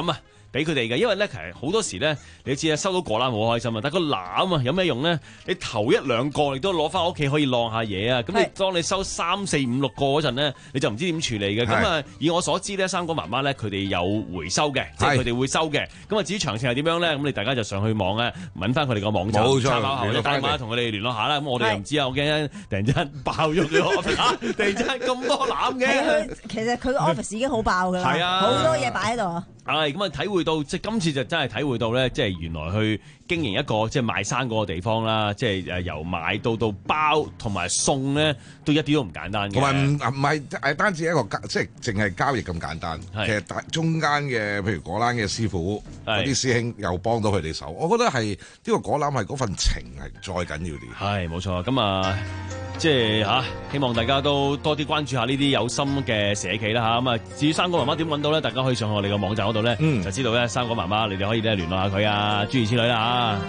俾佢哋嘅，因為咧其實好多時咧，你知啊，收到果籃好開心啊，但個籃啊有咩用咧？你頭一兩個你都攞翻屋企可以晾下嘢啊，咁你當你收三四五六個嗰陣咧，你就唔知點處理嘅。咁啊，以我所知咧，生果媽媽咧佢哋有回收嘅，即係佢哋會收嘅。咁啊，至於詳情係點樣咧？咁你大家就上去網咧揾翻佢哋個網站參考下，你打電話同佢哋聯絡下啦。咁我哋又唔知啊，我驚突然之間爆咗佢 office， 突然之間咁多籃嘅。 其實佢個 office 已經好爆㗎啦，係啊，好多嘢擺喺度。 係咁啊，體會到即係今次就真係體會到咧，即係原來去經營一個即係賣生果嘅地方啦，即係誒由買到到包同埋送咧，都一啲都唔簡單嘅。 同埋唔唔係誒單止一個交，即係淨係交易咁簡單。其實大中間嘅譬如果籃嘅師傅嗰啲師兄又幫到佢哋手，我覺得係呢個果籃係嗰份情係再緊要啲。 係冇錯，咁啊。即係嚇，希望大家都多啲關注下呢啲有心嘅社企啦嚇。咁啊，至於生果媽媽點揾到咧，大家可以上我哋個網站嗰度咧，嗯、就知道咧生果媽媽，你哋可以咧聯絡下佢啊，諸如此類啦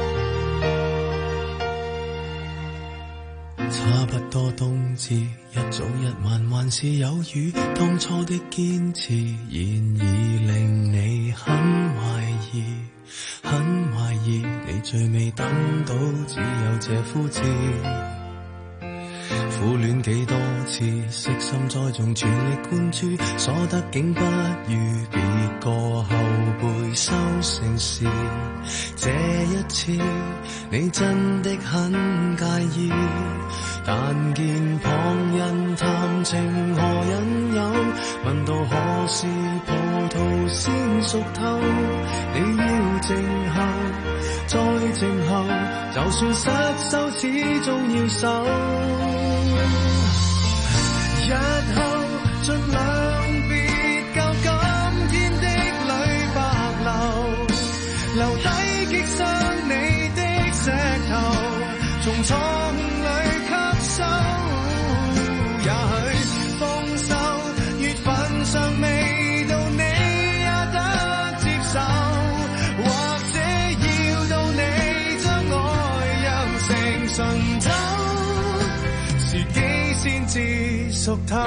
嚇。差不多冬至，一早一晚還是有雨，當初的堅持，現已令你很懷疑，很懷疑，你最未等到，只有這呼召。苦戀幾多次，悉心栽種，全力灌注，所得竟不如別個後輩收成時。這一次你真的很介意，但見旁人談情何引誘，問到何時葡萄先熟透，你要靜候，再靜候，就算失手始終要守。日後盡量別教今天的淚白流，留低擊傷你的石頭，從錯誤裏吸收。也許豐收月份尚未到，你也得接受，或者要到你將愛釀成醇酒，時機先至熟透。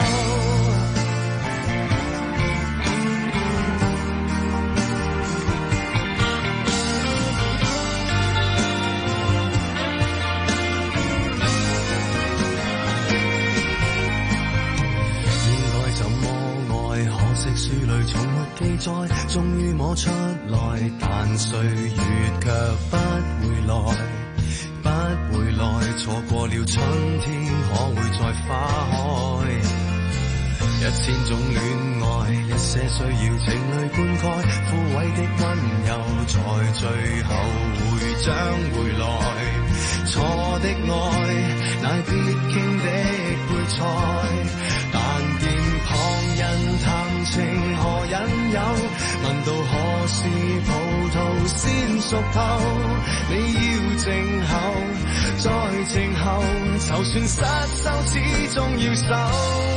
書裏從沒記載，終於摸出來，但歲月卻不回來，不回來，錯過了春天，可會再花開？一千種戀愛，一些需要情淚灌溉，枯萎的溫柔，在最後會將回來。錯的愛，乃必經的配菜，但見旁人談情何引誘，問到何時葡萄先熟透，你要靜候，再靜候，就算失手始終要守。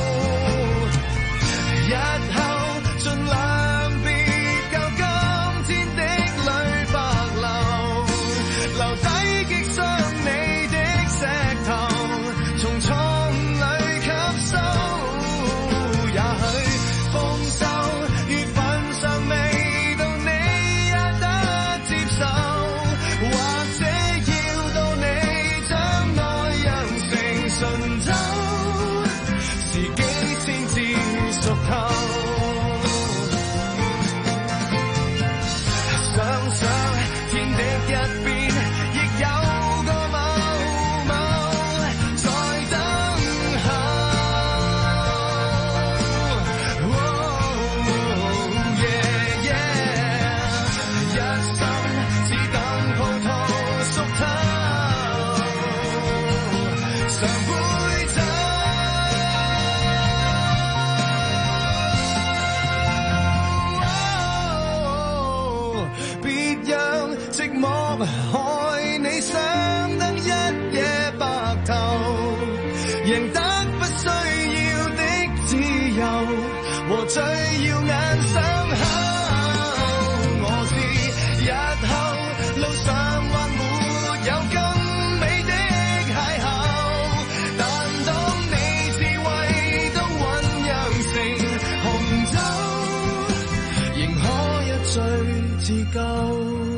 日後盡量別教今天的淚白流，留低擊傷你的石頭，從錯誤裏吸收。也許豐收月份尚未到，你也得接受，或者要到你將愛釀成醇酒，時機先至熟透。想想天的一邊，亦有個某某在等候。Oh, yeah, yeah. 一生只等葡萄熟透，常杯酒。別讓寂寞害你想得一夜白頭，贏得不需要的自由和最耀眼傷口。我知日後路上還沒有更美的邂逅，但當你智慧都醞釀成紅酒，仍可一醉似舊，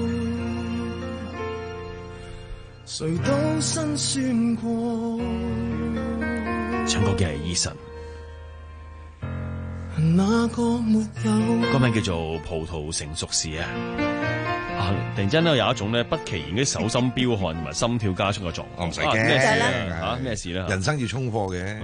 誰都辛酸過。 唱歌嘅係 Eason， 那個沒有歌名叫做《葡萄成熟時》啊！啊，突然間咧有一種咧不其然嘅手心飆汗同埋心跳加速嘅狀況。 我唔使驚咩事咧？嚇咩事咧？ 人生要衝貨嘅。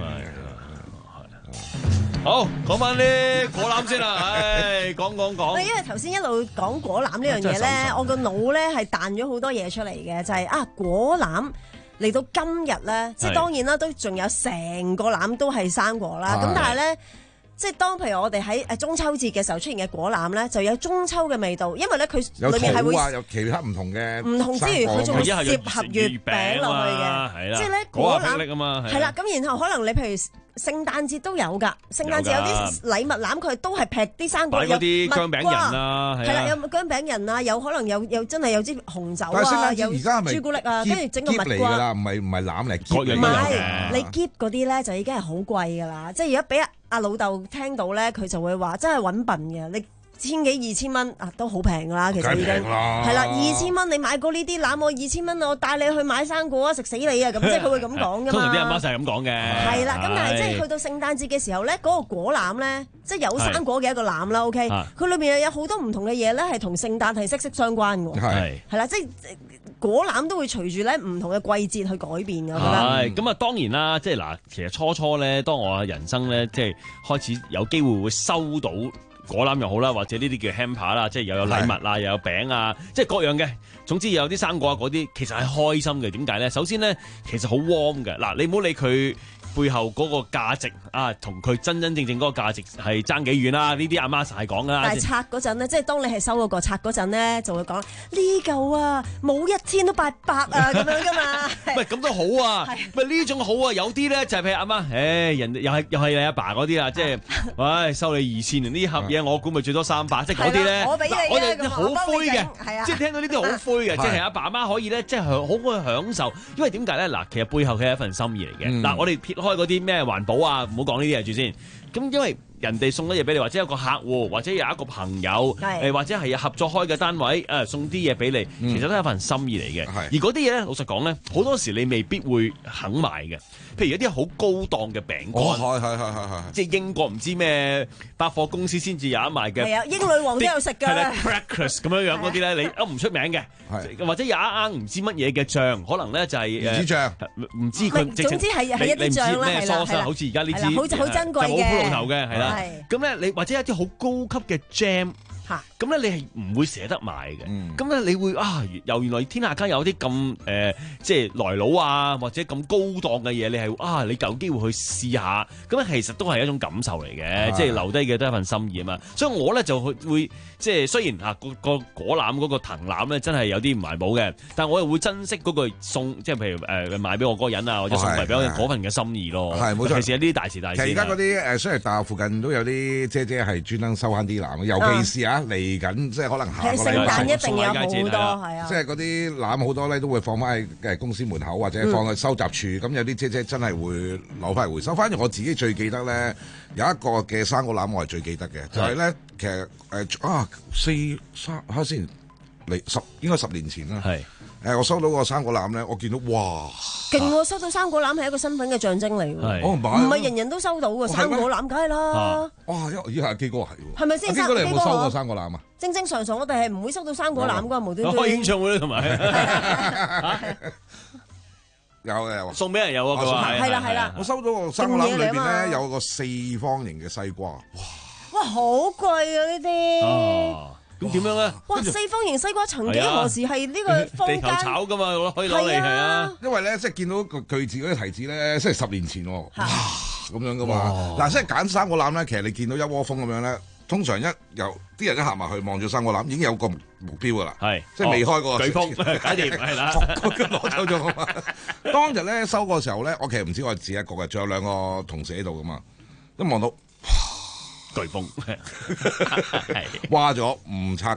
好，講翻啲果籃先啦，唉，講講講。 因為頭先一路講果籃呢樣嘢咧，我個腦咧係彈咗好多嘢出嚟嘅，就係、是、啊果籃嚟到今日咧，即係當然啦，都仲有成個籃都係生果啦。咁但係咧，即係當譬如我哋喺誒中秋節嘅時候出現嘅果籃咧，就有中秋嘅味道，因為咧佢裏面係會有有其他唔同嘅唔同之餘，佢仲會攝盒月餅落去嘅，即係咧果籃係啦。咁然後可能你譬如。聖誕節都有㗎，聖誕節有啲禮物籃佢都係劈啲生果， 有啲薑餅人啊， 係啦，有薑餅人啊，有可能有有真係有支紅酒啊，有朱古力啊，跟住整個蜜瓜。 嚟㗎啦，唔係唔係籃嚟， 唔係你 keep 嗰啲咧就已經係好貴㗎啦，即係如果俾阿老豆聽到咧，佢就會話真係揾笨嘅你。千幾二千蚊啊，都好平㗎啦，其實已經係啦，二千蚊你買過呢啲攬我二千蚊，我帶你去買生果啊，食死你啊！咁即係佢會咁講㗎嘛。 通常啲阿媽就係咁講嘅。 係啦，咁但係即係去到聖誕節嘅時候咧，嗰、嗰個果籃咧，即係有生果嘅一個籃啦。OK，佢裏面有好多唔同嘅嘢咧，係同聖誕係息息相關㗎。係係啦，即係果籃都會隨住咧唔同嘅季節去改變㗎。我覺得係咁啊，當然啦，即係嗱，其實初初咧，當我人生咧，即係開始有機會會收到。果籃又好啦，或者呢啲叫 hamper 啦，即係又有禮物啊，又有餅啊，即係各樣嘅。總之有啲生果啊，嗰啲其實係開心嘅。點解咧？首先咧，其實好 warm 嘅。嗱，你唔好理佢背後嗰個價值啊，同佢真真正正嗰個價值係爭幾遠啦。呢啲阿媽實係講噶啦。 但係拆嗰陣咧，即係當你係收嗰個拆嗰陣咧，就會講呢嚿啊冇一千都八百啊咁樣噶嘛。 唔係咁都好啊，唔係呢種好啊。有啲咧就係譬如阿媽，誒人又係又係你阿爸嗰啲啊，即係，唉收你二千，呢盒嘢我估咪最多三百，即係嗰啲咧。 我俾你我哋好灰嘅，即係聽到呢啲好灰嘅，即係阿爸阿媽可以咧，即係好去享受。因為點解咧？嗱，其實背後佢係一份心意嚟嘅。嗱，我哋撇開嗰啲咩環保啊，唔好講呢啲嘢住先。咁因為人哋送咗嘢俾你，或者有個客戶，或者有一個朋友，誒或者係合作開嘅單位，誒送啲嘢俾你，其實都係一份心意嚟嘅。而嗰啲嘢咧，老實講咧，好多時你未必會肯買嘅。譬如有啲好高檔嘅餅乾， 係係係係係， 即係英國唔知咩百貨公司先至有得賣嘅。 係啊，英女王都有食㗎。 係啦 ，crackers 咁樣樣嗰啲咧，你都唔出名嘅，或者有一啱唔知乜嘢嘅醬，可能咧就係魚子醬， 唔知佢總之係係一啲醬啦，係啦，係啦， 好似而家呢支好好珍貴嘅， 冇骷髏頭嘅，係啦。咁咧，你或者一啲好高級嘅 jam。咁咧，你係唔會捨得買嘅。咁咧、嗯，你會啊，由原來天下間有啲咁誒，即係來佬啊，或者咁高檔嘅嘢，你係啊，你有機會去試下。咁其實都係一種感受嚟嘅，即係留低嘅都係一份心意啊嘛。所以我咧就會會即係雖然嚇個個果籃嗰個藤籃咧真係有啲唔環保嘅，但我又會珍惜嗰個送，即係譬如誒買俾我嗰個人啊，或者送嚟俾我嗰份嘅心意咯。係冇錯，尤其是呢啲大時大節。 其實而家嗰啲誒，雖然大學附近都有啲姐姐係專登收翻啲籃，尤其是啊嚟緊，即係可能下個禮拜。聖誕一定有好多，係啊！ 即係嗰啲籃好多咧，都會放翻喺誒公司門口或者放喺收集處。咁、嗯、有啲姐姐真係會攞翻嚟回收。反而我自己最記得咧，有一個嘅生果籃我係最記得嘅，就係、是、咧其實誒、呃、啊四三睇下先嚟十應該十年前啦。係誒、呃、我收到個生果籃咧，我見到哇！ 勁喎！收到生果籃係一個身份嘅象徵嚟喎，唔係人人都收到嘅生果籃，梗係啦。哇！ 依家阿基哥係喎， 係咪先？ 阿基哥你有冇收過生果籃啊？ 正正常常我哋係唔會收到生果籃㗎，無端端開演唱會同埋有嘅有送俾人有啊，佢話係啦係啦。 我收到個生果籃裏邊咧有個四方形嘅西瓜，哇！ 哇好貴啊呢啲。 咁點樣咧？ 哇！四方形西瓜曾幾何時係呢個坊間地球炒噶嘛？可以攞嚟係啊！ 因為咧，即係見到個巨字嗰啲提子咧，即係十年前喎，哇咁樣噶嘛。嗱，即係揀生果籃咧，其實你見到一窩蜂咁樣咧，通常一由啲人一行埋去望住生果籃，已經有個目標噶啦，係即係未開過。 颶風搞掂係啦， 攞走咗啊嘛！當日咧收個時候咧，我其實唔知我係自己一個嘅，仲有兩個同事喺度噶嘛，一望到。颶風，掛咗唔拆住，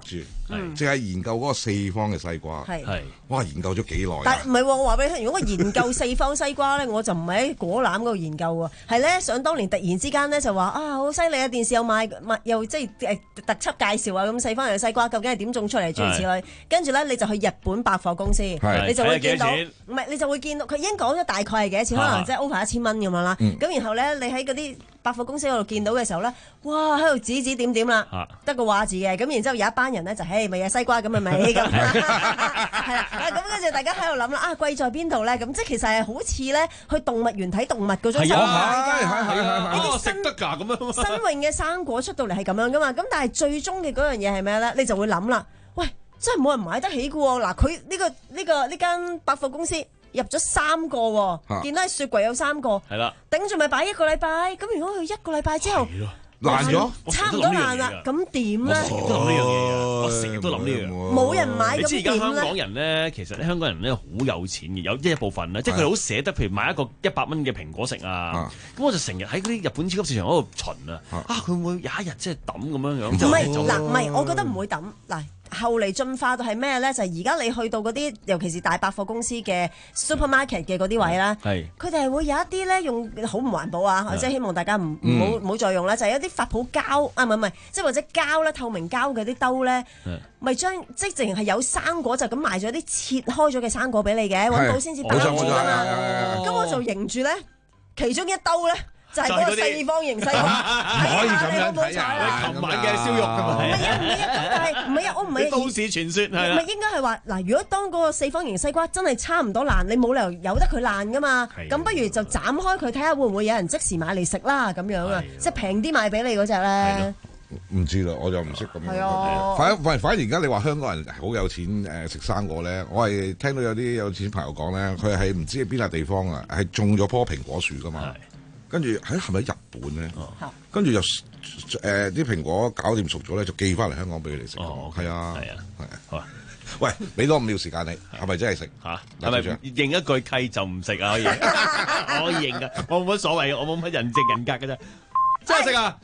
淨係研究嗰個四方嘅西瓜。 係係， 哇！研究咗幾耐？ 但唔係喎，我話俾你聽，如果我研究四方西瓜咧，我就唔係喺果籃嗰度研究喎，係咧想當年突然之間咧就話啊好犀利啊！電視又賣賣又即係誒特輯介紹啊咁四方形嘅西瓜究竟係點種出嚟諸如此類，跟住咧你就去日本百貨公司，你就會見到唔係你就會見到佢已經講咗大概係幾多錢，可能即係 over 一千蚊咁樣啦。咁然後咧你喺嗰啲百貨公司嗰度見到嘅時候咧，哇喺度指指點點啦，得個話字嘅，咁然之後有一班人咧就誒咪有西瓜咁咪咪咁，係啦，咁跟住大家喺度諗啦，啊貴在邊度咧？咁即係其實係好似咧去動物園睇動物嗰種心態㗎，呢啲食得㗎咁樣，新穎嘅生果出到嚟係咁樣噶嘛，咁但係最終嘅嗰樣嘢係咩咧？你就會諗啦，喂，真係冇人買得起㗎喎！嗱，佢呢個呢個呢間百貨公司入咗三個喎，見到喺雪櫃有三個，係啦，頂住咪擺一個禮拜，咁如果佢一個禮拜之後爛咗， 差唔多爛啦，咁點咧？ 我成日都諗呢樣嘢，我成日都諗呢樣。 冇人買咁點咧？ 你知而家香港人咧，其實香港人咧好有錢嘅，有一部分咧，即係佢哋好捨得，譬如買一個一百蚊嘅蘋果食啊。咁我就成日喺嗰啲日本超級市場嗰度巡啊。啊，佢會唔會有一日即係抌咁樣樣？ 唔係嗱，唔係，我覺得唔會抌嗱。後嚟進化到係咩咧？就係而家你去到嗰啲，尤其是大百貨公司嘅 supermarket 嘅嗰啲位啦，佢哋係會有一啲咧用好唔環保啊，即係希望大家唔唔好唔好再用啦，就係一啲發泡膠啊，唔係唔係，即係或者膠咧透明膠嘅啲兜咧，咪將即係淨係有生果就咁賣咗啲切開咗嘅生果俾你嘅，揾到先至包住㗎嘛。咁我就認住咧，其中一兜咧。就係嗰個四方形西瓜， 唔可以咁樣睇啊！ 琴晚嘅燒肉㗎嘛， 唔係啊，唔係啊，但係唔係啊，我唔係都市傳說係唔係應該係話嗱，如果當嗰個四方形西瓜真係差唔多爛，你冇理由由得佢爛㗎嘛？咁不如就斬開佢睇下會唔會有人即時買嚟食啦咁樣啊，即係平啲賣俾你嗰隻咧。 唔知啦，我就唔識咁樣。 係啊， 反反反而而家你話香港人好有錢誒食生果咧，我係聽到有啲有錢朋友講咧，佢係唔知喺邊笪地方啊，係種咗棵蘋果樹㗎嘛。跟住喺係咪喺日本咧？跟住就誒啲蘋果搞掂熟咗咧，就寄翻嚟香港俾佢哋食。哦，係啊，係啊，係啊，好啊。喂，俾多五秒時間你，係咪真係食嚇？係咪認一句契就唔食啊？可以，我認啊，我冇乜所謂，我冇乜人證人格嘅啫，真係食啊！